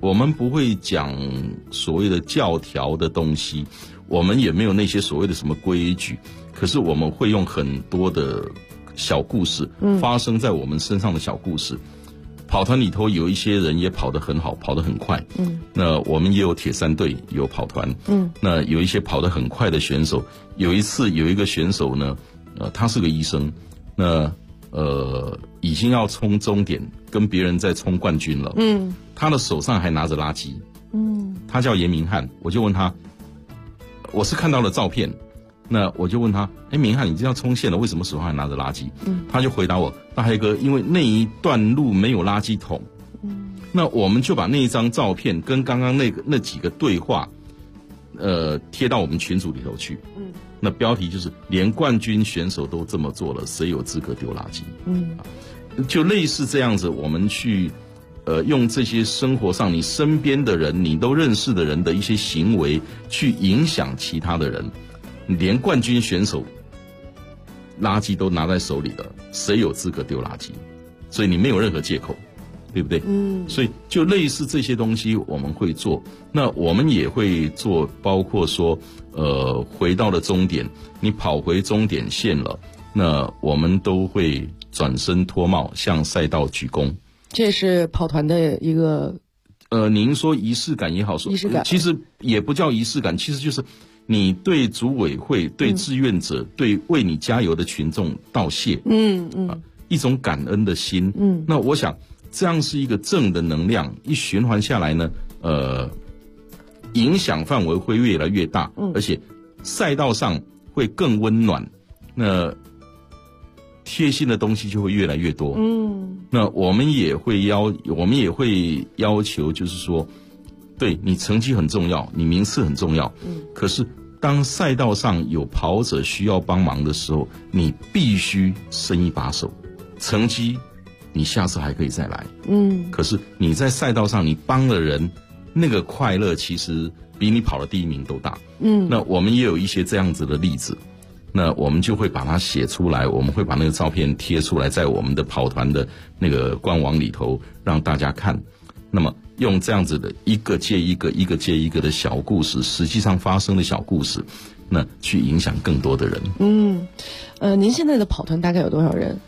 所谓的教条的东西，我们也没有那些所谓的什么规矩，可是我们会用很多的小故事，发生在我们身上的小故事。跑团里头有一些人也跑得很好，跑得很快，那我们也有铁三队，有跑团，那有一些跑得很快的选手。有一次有一个选手呢，他是个医生，那已经要冲终点，跟别人在冲冠军了，他的手上还拿着垃圾，他叫严明翰，我就问他，我是看到了照片，那我就问他，明翰，你这样冲线了，为什么手上还拿着垃圾？他就回答我，大黑哥，因为那一段路没有垃圾桶，那我们就把那一张照片跟刚刚那几个对话，贴到我们群组里头去，那标题就是连冠军选手都这么做了，谁有资格丢垃圾？就类似这样子，我们去用这些生活上你身边的人，你都认识的人的一些行为，去影响其他的人。连冠军选手垃圾都拿在手里了，谁有资格丢垃圾？所以你没有任何借口，对不对？所以就类似这些东西我们会做，那我们也会做，包括说回到了终点，你跑回终点线了，那我们都会转身脱帽向赛道鞠躬。 这是跑团的一个您说仪式感也好，说仪式感其实也不叫仪式感，其实就是你对组委会、对志愿者、对为你加油的群众道谢，一种感恩的心，那我想这样是一个正的能量，一循环下来呢，影响范围会越来越大，而且赛道上会更温暖，那贴心的东西就会越来越多。那我们也会要求，就是说，对你成绩很重要，你名次很重要。可是当赛道上有跑者需要帮忙的时候，你必须伸一把手。成绩你下次还可以再来。可是你在赛道上你帮了人，那个快乐其实比你跑了第一名都大。那我们也有一些这样子的例子。那我们就会把它写出来，我们会把那个照片贴出来，在我们的跑团的那个官网里头让大家看。那么用这样子的一个接一个、一个接一个的小故事，实际上发生的小故事，那去影响更多的人。 您现在的跑团大概有多少人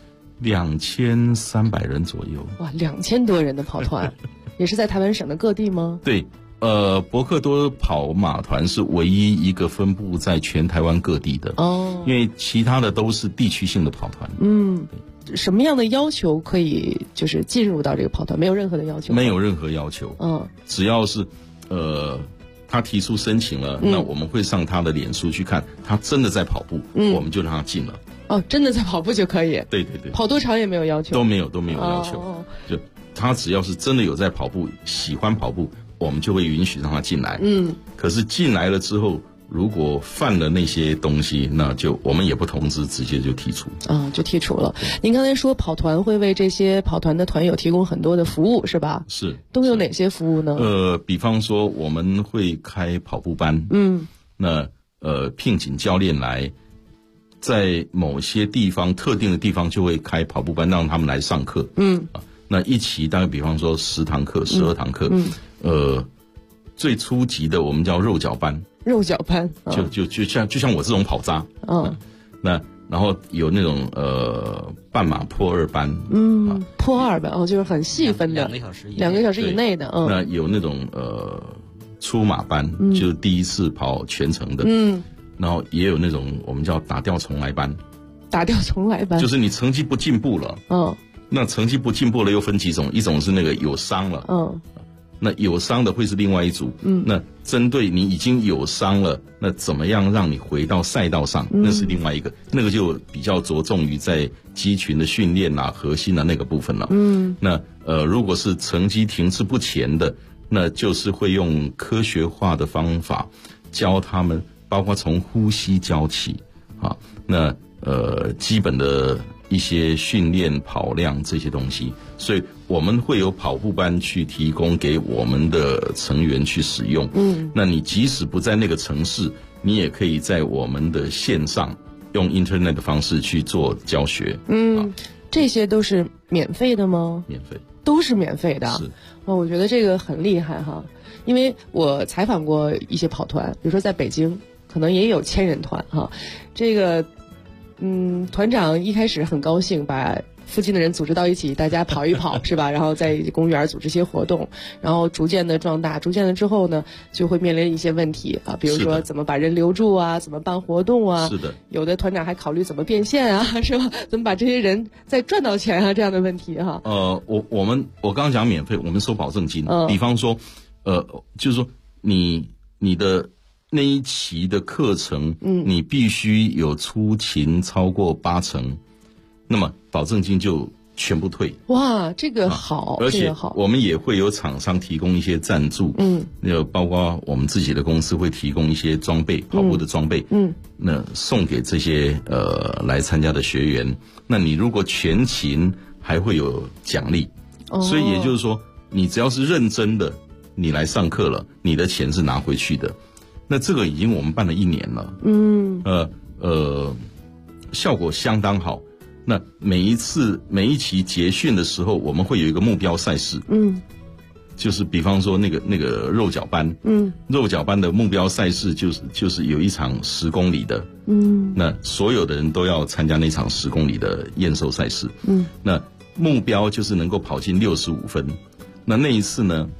？2300人左右。 哇，2000多人的跑团，也是在台湾省的各地吗？ 对。伯克多跑马团是唯一一个分布在全台湾各地的因为其他的都是地区性的跑团。 什么样的要求可以就是进入到这个跑团？没有任何的要求？ 没有任何要求。只要是他提出申请了，那我们会上他的脸书去看，他真的在跑步，我们就让他进了。 真的在跑步就可以？ 对， 跑多长也没有要求？ 都没有要求。就他只要是真的有在跑步，喜欢跑步，我们就会允许让他进来。可是进来了之后，如果犯了那些东西，那就我们也不通知，直接就剔除。 就剔除了。您刚才说跑团会为这些跑团的团友提供很多的服务，是吧？ 是。 都有哪些服务呢？ 比方说我们会开跑步班。那聘请教练来，在某些地方特定的地方就会开跑步班，让他们来上课。那一期大概比方说10堂课、12堂课。最初级的我们叫肉脚班。 肉脚班。 就像我这种跑渣。那然后有那种半马破2班。 破2班就是很细分的，2个小时以内的。 那有那种初马班，就是第一次跑全程的。然后也有那种我们叫打掉重来班。 打掉重来班就是你成绩不进步了。那成绩不进步了又分几种，一种是那个有伤了。那有伤的会是另外一组。那针对你已经有伤了，那怎么样让你回到赛道上，那是另外一个。那个就比较着重于在肌群的训练核心那个部分了。那如果是成绩停滞不前的，那就是会用科学化的方法教他们，包括从呼吸教起那基本的一些训练跑量这些东西，所以我们会有跑步班去提供给我们的成员去使用。那你即使不在那个城市，你也可以在我们的线上用 Internet 的方式去做教学。 这些都是免费的吗？ 免费， 都是免费的。 是。 我觉得这个很厉害哈，因为我采访过一些跑团，比如说在北京可能也有1000人团哈，这个团长一开始很高兴把附近的人组织到一起，大家跑一跑是吧？然后在公园组织一些活动，然后逐渐的壮大，逐渐的之后呢，就会面临一些问题比如说怎么把人留住怎么办活动是的。 有的团长还考虑怎么变现是吧？怎么把这些人再赚到钱这样的问题我刚刚讲免费，我们收保证金。比方说就是说你的那一期的课程，你必须有出勤超过80%，那么保证金就全部退。 哇，这个好， 而且我们也会有厂商提供一些赞助，包括我们自己的公司会提供一些装备，跑步的装备，那送给这些来参加的学员。那你如果全勤，还会有奖励。所以也就是说，你只要是认真的，你来上课了，你的钱是拿回去的。那这个已经我们办了1年了，效果相当好。那每一期结训的时候，我们会有一个目标赛事，就是比方说那个肉脚班，肉脚班的目标赛事就是有一场10公里的，那所有的人都要参加那场10公里的验收赛事，那目标就是能够跑进65分。那一次呢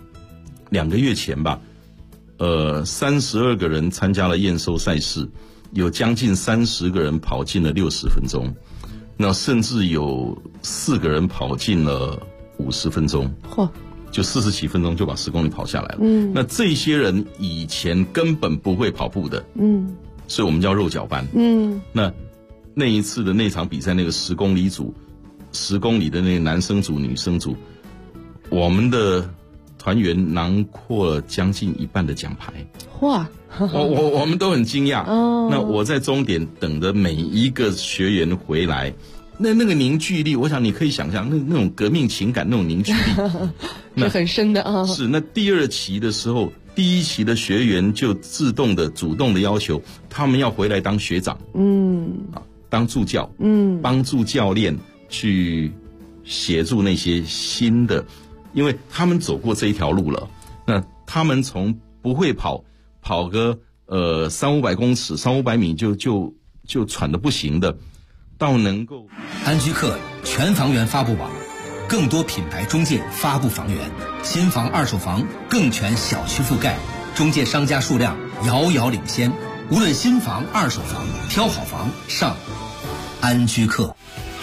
，2个月前吧。32个人参加了验收赛事，有将近30个人跑进了60分钟，那甚至有4个人跑进了50分钟，就40几分钟就把10公里跑下来了。那这些人以前根本不会跑步的， 所以我们叫肉脚班。那一次的那场比赛，那个10公里组，10公里的那个男生组、女生组，我们的团员囊括了将近一半的奖牌。 哇！ 我们都很惊讶。那我在终点等着每一个学员回来。那个凝聚力，我想你可以想象那种革命情感，那种凝聚力是很深的啊。 是那第2期的时候，第1期的学员就主动的要求他们要回来当学长，当助教，帮助教练去协助那些新的，因为他们走过这一条路了。那他们从不会跑个300-500公尺、300-500米就喘得不行的。到能够安居客全房源发布网，更多品牌中介发布房源，新房二手房更全小区覆盖，中介商家数量遥遥领先。无论新房二手房，挑好房上安居客。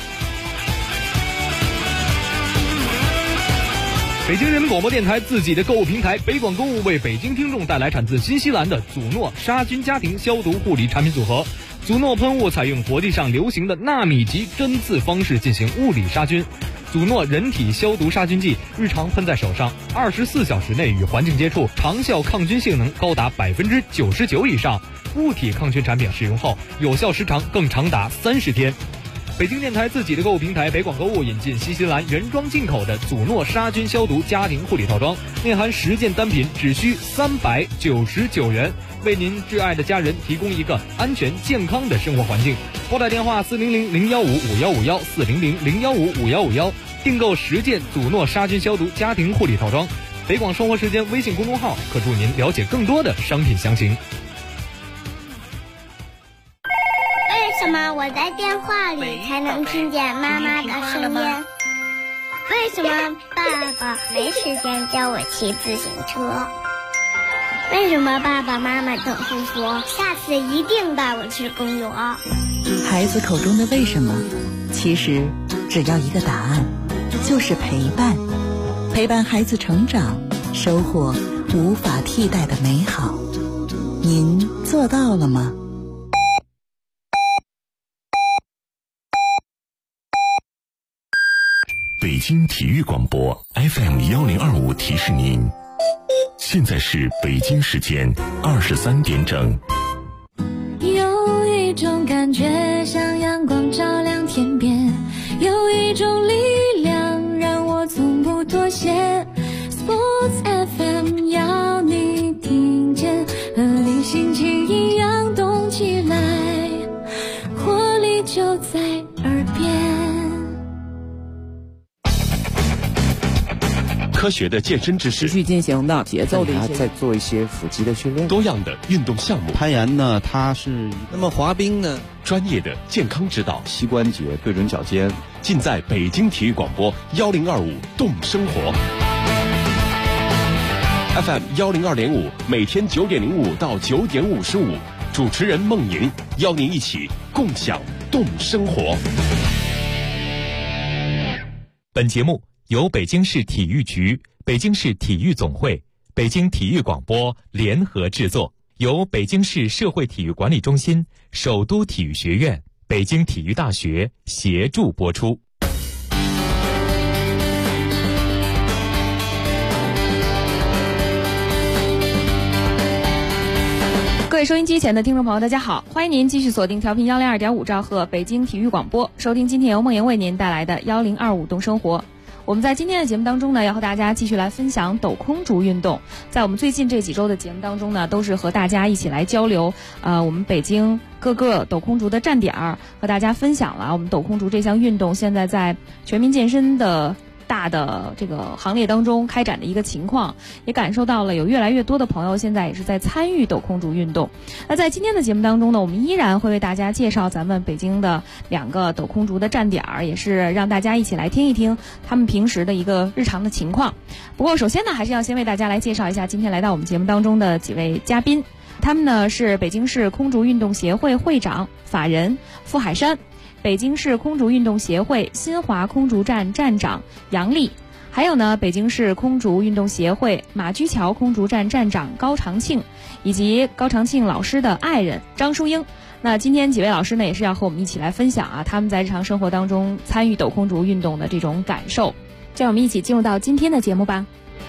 北京人民广播电台自己的购物平台北广购物为北京听众带来产自新西兰的祖诺杀菌家庭消毒护理产品组合。祖诺喷雾采用国际上流行的纳米级针刺方式进行物理杀菌。祖诺人体消毒杀菌剂日常喷在手上，24小时内与环境接触，长效抗菌性能高达99%以上。物体抗菌产品使用后，有效时长更长达30天。北京电台自己的购物平台北广购物引进新西兰原装进口的祖诺杀菌消毒家庭护理套装，内含10件单品，只需399元，为您挚爱的家人提供一个安全健康的生活环境。拨打电话400-015-5151 400-015-5151，订购10件祖诺杀菌消毒家庭护理套装。北广生活时间微信公众号可助您了解更多的商品详情。 为什么我在电话里才能听见妈妈的声音？为什么爸爸没时间教我骑自行车？为什么爸爸妈妈总是说下次一定带我去公园？ 孩子口中的为什么，其实只要一个答案，就是陪伴。陪伴孩子成长，收获无法替代的美好。您做到了吗？ 北京体育广播 FM1025 提示您，现在是北京时间23点整。 有一种感觉像阳光照亮天边，有一种力量让我从不妥协。Sports FM 要你听见，和你心情一样动起来，活力就在耳边。 科学的健身知识， 持续进行的节奏的再做一些腹肌的训练， 多样的运动项目。 攀岩呢，它是那么滑冰呢， 专业的健康指导， 膝关节对准脚尖， 尽在北京体育广播1025动生活 FM 102.5，每天9点05到9点55，主持人孟莹邀您一起共享动生活。 本节目由北京市体育局、北京市体育总会、北京体育广播联合制作，由北京市社会体育管理中心、首都体育学院、北京体育大学协助播出。 各位收音机前的听众朋友，大家好，欢迎您继续锁定调频102.5兆赫北京体育广播，收听今天由孟莹为您带来的1025动生活。我们在今天的节目当中呢，要和大家继续来分享斗空竹运动。在我们最近这几周的节目当中呢，都是和大家一起来交流我们北京各个斗空竹的站点，和大家分享了我们斗空竹这项运动现在在全民健身的大的这个行列当中开展的一个情况，也感受到了有越来越多的朋友现在也是在参与斗空竹运动。那在今天的节目当中呢，我们依然会为大家介绍咱们北京的2个斗空竹的站点，也是让大家一起来听一听他们平时的一个日常的情况。不过首先呢，还是要先为大家来介绍一下今天来到我们节目当中的几位嘉宾，他们呢是北京市空竹运动协会会长法人傅海山，北京市空竹运动协会新华空竹站站长杨丽， 还有呢，北京市空竹运动协会马驹桥空竹站站长高长庆，以及高长庆老师的爱人张淑英。那今天几位老师呢，也是要和我们一起来分享啊，他们在日常生活当中参与抖空竹运动的这种感受。让我们一起进入到今天的节目吧。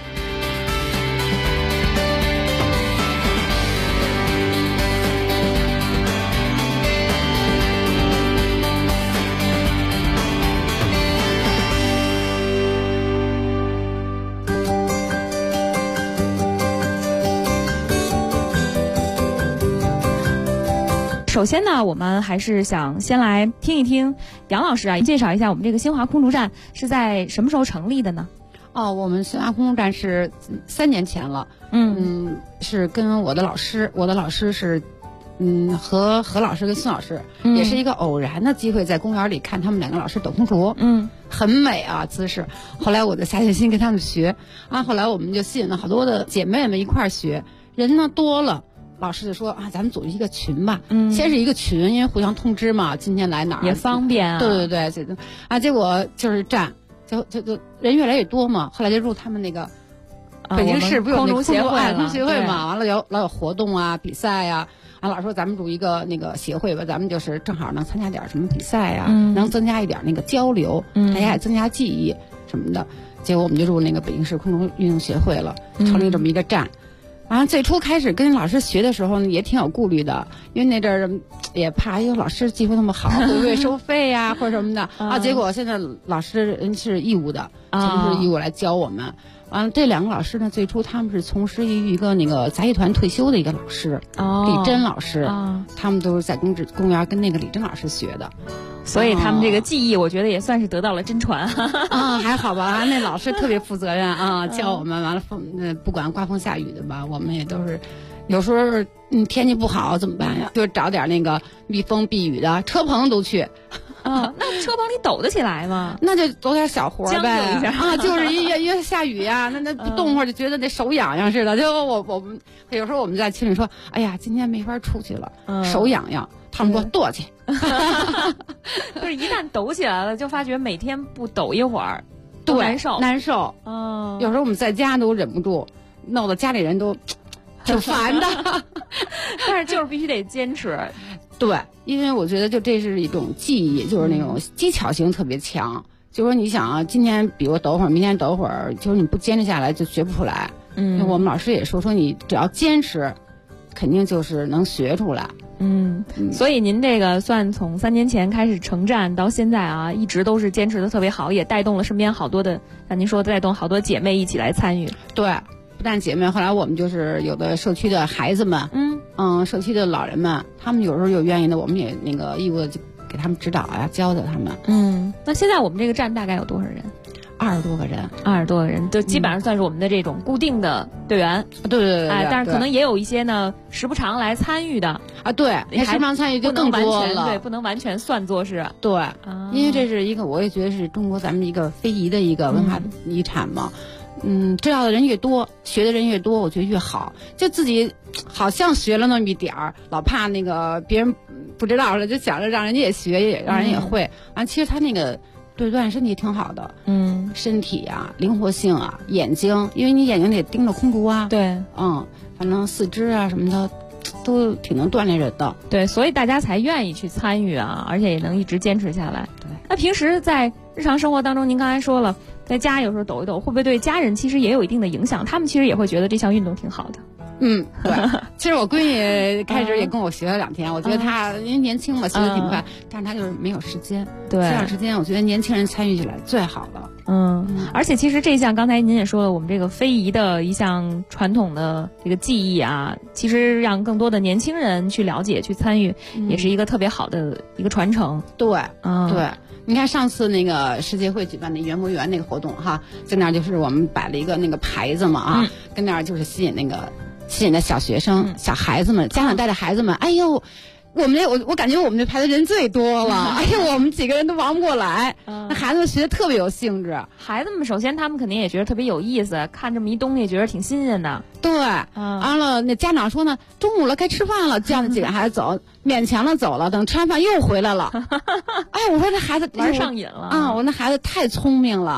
首先呢，我们还是想先来听一听杨老师啊，介绍一下我们这个新华空竹站是在什么时候成立的呢？ 我们新华空竹站是3年前了。是跟我的老师是和何老师跟孙老师，也是一个偶然的机会，在公园里看他们2个老师抖空竹，很美啊姿势。后来我就下决心跟他们学啊，后来我们就吸引了好多的姐妹们一块儿学，人呢多了。老师就说啊，咱们组一个群吧。先是一个群，因为互相通知嘛，今天来哪儿也方便啊。 对，结果就是站，就人越来越多嘛。后来就入他们那个北京市不有那个空竹协会嘛，完了老有活动啊、比赛呀。老师说咱们组一个那个协会吧，咱们就是正好能参加点什么比赛呀，能增加一点那个交流，大家也增加记忆什么的。结果我们就入那个北京市空竹运动协会了，成立这么一个站。最初开始跟老师学的时候呢，也挺有顾虑的，因为那阵儿也怕，老师技术那么好，会不会收费呀，或者什么的啊？结果现在老师人是义务的，就是义务来教我们。完了，这2个老师呢，最初他们是从事于一个那个杂技团退休的一个老师，李珍老师，他们都是在公园跟那个李珍老师学的。 所以他们这个技艺，我觉得也算是得到了真传。 还好吧，那老师特别负责任啊，教我们。完了不管刮风下雨的吧，我们也都是，有时候天气不好怎么办呀？就找点那个避风避雨的车棚都去。 那车棚里抖得起来吗？ 那就走点小活呗。 将就一下就是一下雨呀，那不动会儿就觉得那手痒痒似的。就我们有时候我们在群里说，哎呀，今天没法出去了，手痒痒。他们说跺去， 就是一旦抖起来了，就发觉每天不抖一会儿， 对， 难受。 有时候我们在家都忍不住，闹得家里人都挺烦的。 但是就是必须得坚持。 对，因为我觉得就这是一种技艺，就是那种技巧性特别强。就说你想啊，今天比如抖会儿，明天抖会儿，就是你不坚持下来就学不出来。我们老师也说你只要坚持，肯定就是能学出来。 所以您这个算从3年前开始成站到现在啊，一直都是坚持的特别好，也带动了身边好多的，像您说带动好多姐妹一起来参与。 对，不但姐妹，后来我们就是有的社区的孩子们，社区的老人们，他们有时候有愿意的，我们也那个义务的就给他们指导呀，教教他们。 那现在我们这个站大概有多少人 ？20多个人 ，20多个人，就基本上算是我们的这种固定的队员。 对， 但是可能也有一些呢，时不常来参与的啊。对，时不常参与就更多了。 对，不能完全算作是。 对，因为这是一个，我也觉得是中国咱们一个非遗的一个文化遗产嘛。知道的人越多，学的人越多，我觉得越好。就自己好像学了那么一点儿，老怕那个别人不知道了，就想着让人家也学，也让人也会。其实他那个。对锻炼身体挺好的，身体啊，灵活性啊，眼睛，因为你眼睛得盯着空竹啊， 对， 反正四肢啊什么的，都挺能锻炼人的， 对，所以大家才愿意去参与啊，而且也能一直坚持下来。 对， 那平时在日常生活当中，您刚才说了，在家有时候抖一抖，会不会对家人其实也有一定的影响？他们其实也会觉得这项运动挺好的。 对，其实我闺女开始也跟我学了2天，我觉得她因为年轻嘛，学得挺快，但是她就是没有时间。 对， 这段时间我觉得年轻人参与起来最好了。 而且其实这项刚才您也说了，我们这个非遗的一项传统的这个技艺啊，其实让更多的年轻人去了解、去参与，也是一个特别好的一个传承。 对，对。你看上次那个世界会举办的园博园那个活动哈，在那儿就是我们摆了一个那个牌子嘛跟那儿就是吸引的小学生、小孩子们，家长带着孩子们，哎呦，我感觉我们这排的人最多了，哎呦，我们几个人都忙不过来，那孩子们学的特别有兴致。 孩子们首先他们肯定也觉得特别有意思，看这么一东西觉得挺新鲜的。 对，完了那家长说呢，中午了该吃饭了，叫那几个孩子走，勉强的走了，等吃完饭又回来了。哎，我说这孩子玩上瘾了我那孩子太聪明了。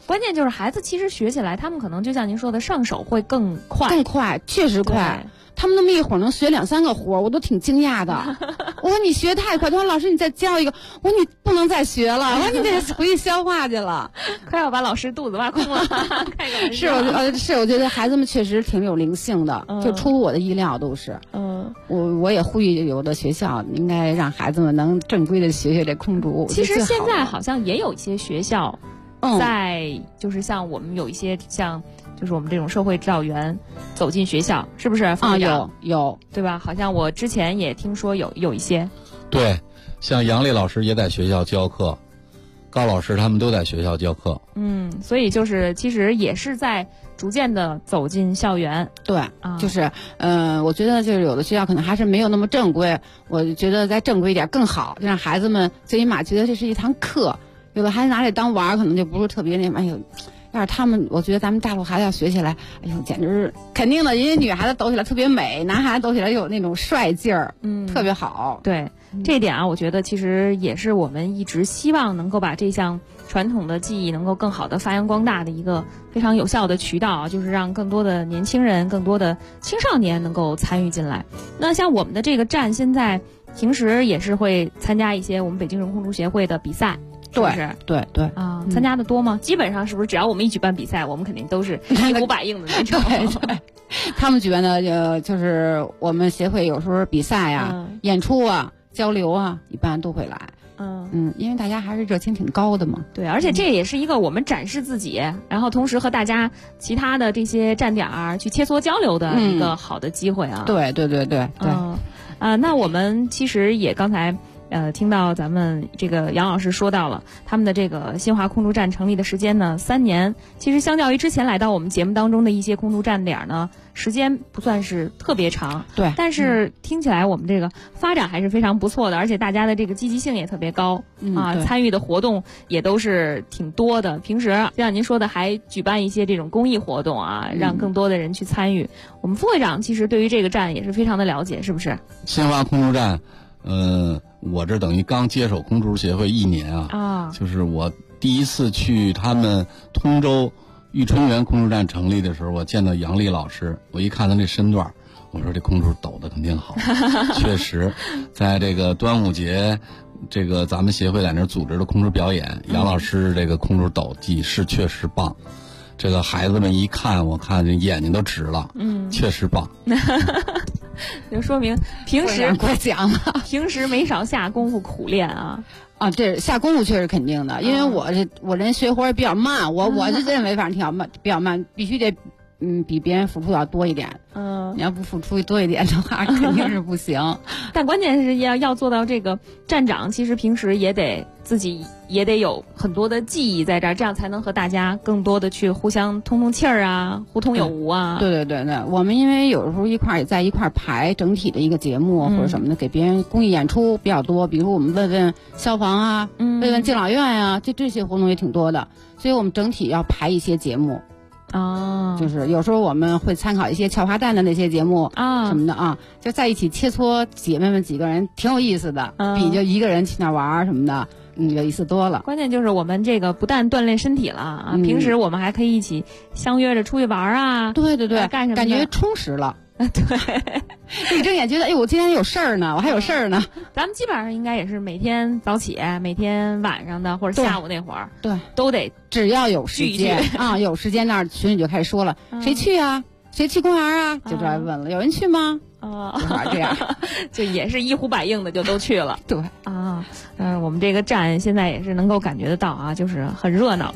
关键就是孩子其实学起来，他们可能就像您说的，上手会更快， 确实快。他们那么一会儿能学2、3个活，我都挺惊讶的。我说你学太快，他说老师你再教一个，我说你不能再学了，我说你得回去消化去了， 快要把老师肚子挖空了。 是我觉得孩子们确实挺有灵性的，就出乎我的意料都是。我也呼吁有的学校应该让孩子们能正规的学这空竹。 其实现在好像也有一些学校在，就是像我们有一些像。就是我们这种社会指导员走进学校，是不是？ 有， 对吧？好像我之前也听说有一些。 对，像杨丽老师也在学校教课，高老师他们都在学校教课。 所以就是其实也是在逐渐的走进校园。 对，就是我觉得就是有的学校可能还是没有那么正规，我觉得再正规一点更好，就让孩子们最起码觉得这是一堂课。有的孩子拿这当玩，可能就不是特别那哎呦。要是他们，我觉得咱们大陆孩子要学起来，哎呦，简直是肯定的。因为女孩子抖起来特别美，男孩子抖起来有那种帅劲儿，特别好。 对，这一点啊，我觉得其实也是我们一直希望能够把这项传统的技艺能够更好的发扬光大的一个非常有效的渠道啊，就是让更多的年轻人、更多的青少年能够参与进来。那像我们的这个站，现在平时也是会参加一些我们北京人空竹协会的比赛。 对啊，参加的多吗？基本上是不是只要我们一举办比赛，我们肯定都是一呼百应的那种？ 对，他们举办的就是我们协会有时候比赛啊、演出啊、交流啊，一般都会来。因为大家还是热情挺高的嘛。 对，而且这也是一个我们展示自己，然后同时和大家其他的这些站点去切磋交流的一个好的机会啊。 对。 那我们其实也刚才。听到咱们这个杨老师说到了他们的这个新华空竹站成立的时间呢，3年。其实相较于之前来到我们节目当中的一些空竹站点呢，时间不算是特别长。 对， 但是听起来我们这个发展还是非常不错的，而且大家的这个积极性也特别高参与的活动也都是挺多的。平时就像您说的，还举办一些这种公益活动啊，让更多的人去参与。我们副会长其实对于这个站也是非常的了解，是不是？ 新华空竹站。我这等于刚接手空竹协会1年啊，就是我第一次去他们通州玉春园空竹站成立的时候，我见到杨丽老师，我一看他那身段，我说这空竹抖得肯定好。确实，在这个端午节，这个咱们协会在那组织的空竹表演，杨老师这个空竹抖技是确实棒。这个孩子们一看，我看这眼睛都直了，确实棒。 就说明平时过奖了， 平时没少下功夫苦练啊。 这下功夫确实肯定的，因为我人学活也比较慢，我就认为反正比较慢，必须得比别人付出要多一点。你要不付出多一点的话，肯定是不行。 但关键是要做到这个站长，其实平时也得自己也得有很多的技艺在这儿，这样才能和大家更多的去互相通气儿啊，互通有无啊。 对，我们因为有时候也在一块排整体的一个节目或者什么的，给别人公益演出比较多，比如我们问问消防啊，问问敬老院啊，这些活动也挺多的，所以我们整体要排一些节目。就是有时候我们会参考一些俏花旦的那些节目什么的就在一起切磋，姐妹们几个人挺有意思的，比就一个人去那玩什么的，有意思多了。 关键就是我们这个不但锻炼身体了平时我们还可以一起相约着出去玩啊。 对， 干什么？ 感觉充实了。 对， 一睁眼觉得我今天有事儿呢，我还有事儿呢。 咱们基本上应该也是每天早起，每天晚上的或者下午那会儿， 对， 都得只要有时间有时间那儿群里就开始说了，谁去啊？谁去公园啊？就这样问了，有人去吗？这样就也是一呼百应的就都去了。 对我们这个站现在也是能够感觉得到就是很热闹。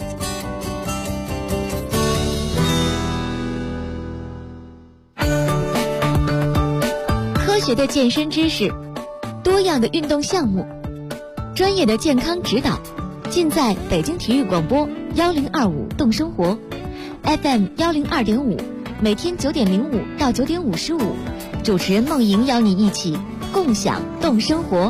科学的健身知识，多样的运动项目，专业的健康指导，尽在北京体育广播1025动生活 FM 102.5，每天9点05到9点55，主持人梦莹邀你一起共享动生活。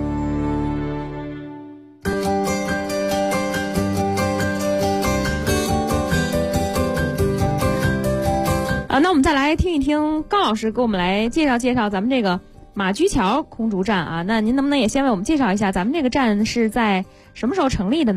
那我们再来听一听高老师给我们来介绍介绍咱们这个马驹桥空竹站那您能不能也先为我们介绍一下咱们这个站是在什么时候成立的呢？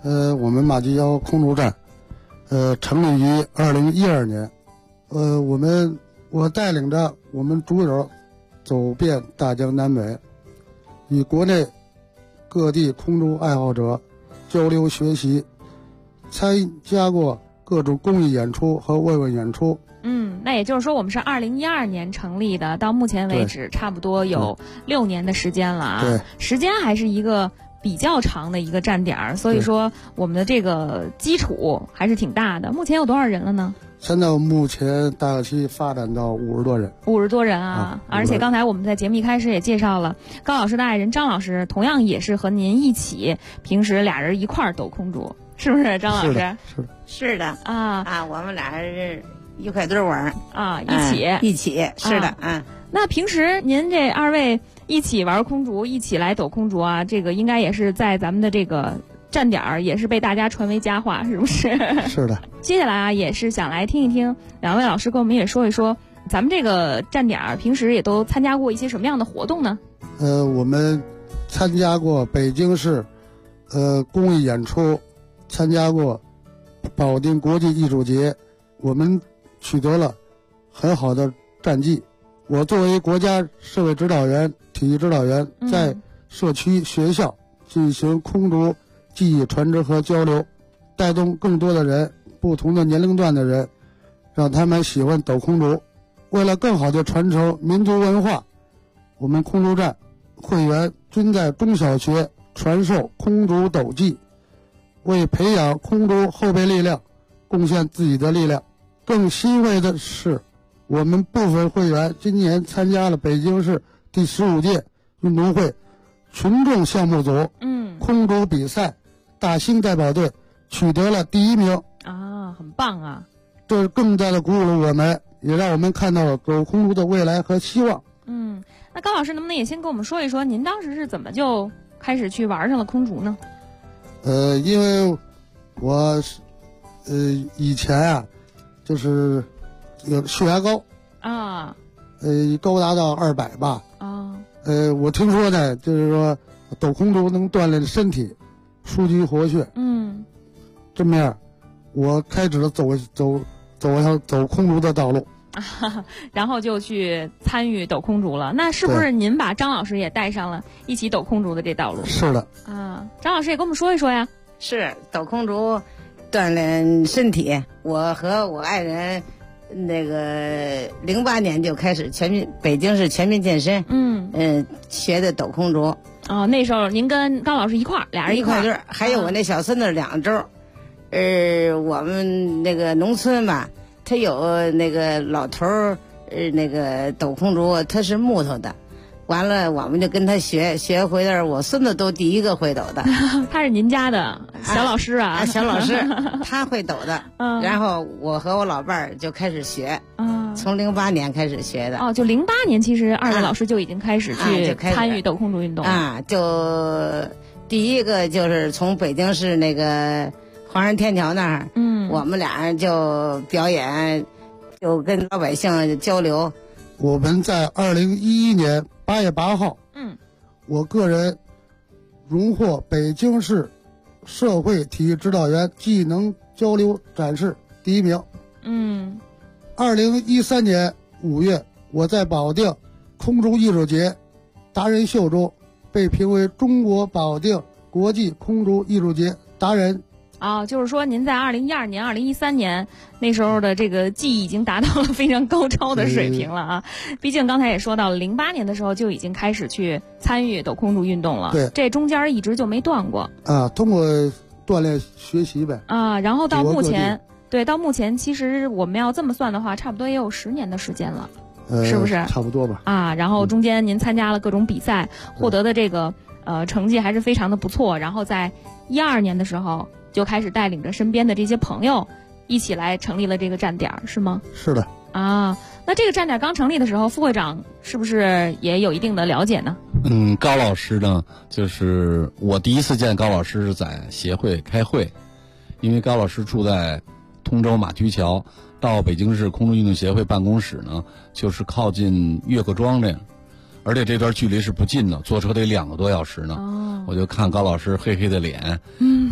我们马驹腰空竹站，成立于2012年。我带领着我们竹友走遍大江南北，与国内各地空竹爱好者交流学习，参加过各种公益演出和慰问演出。 那也就是说我们是2012年成立的，到目前为止差不多有6年的时间了啊。 对， 时间还是一个比较长的一个站点，所以说我们的这个基础还是挺大的。目前有多少人了呢？ 现在目前大概期发展到50多人。 50多人啊！而且刚才我们在节目一开始也介绍了高老师的爱人张老师，同样也是和您一起，平时俩人一块儿抖空竹，是不是张老师？ 是的啊！我们俩是一块堆玩啊， 一起是的那平时您这2位一起玩空竹，一起来抖空竹啊，这个应该也是在咱们的这个站点儿也是被大家传为佳话，是不是？ 是的。 接下来啊，也是想来听一听2位老师跟我们也说一说，咱们这个站点儿平时也都参加过一些什么样的活动呢？ 我们参加过北京市公益演出，参加过保定国际艺术节，我们取得了很好的战绩。我作为国家社会指导员、体育指导员，在社区学校进行空竹技艺传承和交流，带动更多的人，不同的年龄段的人，让他们喜欢抖空竹。为了更好的传承民族文化，我们空竹站会员均在中小学传授空竹抖技，为培养空竹后备力量贡献自己的力量。更欣慰的是，我们部分会员今年参加了北京市第15届运动会群众项目组空竹比赛大兴代表队，取得了第1名啊，很棒啊！ 这更加的鼓舞了我们，也让我们看到了抖空竹的未来和希望。 那高老师能不能也先跟我们说一说，您当时是怎么就开始去玩上了空竹呢？ 因为我以前啊，就是有血压高啊， 高达到200吧啊。 我听说呢，就是说抖空竹能锻炼身体，舒筋活血。这么样，我开始了走空竹的道路。 然后就去参与抖空竹了。那是不是您把张老师也带上了一起抖空竹的这道路？ 是的啊，张老师也跟我们说一说呀。 是抖空竹锻炼身体，我和我爱人那个08年就开始北京市全民健身，学的抖空竹。 哦，那时候您跟高老师俩人一块儿，还有我那小孙子2周。我们那个农村吧，他有那个老头儿，那个抖空竹，他是木头的。完了，我们就跟他学回来，我孙子都第一个会抖的。 他是您家的小老师啊？ 小老师，他会抖的。然后我和我老伴儿就开始学，从08年开始学的。 哦，就08年，其实2位老师就已经开始去参与抖空竹运动啊。就第一个就是从北京市那个黄山天桥那儿，我们俩人就表演，就跟老百姓交流。 我们在2011年8月8号，我个人荣获北京市社会体育指导员技能交流展示第1名。2013年5月，我在保定空竹艺术节达人秀中被评为中国保定国际空竹艺术节达人。 就是说您在2012年、2013年那时候的这个技艺已经达到了非常高超的水平了啊！毕竟刚才也说到了，08年的时候就已经开始去参与抖空竹运动了。 对， 这中间一直就没断过。 通过锻炼学习呗。 然后到目前其实我们要这么算的话，差不多也有10年的时间了，是不是？ 差不多吧。 然后中间您参加了各种比赛，获得的这个成绩还是非常的不错。然后在12年的时候，就开始带领着身边的这些朋友一起来成立了这个站点，是吗？ 是的。 那这个站点刚成立的时候，副会长是不是也有一定的了解呢？ 高老师呢，就是我第一次见高老师是在协会开会，因为高老师住在通州马驹桥，到北京市空中运动协会办公室呢，就是靠近岳各庄这样，而且这段距离是不近的，坐车得2个多小时呢。我就看高老师黑黑的脸，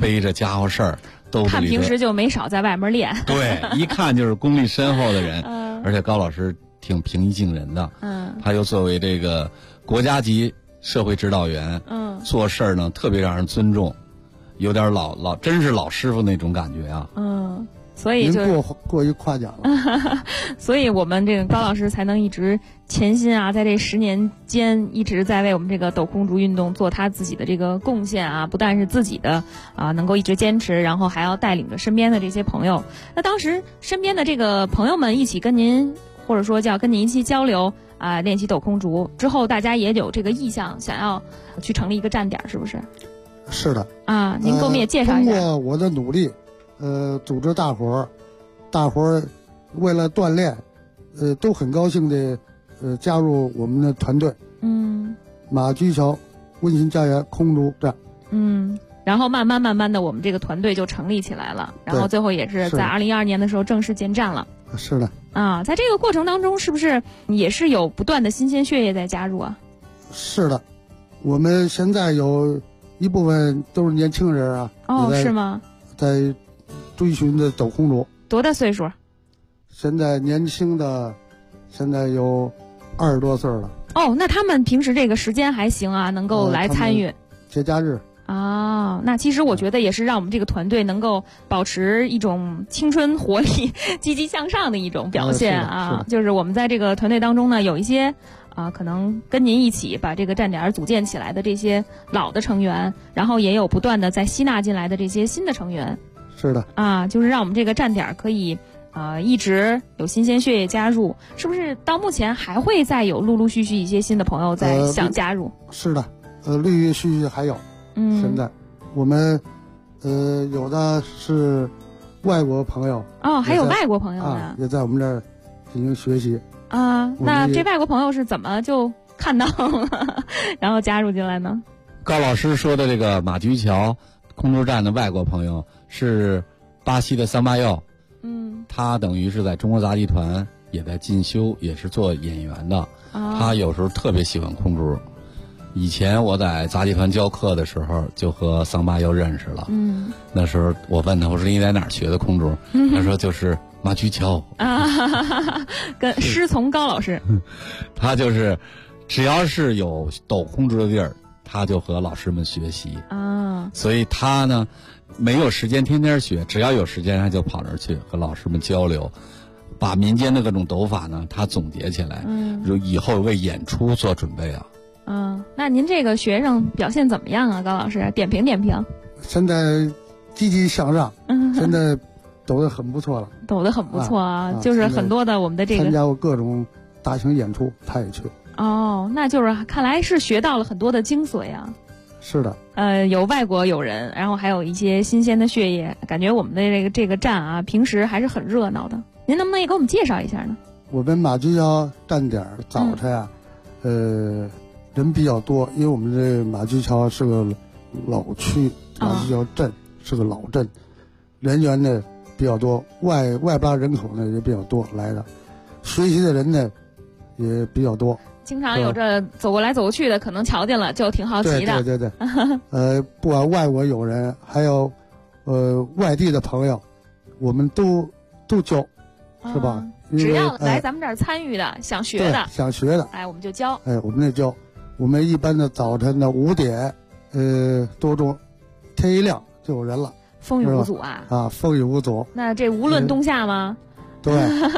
背着家伙事儿，都看平时就没少在外面练。 对，一看就是功力深厚的人。而且高老师挺平易近人的。他又作为这个国家级社会指导员，做事儿呢特别让人尊重，有点真是老师傅那种感觉啊。 所以就过于夸奖了。 所以我们这个高老师才能一直潜心啊，在这10年间一直在为我们这个斗空竹运动做他自己的这个贡献啊，不但是自己的能够一直坚持，然后还要带领着身边的这些朋友。那当时身边的这个朋友们一起跟您，或者说叫跟您一起交流练习斗空竹之后，大家也有这个意向，想要去成立一个站点，是不是？ 是的。 您给我们也介绍一下。 通过我的努力，组织大伙儿为了锻炼，都很高兴的加入我们的团队。马驹桥温馨家园空竹站。 然后慢慢的，我们这个团队就成立起来了，然后最后也是在2012年的时候正式建站了。 是的。 在这个过程当中，是不是也是有不断的新鲜血液在加入啊？ 是的，我们现在有一部分都是年轻人啊。 是吗？ 在追寻的斗空竹。 多大岁数？ 现在年轻的，现在有20多岁了。 那他们平时这个时间还行啊，能够来参与。 节假日。 那其实我觉得也是让我们这个团队能够保持一种青春活力、积极向上的一种表现啊。就是我们在这个团队当中呢，有一些可能跟您一起把这个站点组建起来的这些老的成员，然后也有不断的在吸纳进来的这些新的成员。 是的。 就是让我们这个站点可以一直有新鲜血液加入，是不是到目前还会再有陆陆续续一些新的朋友在想加入？ 是的，陆陆续续还有。现在我们有的是外国朋友。 还有外国朋友呢， 也在我们这儿进行学习。 那这外国朋友是怎么就看到了然后加入进来呢？ 高老师说的这个马驹桥空竹站的外国朋友是巴西的桑巴耀。他等于是在中国杂技团也在进修，也是做演员的。他有时候特别喜欢空竹。以前我在杂技团教课的时候，就和桑巴又认识了。那时候我问他，我说你在哪儿学的空竹？他说就是马驹桥。 跟师从高老师。 他就是只要是有斗空竹的地儿，他就和老师们学习。所以他呢没有时间天天学，只要有时间他就跑那儿去和老师们交流，把民间的各种斗法呢他总结起来，以后为演出做准备啊。 那您这个学生表现怎么样啊，高老师？点评点评。 现在积极向上，现在抖得很不错了。 抖得很不错啊，就是很多的我们的这个参加过各种大型演出，他也去。 那就是看来是学到了很多的精髓啊。 是的。 有外国友人，然后还有一些新鲜的血液，感觉我们的这个站啊，平时还是很热闹的。您能不能也给我们介绍一下呢？ 我们马驹桥站点早晨啊，人比较多，因为我们这马驹桥是个老区，马驹桥镇是个老镇，人员呢比较多，外巴人口呢也比较多来的，学习的人呢也比较多。 经常有这走过来走过去的，可能瞧见了就挺好奇的。 对。不管外国友人，还有外地的朋友，我们都教，是吧？ 只要来咱们这儿参与的，想学的，我们就教。 我们就教。我们一般的早晨的5点，多钟，天一亮就有人了。 风雨无阻啊！ 风雨无阻。 那这无论冬夏吗？ 对。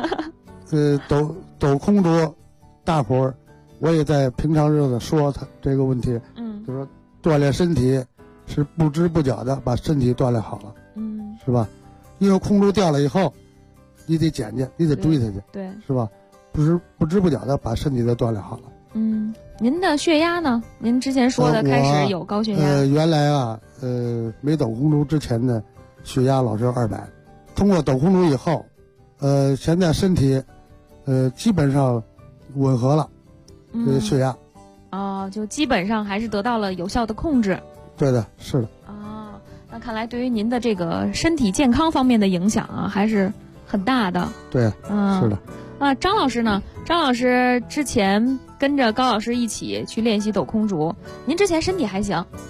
斗空竹，大伙儿，我也在平常日子说他这个问题。就说锻炼身体是不知不觉的把身体锻炼好了。是吧？因为空竹掉了以后，你得捡去，你得追它去。 对。 是吧？不知不觉的把身体都锻炼好了。 您的血压呢？您之前说的开始有高血压。 原来啊，没斗空竹之前呢，血压老是200，通过斗空竹以后，现在身体，基本上吻合了，血压。 就基本上还是得到了有效的控制。 对的，是的。 那看来对于您的这个身体健康方面的影响啊，还是很大的。 对，是的。 张老师呢？张老师之前跟着高老师一起去练习斗空竹，您之前身体还行？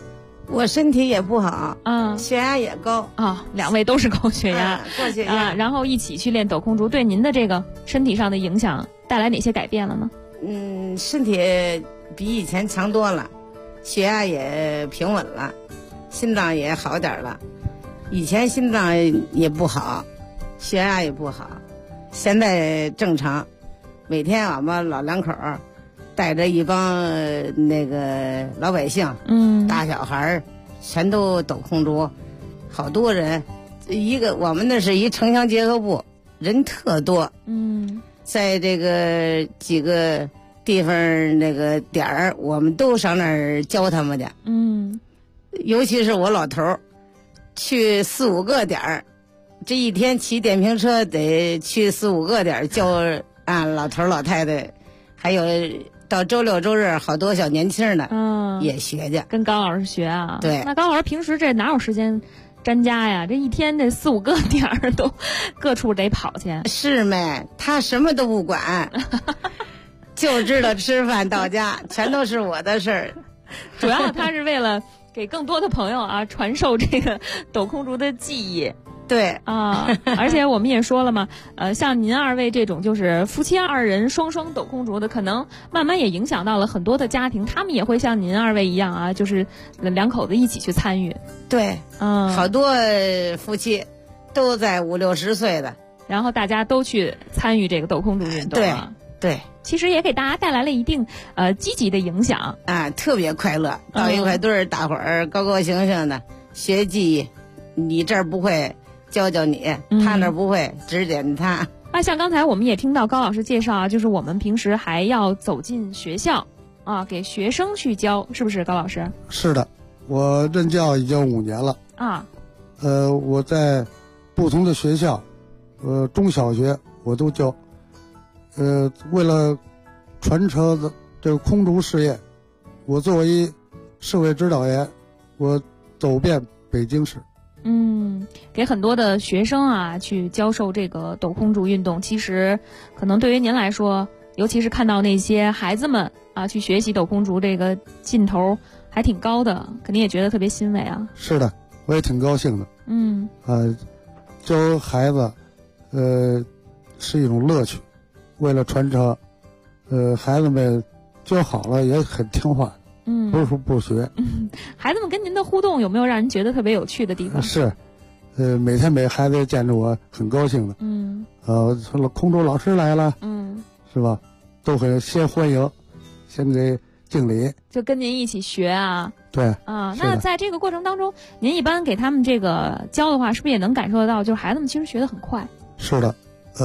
我身体也不好，血压也高 2位都是高血压， 高血压， 然后一起去练抖空竹，对您的这个身体上的影响带来哪些改变了呢？ 身体比以前强多了，血压也平稳了，心脏也好点了。以前心脏也不好，血压也不好，现在正常。每天我们老两口带着一帮那个老百姓，大小孩全都抖空竹，好多人。我们那是一城乡结合部，人特多。在这个几个地方那个点儿，我们都上那儿教他们去。尤其是我老头儿，去4、5个点儿，这一天骑电瓶车得去4、5个点儿教老头老太太，还有到周六周日好多小年轻的，也学去， 跟高老师学啊。 对， 那高老师平时这哪有时间沾家呀？这一天这4、5个点儿都各处得跑去。 是没，他什么都不管，就知道吃饭到家，全都是我的事儿。 主要他是为了给更多的朋友传授这个抖空竹的技艺。 对而且我们也说了嘛，像您2位这种就是夫妻2人双抖空竹的，可能慢慢也影响到了很多的家庭，他们也会像您2位一样就是两口子一起去参与。 对，好多夫妻都在50、60岁的， 然后大家都去参与这个抖空竹运动。 对， 其实也给大家带来了一定积极的影响特别快乐。到一块堆儿，大伙儿高高兴兴的学技艺，你这儿不会教你，他那儿不会指点他。 像刚才我们也听到高老师介绍就是我们平时还要走进学校给学生去教，是不是高老师？ 是的，我任教已经5年了我在不同的学校，中小学我都教。为了传承这个空竹事业，我作为社会指导员，我走遍北京市。 给很多的学生去教授这个抖空竹运动，其实可能对于您来说，尤其是看到那些孩子们去学习抖空竹，这个劲头还挺高的，肯定也觉得特别欣慰啊。 是的，我也挺高兴的。教孩子是一种乐趣，为了传承，孩子们教好了也很听话。不是说不学。 孩子们跟您的互动有没有让人觉得特别有趣的地方？ 是，每天孩子见着我很高兴的。说了空竹老师来了，是吧？都很先欢迎，先给敬礼， 就跟您一起学啊。 对那在这个过程当中，您一般给他们这个教的话，是不是也能感受得到，就是孩子们其实学得很快？ 是的，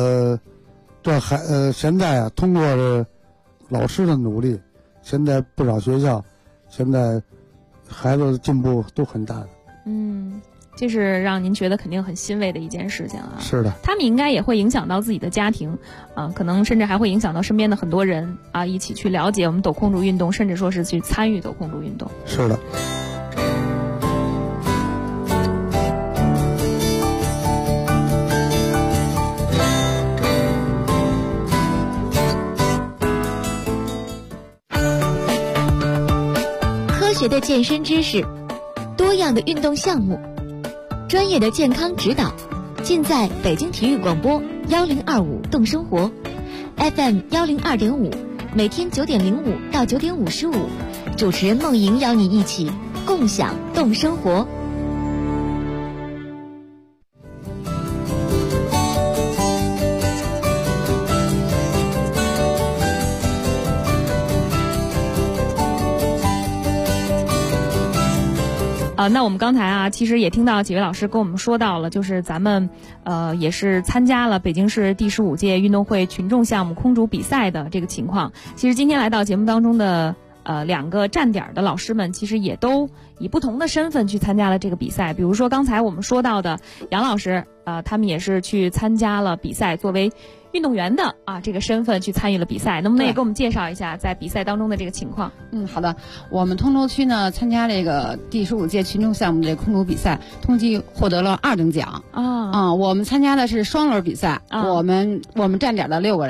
现在通过老师的努力，现在不少学校，现在孩子的进步都很大的。 这是让您觉得肯定很欣慰的一件事情啊。 是的， 他们应该也会影响到自己的家庭可能甚至还会影响到身边的很多人一起去了解我们抖空竹运动，甚至说是去参与抖空竹运动。 是的。 科学的健身知识，多样的运动项目，专业的健康指导，尽在北京体育广播1025动生活 FM 102.5，每天9点05到9点55，主持人梦莹邀你一起共享动生活。 那我们刚才其实也听到几位老师跟我们说到了，就是咱们也是参加了北京市第15届运动会群众项目空竹比赛的这个情况。其实今天来到节目当中的2个站点的老师们，其实也都以不同的身份去参加了这个比赛。比如说刚才我们说到的杨老师，他们也是去参加了比赛，作为运动员的这个身份去参与了比赛，能不能也给我们介绍一下在比赛当中的这个情况？ 好的，我们通州区呢参加这个第15届群众项目的空竹比赛，同计获得了2等奖。我们参加的是双轮比赛，我们站点的6个人，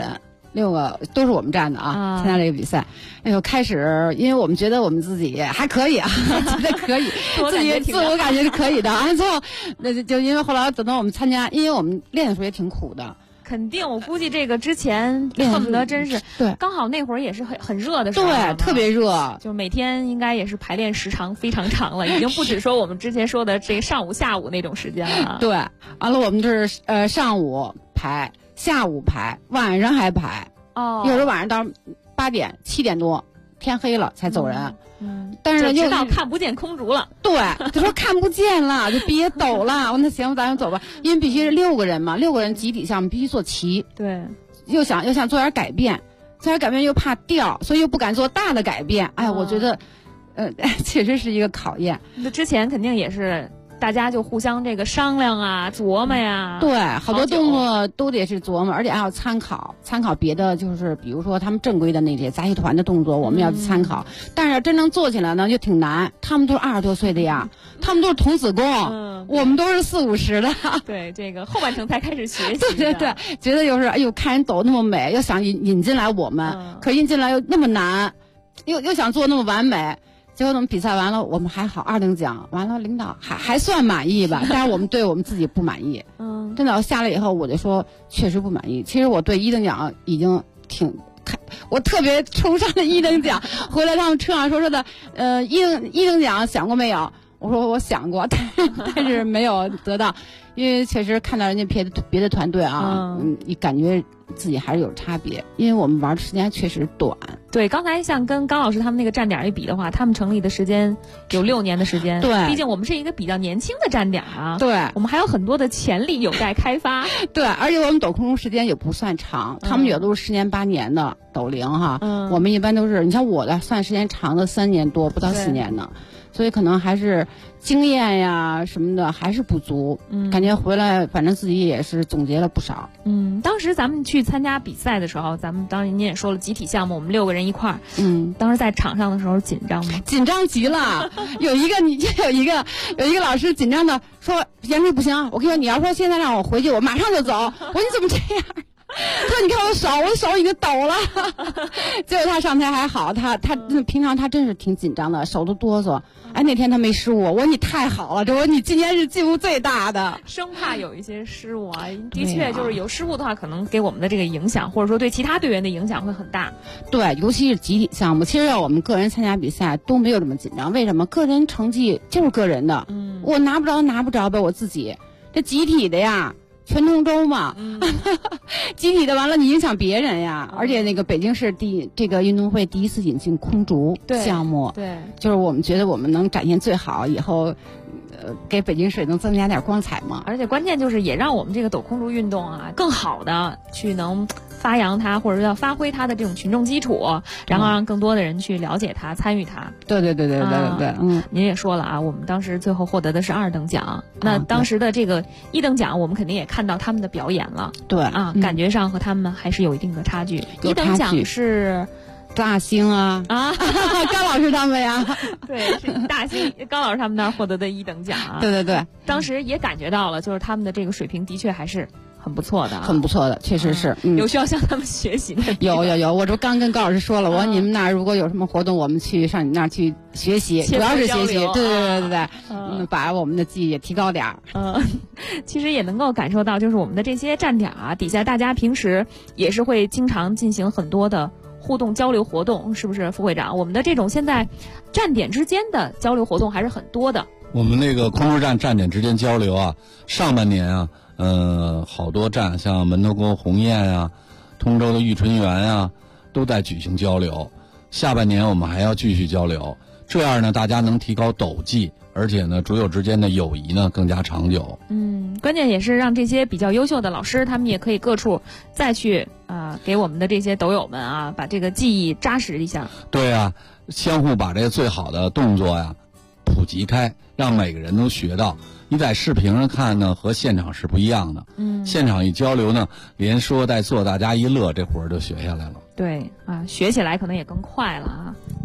6个都是我们站的啊，参加这个比赛。哎呦，开始因为我们觉得我们自己还可以啊，觉得可以，自己自我感觉是可以的。最后那就因为后来等到我们参加，因为我们练的时候也挺苦的。 肯定，我估计这个之前恨不得真是对， 刚好那会儿也是很热的时候， 对，特别热， 就每天应该也是排练时长非常长了，已经不止说我们之前说的这上午下午那种时间了。 对，完了我们就是上午排，下午排，晚上还排。哦，有时候晚上到8点、7点多，天黑了才走人。但是就知道看不见空竹了。 对，就说看不见了，就别抖了。我那行，咱们走吧，因为必须是6个人嘛，6个人集体项目必须做齐。 对， 又想做点改变，又怕掉，所以又不敢做大的改变。哎，我觉得，确实是一个考验。 那之前肯定也是。大家就互相这个商量啊，琢磨呀。 对，好多动作都得是琢磨，而且还要参考别的，就是比如说他们正规的那些杂技团的动作，我们要去参考。但是真正做起来呢，就挺难。他们都是20多岁的呀，他们都是童子功，我们都是40、50的。 对，这个后半程才开始学习。 对，觉得就是哎呦，看人抖那么美，又想引进来我们，可引进来又那么难，又想做那么完美。结果我们比赛完了，我们还好2等奖，完了领导还算满意吧，但是我们对我们自己不满意。真的下来以后我就说确实不满意。其实我对1等奖已经我特别崇尚的1等奖。回来他们车上说的，一等奖想过没有？我说我想过，但是没有得到，因为确实看到人家别的团队啊，你感觉自己还是有差别，因为我们玩的时间确实短。 对，刚才像跟高老师他们那个站点一比的话，他们成立的时间有6年的时间。 对， 毕竟我们是一个比较年轻的站点啊。 对， 我们还有很多的潜力有待开发。 对，而且我们抖空中时间也不算长，他们有的都是10年8年的抖龄哈。我们一般都是，你像我的算时间长的3年多，不到4年呢。所以可能还是经验呀什么的还是不足，感觉回来反正自己也是总结了不少。 当时咱们去参加比赛的时候，咱们当时您也说了集体项目，我们6个人一块儿。当时在场上的时候紧张吗？ 紧张极了。有一个老师紧张的说：“杨丽不行，我跟你说，你要说现在让我回去，我马上就走。”我说：“你怎么这样？”他说：“你看我手已经抖了。”结果他上台还好，他平常他真是挺紧张的，手都哆嗦。哎，那天他没失误，我说你太好了，我说你今年是进步最大的。 生怕有一些失误啊，的确就是有失误的话，可能给我们的这个影响，或者说对其他队员的影响会很大。 对，尤其是集体项目，其实要我们个人参加比赛都没有这么紧张。为什么？个人成绩就是个人的，我拿不着呗，我自己。这集体的呀。全通州嘛，集体的完了你影响别人呀，而且那个北京市这个运动会第一次引进空竹项目， 对， 就是我们觉得我们能展现最好，以后给北京市能增加点光彩嘛。 而且关键就是也让我们这个抖空竹运动啊，更好的去能发扬它，或者要发挥它的这种群众基础，然后让更多的人去了解它、参与它。 对， 您也说了啊，我们当时最后获得的是2等奖。那当时的这个1等奖，我们肯定也看到他们的表演了。 对啊，感觉上和他们还是有一定的差距。1等奖是大兴啊，高老师他们呀。 对，是大兴高老师他们那儿获得的1等奖啊。 对， 当时也感觉到了，就是他们的这个水平的确还是很不错的， 很不错的，确实是。 有需要向他们学习的。 有，我这刚跟高老师说了，我说你们那儿如果有什么活动，我们去上你那儿去学习，主要是学习。对，把我们的技艺也提高点儿。 其实也能够感受到，就是我们的这些站点啊，底下大家平时也是会经常进行很多的互动交流活动，是不是副会长？我们的这种现在站点之间的交流活动还是很多的。 我们那个空中站站点之间交流啊，上半年啊。好多站像门头沟鸿雁啊、通州的玉春园啊，都在举行交流。下半年我们还要继续交流，这样呢，大家能提高斗技，而且呢，主友之间的友谊呢更加长久。 关键也是让这些比较优秀的老师，他们也可以各处再去给我们的这些斗友们啊，把这个技艺扎实一下。 对啊，相互把这个最好的动作呀普及开，让每个人都学到。你在视频上看呢，和现场是不一样的。现场一交流呢，连说带做，大家一乐，这活儿就学下来了。 对啊，学起来可能也更快了啊。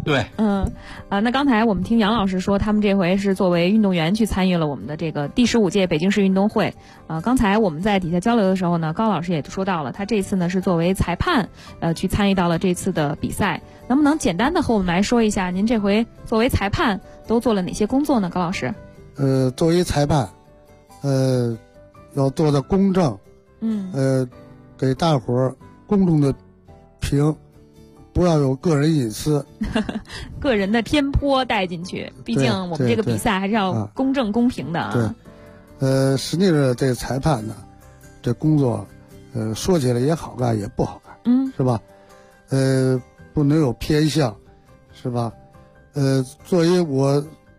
对， 那刚才我们听杨老师说，他们这回是作为运动员去参与了我们的这个第15届北京市运动会。刚才我们在底下交流的时候呢，高老师也说到了，他这次呢是作为裁判，去参与到了这次的比赛。能不能简单的和我们来说一下，您这回作为裁判都做了哪些工作呢？高老师？ 作为裁判，要做的公正，给大伙儿公正的评。不要有个人隐私， 个人的偏颇带进去。毕竟我们这个比赛还是要公正公平的啊。 对，实际上这裁判呢，这工作，说起来也好干也不好干，是吧？不能有偏向，是吧？作为我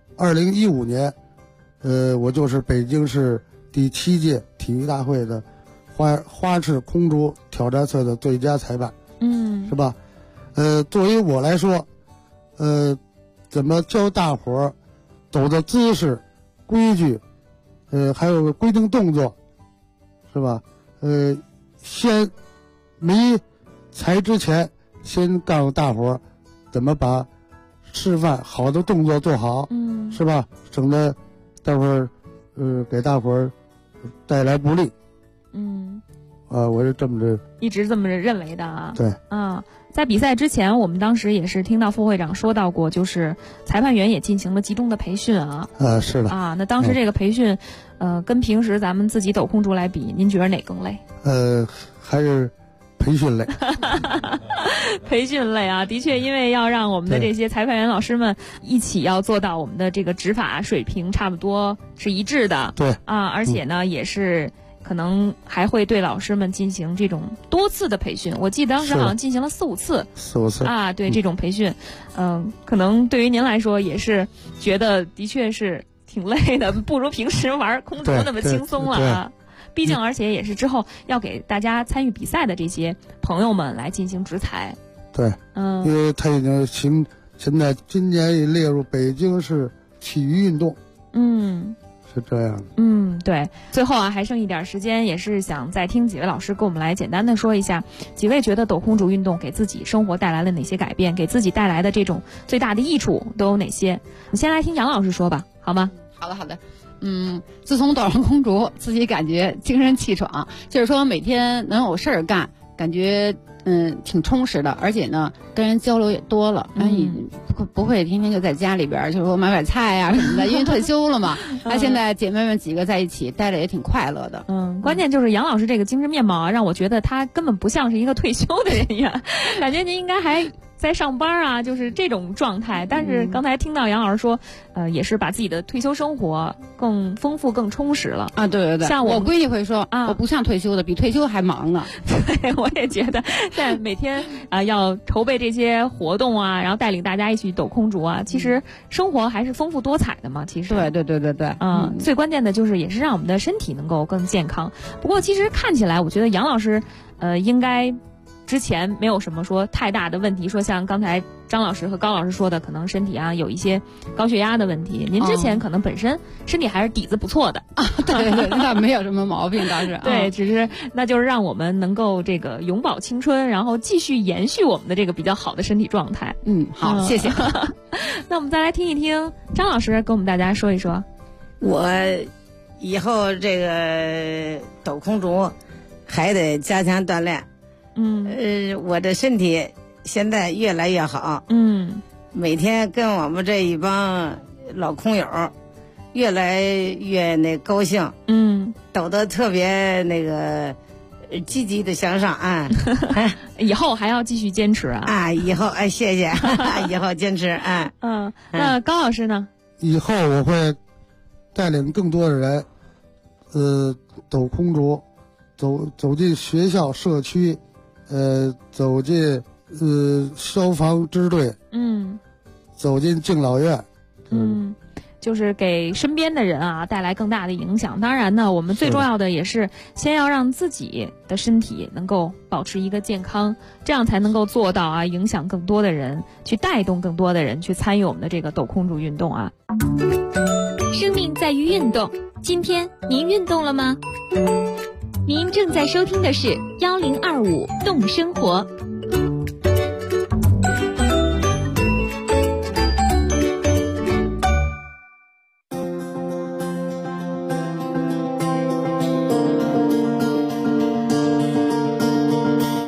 2015年，我就是北京市第7届体育大会的花式空竹挑战赛的最佳裁判，是吧？作为我来说，怎么教大伙儿走的姿势、规矩，还有规定动作，是吧？先没裁之前，先告诉大伙儿怎么把示范好的动作做好，是吧？省得待会儿，给大伙儿带来不利。我是这么着， 一直这么认为的啊。 对， 在比赛之前，我们当时也是听到副会长说到过，就是裁判员也进行了集中的培训啊。 是的。 那当时这个培训，跟平时咱们自己抖空竹来比，您觉得哪更累？ 还是培训类。 培训类啊，的确，因为要让我们的这些裁判员老师们一起要做到我们的这个执法水平差不多是一致的。 对。 而且呢，也是。可能还会对老师们进行这种多次的培训，我记得当时好像进行了4-5次。 4-5次啊，对，这种培训，可能对于您来说也是觉得的确是挺累的，不如平时玩空竹那么轻松了啊。毕竟，而且也是之后要给大家参与比赛的这些朋友们来进行执裁。 对，因为他已经现在今年也列入北京市体育运动。是这样的。 对。最后还剩一点时间，也是想再听几位老师给我们来简单的说一下，几位觉得抖空竹运动给自己生活带来了哪些改变，给自己带来的这种最大的益处都有哪些？你先来听杨老师说吧，好吗？ 好的。自从抖上空竹，自己感觉精神气爽，就是说每天能有事儿干，感觉挺充实的，而且呢，跟人交流也多了，不会天天就在家里边，就是说买菜呀什么的，因为退休了嘛。现在姐妹们几个在一起待着也挺快乐的。 关键就是杨老师这个精神面貌啊，让我觉得他根本不像是一个退休的人员，感觉您应该还在上班啊，就是这种状态。但是刚才听到杨老师说，也是把自己的退休生活更丰富、更充实了啊。对。 像我闺女会说我不像退休的，比退休还忙呢。 对，我也觉得，在每天要筹备这些活动啊，然后带领大家一起抖空竹啊，其实生活还是丰富多彩的嘛。其实对。 最关键的就是也是让我们的身体能够更健康。不过其实看起来，我觉得杨老师应该之前没有什么说太大的问题，说像刚才张老师和高老师说的，可能身体啊有一些高血压的问题。您之前可能本身身体还是底子不错的啊，对，那没有什么毛病倒是。 对，只是那就是让我们能够这个永葆青春，然后继续延续我们的这个比较好的身体状态。 好，谢谢。 那我们再来听一听张老师跟我们大家说一说。 我以后这个抖空竹还得加强锻炼。我的身体现在越来越好。每天跟我们这一帮老空友越来越高兴。抖得特别积极的向上啊。 以后还要继续坚持啊。 以后谢谢。以后坚持啊。 那高老师呢？ 以后我会带领更多的人抖空竹，走进学校社区，走进消防支队，走进敬老院， 就是给身边的人啊带来更大的影响。当然呢，我们最重要的也是先要让自己的身体能够保持一个健康，这样才能够做到啊影响更多的人，去带动更多的人去参与我们的这个抖空竹运动啊。 生命在于运动，今天您运动了吗？您正在收听的是1025动生活。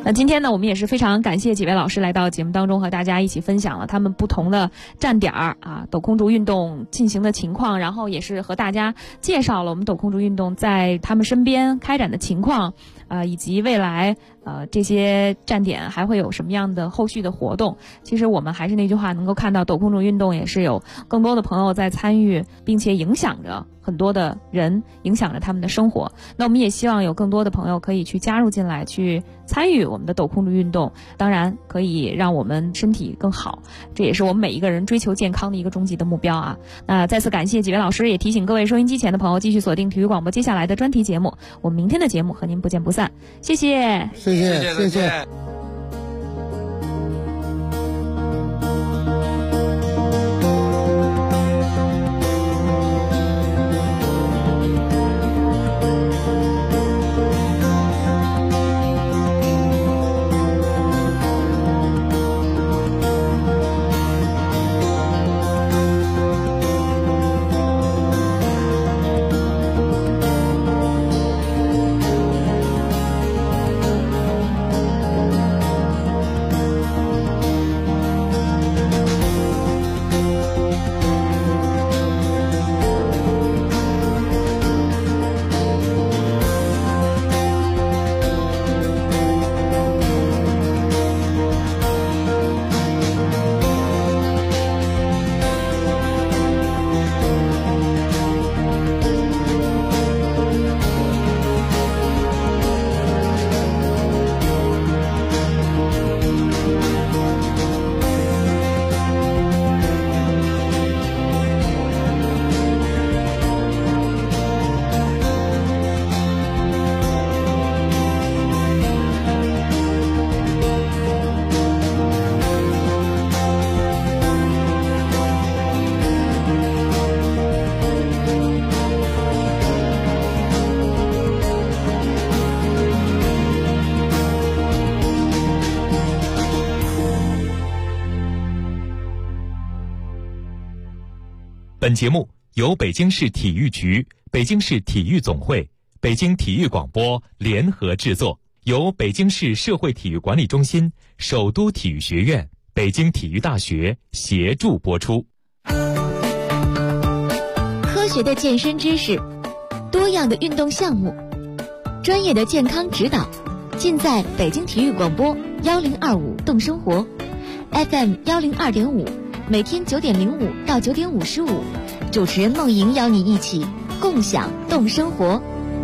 那今天呢，我们也是非常感谢几位老师来到节目当中，和大家一起分享了他们不同的站点抖空竹运动进行的情况，然后也是和大家介绍了我们抖空竹运动在他们身边开展的情况，以及未来这些站点还会有什么样的后续的活动。其实我们还是那句话，能够看到抖空竹运动也是有更多的朋友在参与，并且影响着很多的人，影响着他们的生活。那我们也希望有更多的朋友可以去加入进来，去参与我们的抖空竹运动，当然可以让我们身体更好，这也是我们每一个人追求健康的一个终极的目标啊。那再次感谢几位老师，也提醒各位收音机前的朋友继续锁定体育广播接下来的专题节目，我们明天的节目和您不见不散。谢谢， 谢谢。 本节目由北京市体育局、北京市体育总会、北京体育广播联合制作，由北京市社会体育管理中心、首都体育学院、北京体育大学协助播出。 科学的健身知识，多样的运动项目，专业的健康指导，尽在北京体育广播1025动生活 FM 102.5，每天9点05到9点55，主持人梦莹邀你一起共享动生活。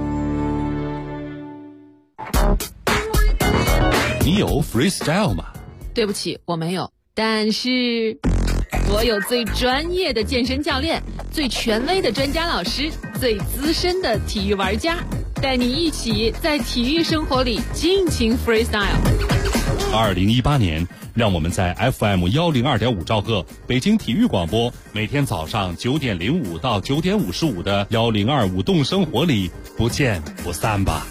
你有 freestyle 吗？ 对不起，我没有，但是我有最专业的健身教练，最权威的专家老师，最资深的体育玩家，带你一起在体育生活里尽情 freestyle。 2018年，让我们在 FM 102.5兆赫北京体育广播，每天早上9点05到9点55的1025动生活里不见不散吧。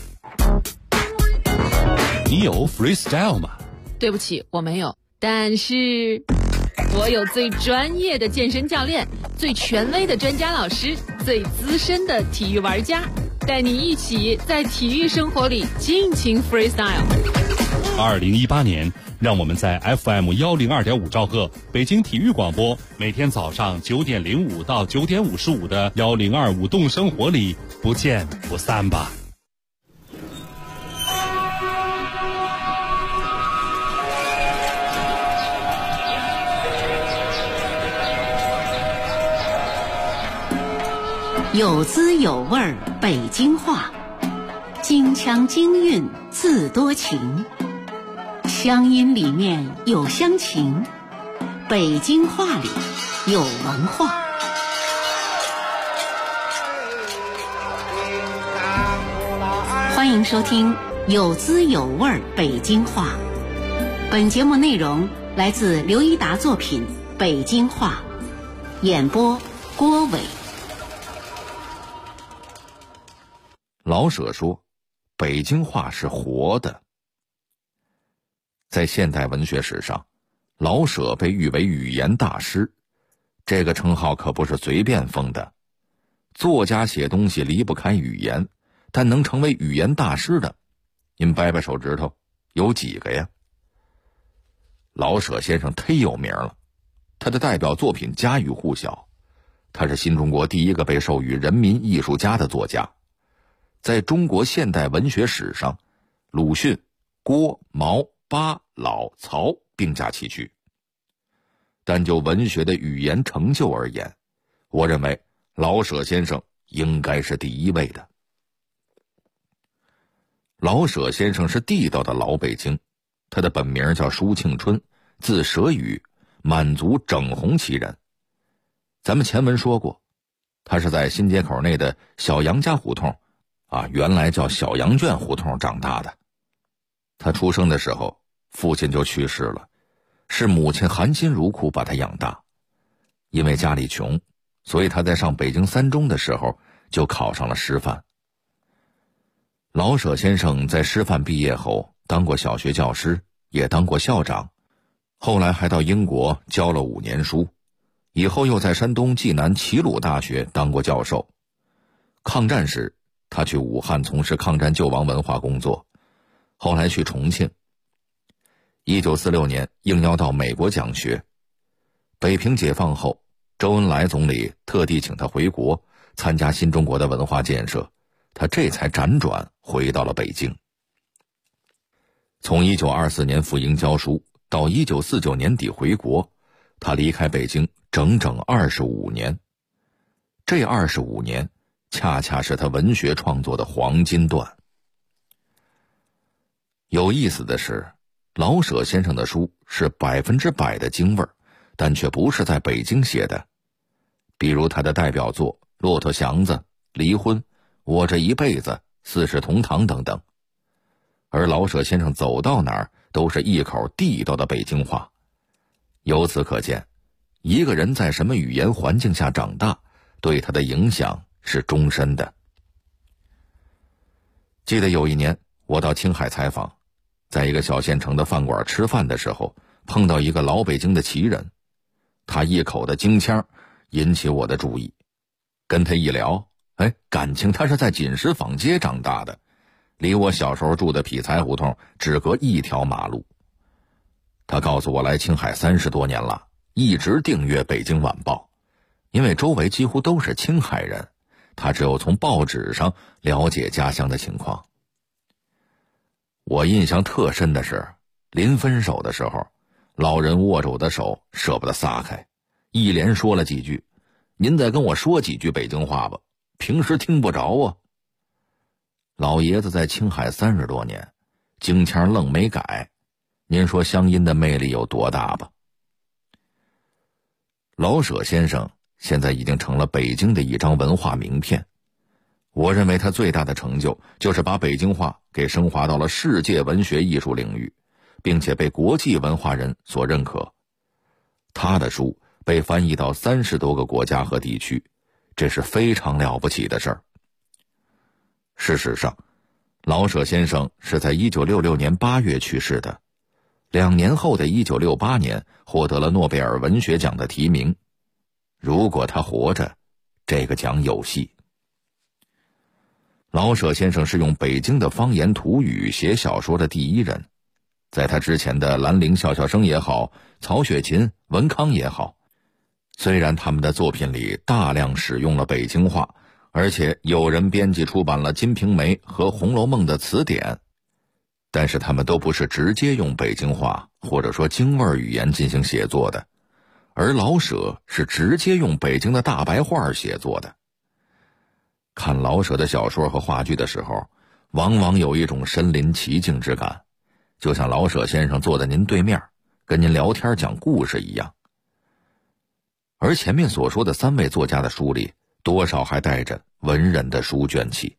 你有 freestyle 吗？ 对不起，我没有，但是我有最专业的健身教练，最权威的专家老师，最资深的体育玩家，带你一起在体育生活里尽情 freestyle。 2018年，让我们在 FM 102.5兆赫北京体育广播，每天早上9点05到9点55的1025动生活里不见不散吧。 有滋有味儿北京话，京腔京韵字多情，乡音里面有乡情，北京话里有文化。欢迎收听有滋有味儿北京话。本节目内容来自刘一达作品《北京话》，演播郭伟。 老舍说，北京话是活的。在现代文学史上，老舍被誉为语言大师，这个称号可不是随便封的。作家写东西离不开语言，但能成为语言大师的，您掰掰手指头有几个呀？老舍先生忒有名了，他的代表作品家喻户晓，他是新中国第一个被授予人民艺术家的作家，在中国现代文学史上，鲁迅、郭、毛、巴、老、曹并驾齐驱。但就文学的语言成就而言，我认为老舍先生应该是第一位的。老舍先生是地道的老北京，他的本名叫舒庆春，字舍宇，满族整红旗人。咱们前文说过，他是在新街口内的小杨家胡同原来叫小杨圈胡同长大的。他出生的时候，父亲就去世了，是母亲含辛茹苦把他养大。因为家里穷，所以他在上北京三中的时候就考上了师范。老舍先生在师范毕业后当过小学教师，也当过校长，后来还到英国教了5年书，以后又在山东济南齐鲁大学当过教授。抗战时，他去武汉从事抗战救亡文化工作，后来去重庆。1946年应邀到美国讲学。北平解放后，周恩来总理特地请他回国参加新中国的文化建设，他这才辗转回到了北京。从1924年赴英教书到1949年底回国，他离开北京整整25年。这25年恰恰是他文学创作的黄金段。有意思的是，老舍先生的书是100%的京味儿，但却不是在北京写的。比如他的代表作《骆驼祥子》《离婚》《我这一辈子》《四世同堂》等等。而老舍先生走到哪儿都是一口地道的北京话。由此可见，一个人在什么语言环境下长大，对他的影响是终身的。记得有一年我到青海采访，在一个小县城的饭馆吃饭的时候，碰到一个老北京的旗人，他一口的京腔引起我的注意。跟他一聊，感情他是在锦石坊街长大的，离我小时候住的匹才胡同只隔一条马路。他告诉我来青海30多年了，一直订阅《北京晚报》，因为周围几乎都是青海人，他只有从报纸上了解家乡的情况。我印象特深的是，临分手的时候，老人握着我的手舍不得撒开，一连说了几句：“您再跟我说几句北京话吧，平时听不着啊。”老爷子在青海30多年，京腔愣没改，您说乡音的魅力有多大吧？老舍先生现在已经成了北京的一张文化名片。我认为他最大的成就就是把北京话给升华到了世界文学艺术领域，并且被国际文化人所认可。他的书被翻译到30多个国家和地区，这是非常了不起的事儿。事实上，老舍先生是在1966年8月去世的，2年后的1968年获得了诺贝尔文学奖的提名。如果他活着，这个奖有戏。老舍先生是用北京的方言土语写小说的第一人，在他之前的兰陵笑笑生也好，曹雪芹、文康也好，虽然他们的作品里大量使用了北京话，而且有人编辑出版了《金瓶梅》和《红楼梦》的词典，但是他们都不是直接用北京话或者说京味语言进行写作的，而老舍是直接用北京的大白话写作的。看老舍的小说和话剧的时候，往往有一种身临其境之感，就像老舍先生坐在您对面，跟您聊天讲故事一样。而前面所说的3位作家的书里，多少还带着文人的书卷气。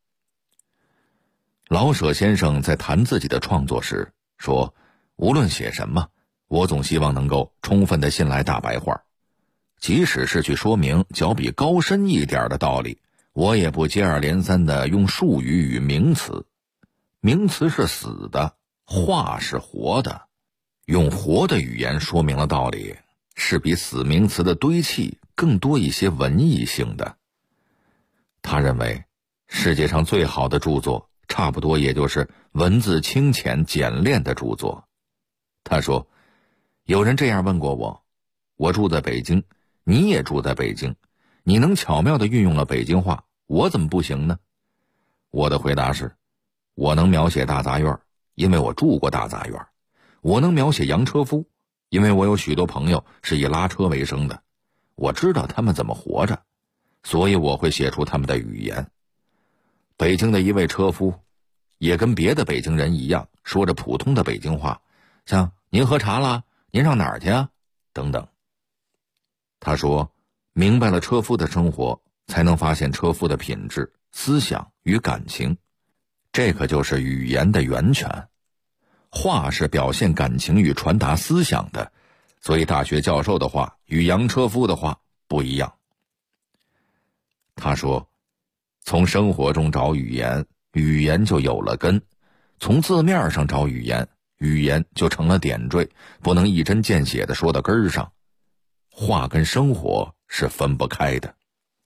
老舍先生在谈自己的创作时说，无论写什么，我总希望能够充分地信赖大白话，即使是去说明较比高深一点的道理，我也不接二连三地用术语与名词。名词是死的，话是活的，用活的语言说明了道理，是比死名词的堆砌更多一些文艺性的。他认为世界上最好的著作差不多也就是文字清浅简练的著作。他说，有人这样问过我，我住在北京，你也住在北京，你能巧妙地运用了北京话，我怎么不行呢？我的回答是，我能描写大杂院，因为我住过大杂院；我能描写洋车夫，因为我有许多朋友是以拉车为生的，我知道他们怎么活着，所以我会写出他们的语言。北京的一位车夫也跟别的北京人一样，说着普通的北京话，像您喝茶啦，您上哪儿去啊等等。他说，明白了车夫的生活，才能发现车夫的品质、思想与感情，这可就是语言的源泉。话是表现感情与传达思想的，所以大学教授的话与洋车夫的话不一样。他说，从生活中找语言，语言就有了根；从字面上找语言，语言就成了点缀，不能一针见血地说到根儿上。话跟生活是分不开的。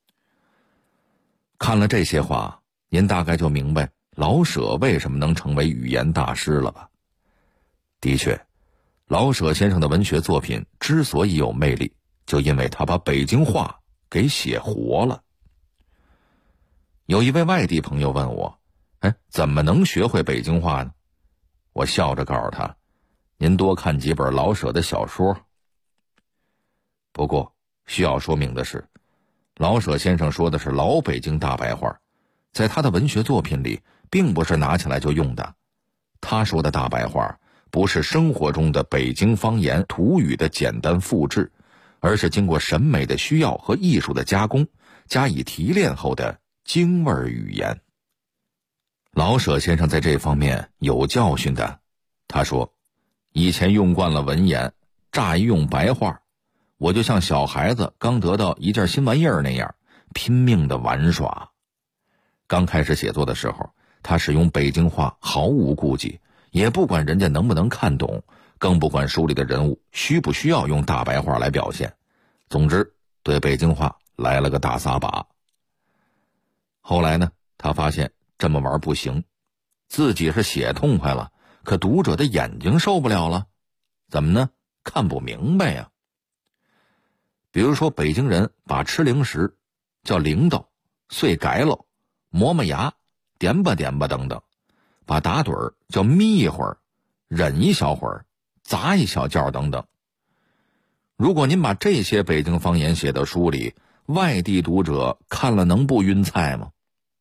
看了这些话，您大概就明白老舍为什么能成为语言大师了吧？的确，老舍先生的文学作品之所以有魅力，就因为他把北京话给写活了。有一位外地朋友问我，怎么能学会北京话呢？我笑着告诉他，您多看几本老舍的小说。不过需要说明的是，老舍先生说的是老北京大白话，在他的文学作品里并不是拿起来就用的。他说的大白话不是生活中的北京方言土语的简单复制，而是经过审美的需要和艺术的加工，加以提炼后的京味语言。老舍先生在这方面有教训的。他说，以前用惯了文言，乍一用白话，我就像小孩子刚得到一件新玩意儿那样，拼命的玩耍。刚开始写作的时候，他使用北京话毫无顾忌，也不管人家能不能看懂，更不管书里的人物需不需要用大白话来表现。总之，对北京话来了个大撒把。后来呢，他发现这么玩不行，自己是写痛快了，可读者的眼睛受不了了。怎么呢？看不明白呀。比如说，北京人把吃零食叫零豆、碎改喽、磨磨牙、点吧点吧等等，把打盹儿叫眯一会儿、忍一小会儿、砸一小觉等等。如果您把这些北京方言写到书里，外地读者看了能不晕菜吗？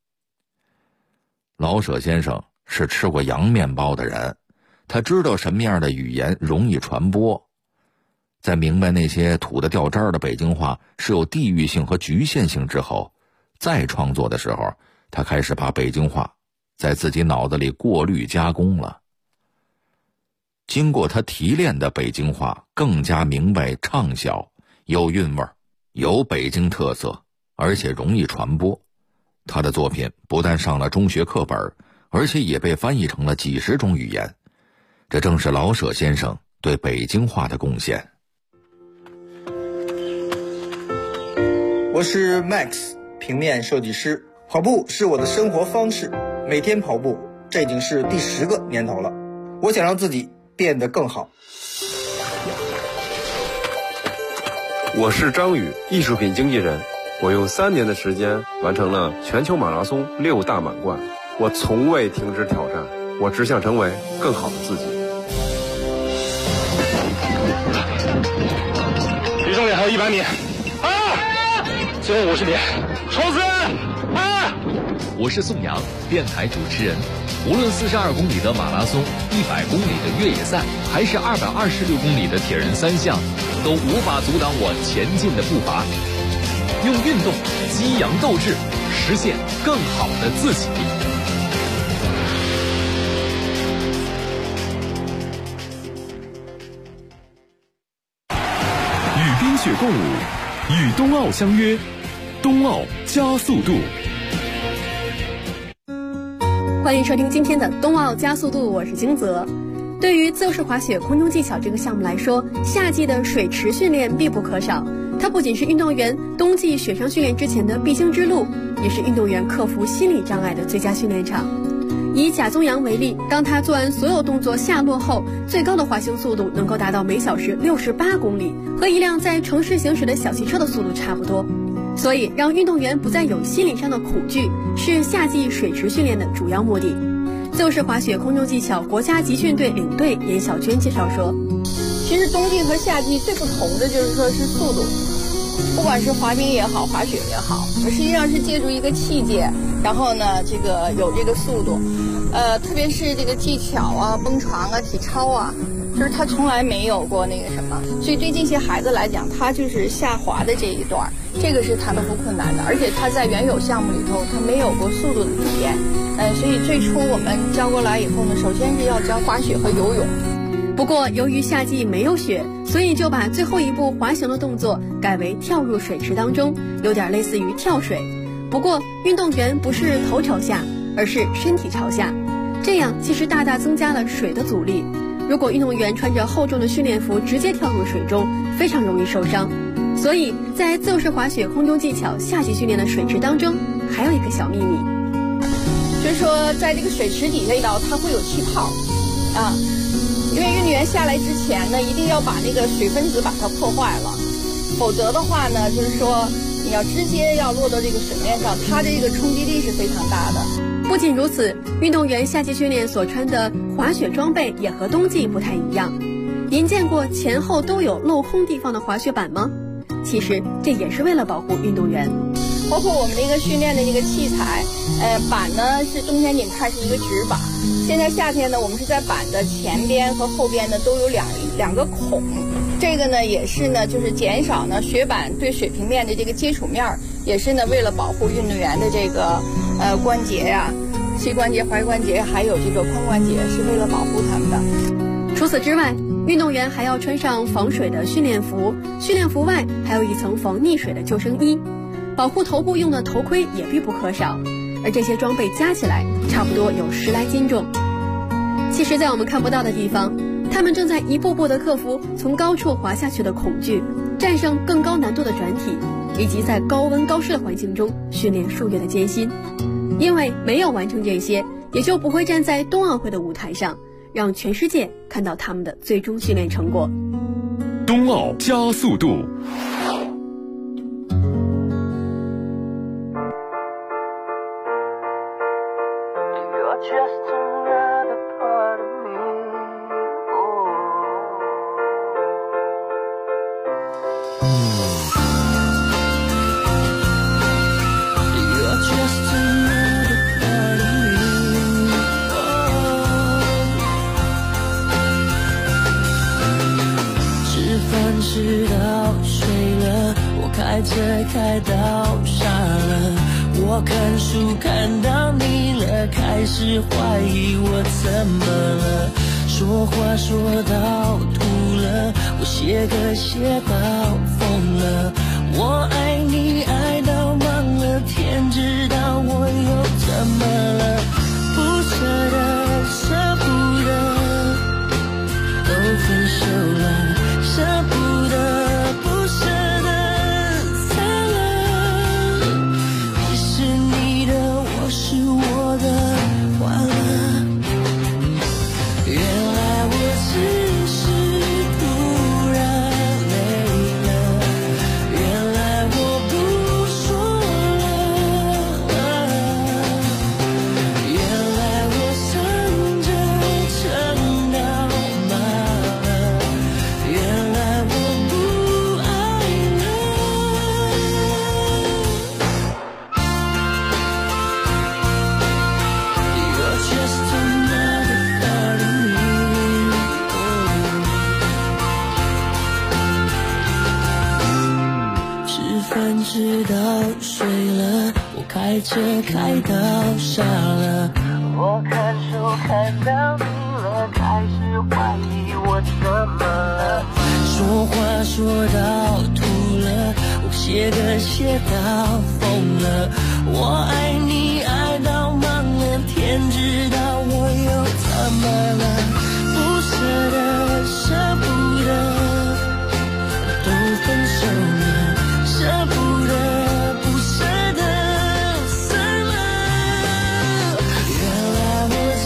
老舍先生是吃过洋面包的人，他知道什么样的语言容易传播。在明白那些土得掉渣的北京话是有地域性和局限性之后，再创作的时候，他开始把北京话在自己脑子里过滤加工了。经过他提炼的北京话更加明白畅销，有韵味，有北京特色，而且容易传播。他的作品不但上了中学课本，而且也被翻译成了几十种语言。这正是老舍先生对北京话的贡献。 我是 Max， 平面设计师。跑步是我的生活方式，每天跑步，这已经是第10个年头了。我想让自己变得更好。 我是张宇，艺术品经纪人。我用3年的时间完成了全球马拉松6大满贯。我从未停止挑战，我只想成为更好的自己。 离终点还有100米，最后50米，冲刺！ 我是宋阳，电台主持人。无论42公里的马拉松、100公里的越野赛，还是226公里的铁人3项，都无法阻挡我前进的步伐。用运动激扬斗志，实现更好的自己。 与冰雪共舞，与冬奥相约，冬奥加速度。 欢迎收听今天的冬奥加速度，我是金泽。对于自由式滑雪空中技巧这个项目来说，夏季的水池训练必不可少。它不仅是运动员冬季雪上训练之前的必经之路，也是运动员克服心理障碍的最佳训练场。 以贾宗洋为例，当他做完所有动作下落后，最高的滑行速度能够达到每小时68公里，和一辆在城市行驶的小汽车的速度差不多。所以，让运动员不再有心理上的恐惧，是夏季水池训练的主要目的。自由式滑雪空中技巧国家集训队领队严小娟介绍说， 其实冬季和夏季最不同的就是说是速度，不管是滑冰也好，滑雪也好，实际上是借助一个器械，然后呢，这个有这个速度，特别是这个技巧啊、蹦床啊、体操啊，就是他从来没有过那个什么，所以对这些孩子来讲，他就是下滑的这一段，这个是他的不困难的，而且他在原有项目里头，他没有过速度的体验，所以最初我们教过来以后呢，首先是要教滑雪和游泳。 不过，由于夏季没有雪，所以就把最后一步滑行的动作改为跳入水池当中，有点类似于跳水。不过，运动员不是头朝下，而是身体朝下，这样其实大大增加了水的阻力。如果运动员穿着厚重的训练服直接跳入水中，非常容易受伤。所以在自由式滑雪空中技巧夏季训练的水池当中，还有一个小秘密， 就是说在这个水池底下一道它会有气泡啊。因为运动员下来之前呢，一定要把那个水分子把它破坏了，否则的话呢，就是说你要直接要落到这个水面上，它的这个冲击力是非常大的。 不仅如此，运动员夏季训练所穿的滑雪装备也和冬季不太一样。您见过前后都有镂空地方的滑雪板吗？其实这也是为了保护运动员。 包括我们那个训练的这个器材，板呢是冬天你们看是一个直板，现在夏天呢我们是在板的前边和后边呢都有两个孔，这个呢也是呢就是减少呢雪板对水平面的这个接触面，也是呢为了保护运动员的这个关节呀、膝关节、踝关节还有这个髋关节，是为了保护他们的。 除此之外，运动员还要穿上防水的训练服，训练服外还有一层防溺水的救生衣。保护头部用的头盔也必不可少，而这些装备加起来差不多有10来斤重。其实，在我们看不到的地方，他们正在一步步地克服从高处滑下去的恐惧，战胜更高难度的转体，以及在高温高湿的环境中训练数月的艰辛。因为没有完成这些，也就不会站在冬奥会的舞台上，让全世界看到他们的最终训练成果。 冬奥加速度。 吃到睡了，我开车开到傻了，我看书看到腻了，开始怀疑我怎么了，说话说到吐了，我写歌写到疯了，我爱你爱到忘了，天知道我又怎么了，不舍得舍不得，都分手了，舍不得不舍得散了，你是你的，我是我的，完了，原来我只是突然累了，原来我不说了，原来我撑着撑到麻了，原来我不爱了。You're just another part of me. 吃饭吃到睡了，我开车开到傻了，我看书看到腻了，开始怀疑我怎么了，说话说到吐了，我写歌写到疯了，我爱你爱到忘了，天知道我又怎么了，不舍得舍不得，都分手了，舍不得不舍得散了，原来我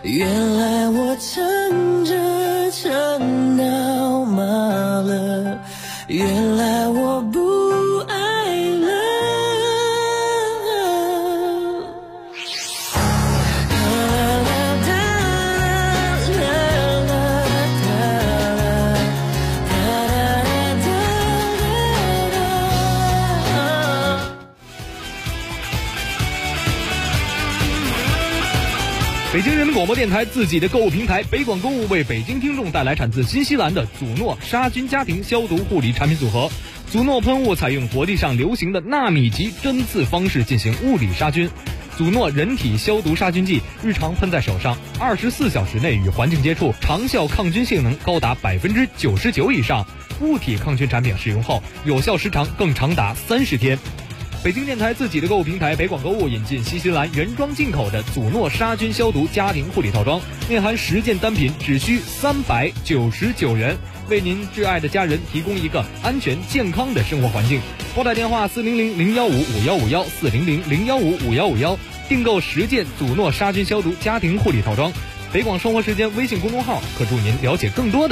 原来我撑着撑到麻了，原来我不爱了。 北京人民广播电台自己的购物平台北广购物为北京听众带来产自新西兰的祖诺杀菌家庭消毒护理产品组合。祖诺喷雾采用国际上流行的纳米级针刺方式进行物理杀菌。祖诺人体消毒杀菌剂日常喷在手上，24小时内与环境接触，长效抗菌性能高达99%以上。物体抗菌产品使用后，有效时长更长达30天。北京电台自己的购物平台北广购物引进新西兰原装进口的祖诺杀菌消毒家庭护理套装，内含10件单品，只需399元，为您挚爱的家人提供一个安全健康的生活环境。拨打电话400-015-5151 400-015-5151，订购10件祖诺杀菌消毒家庭护理套装。北广生活时间微信公众号可助您了解更多的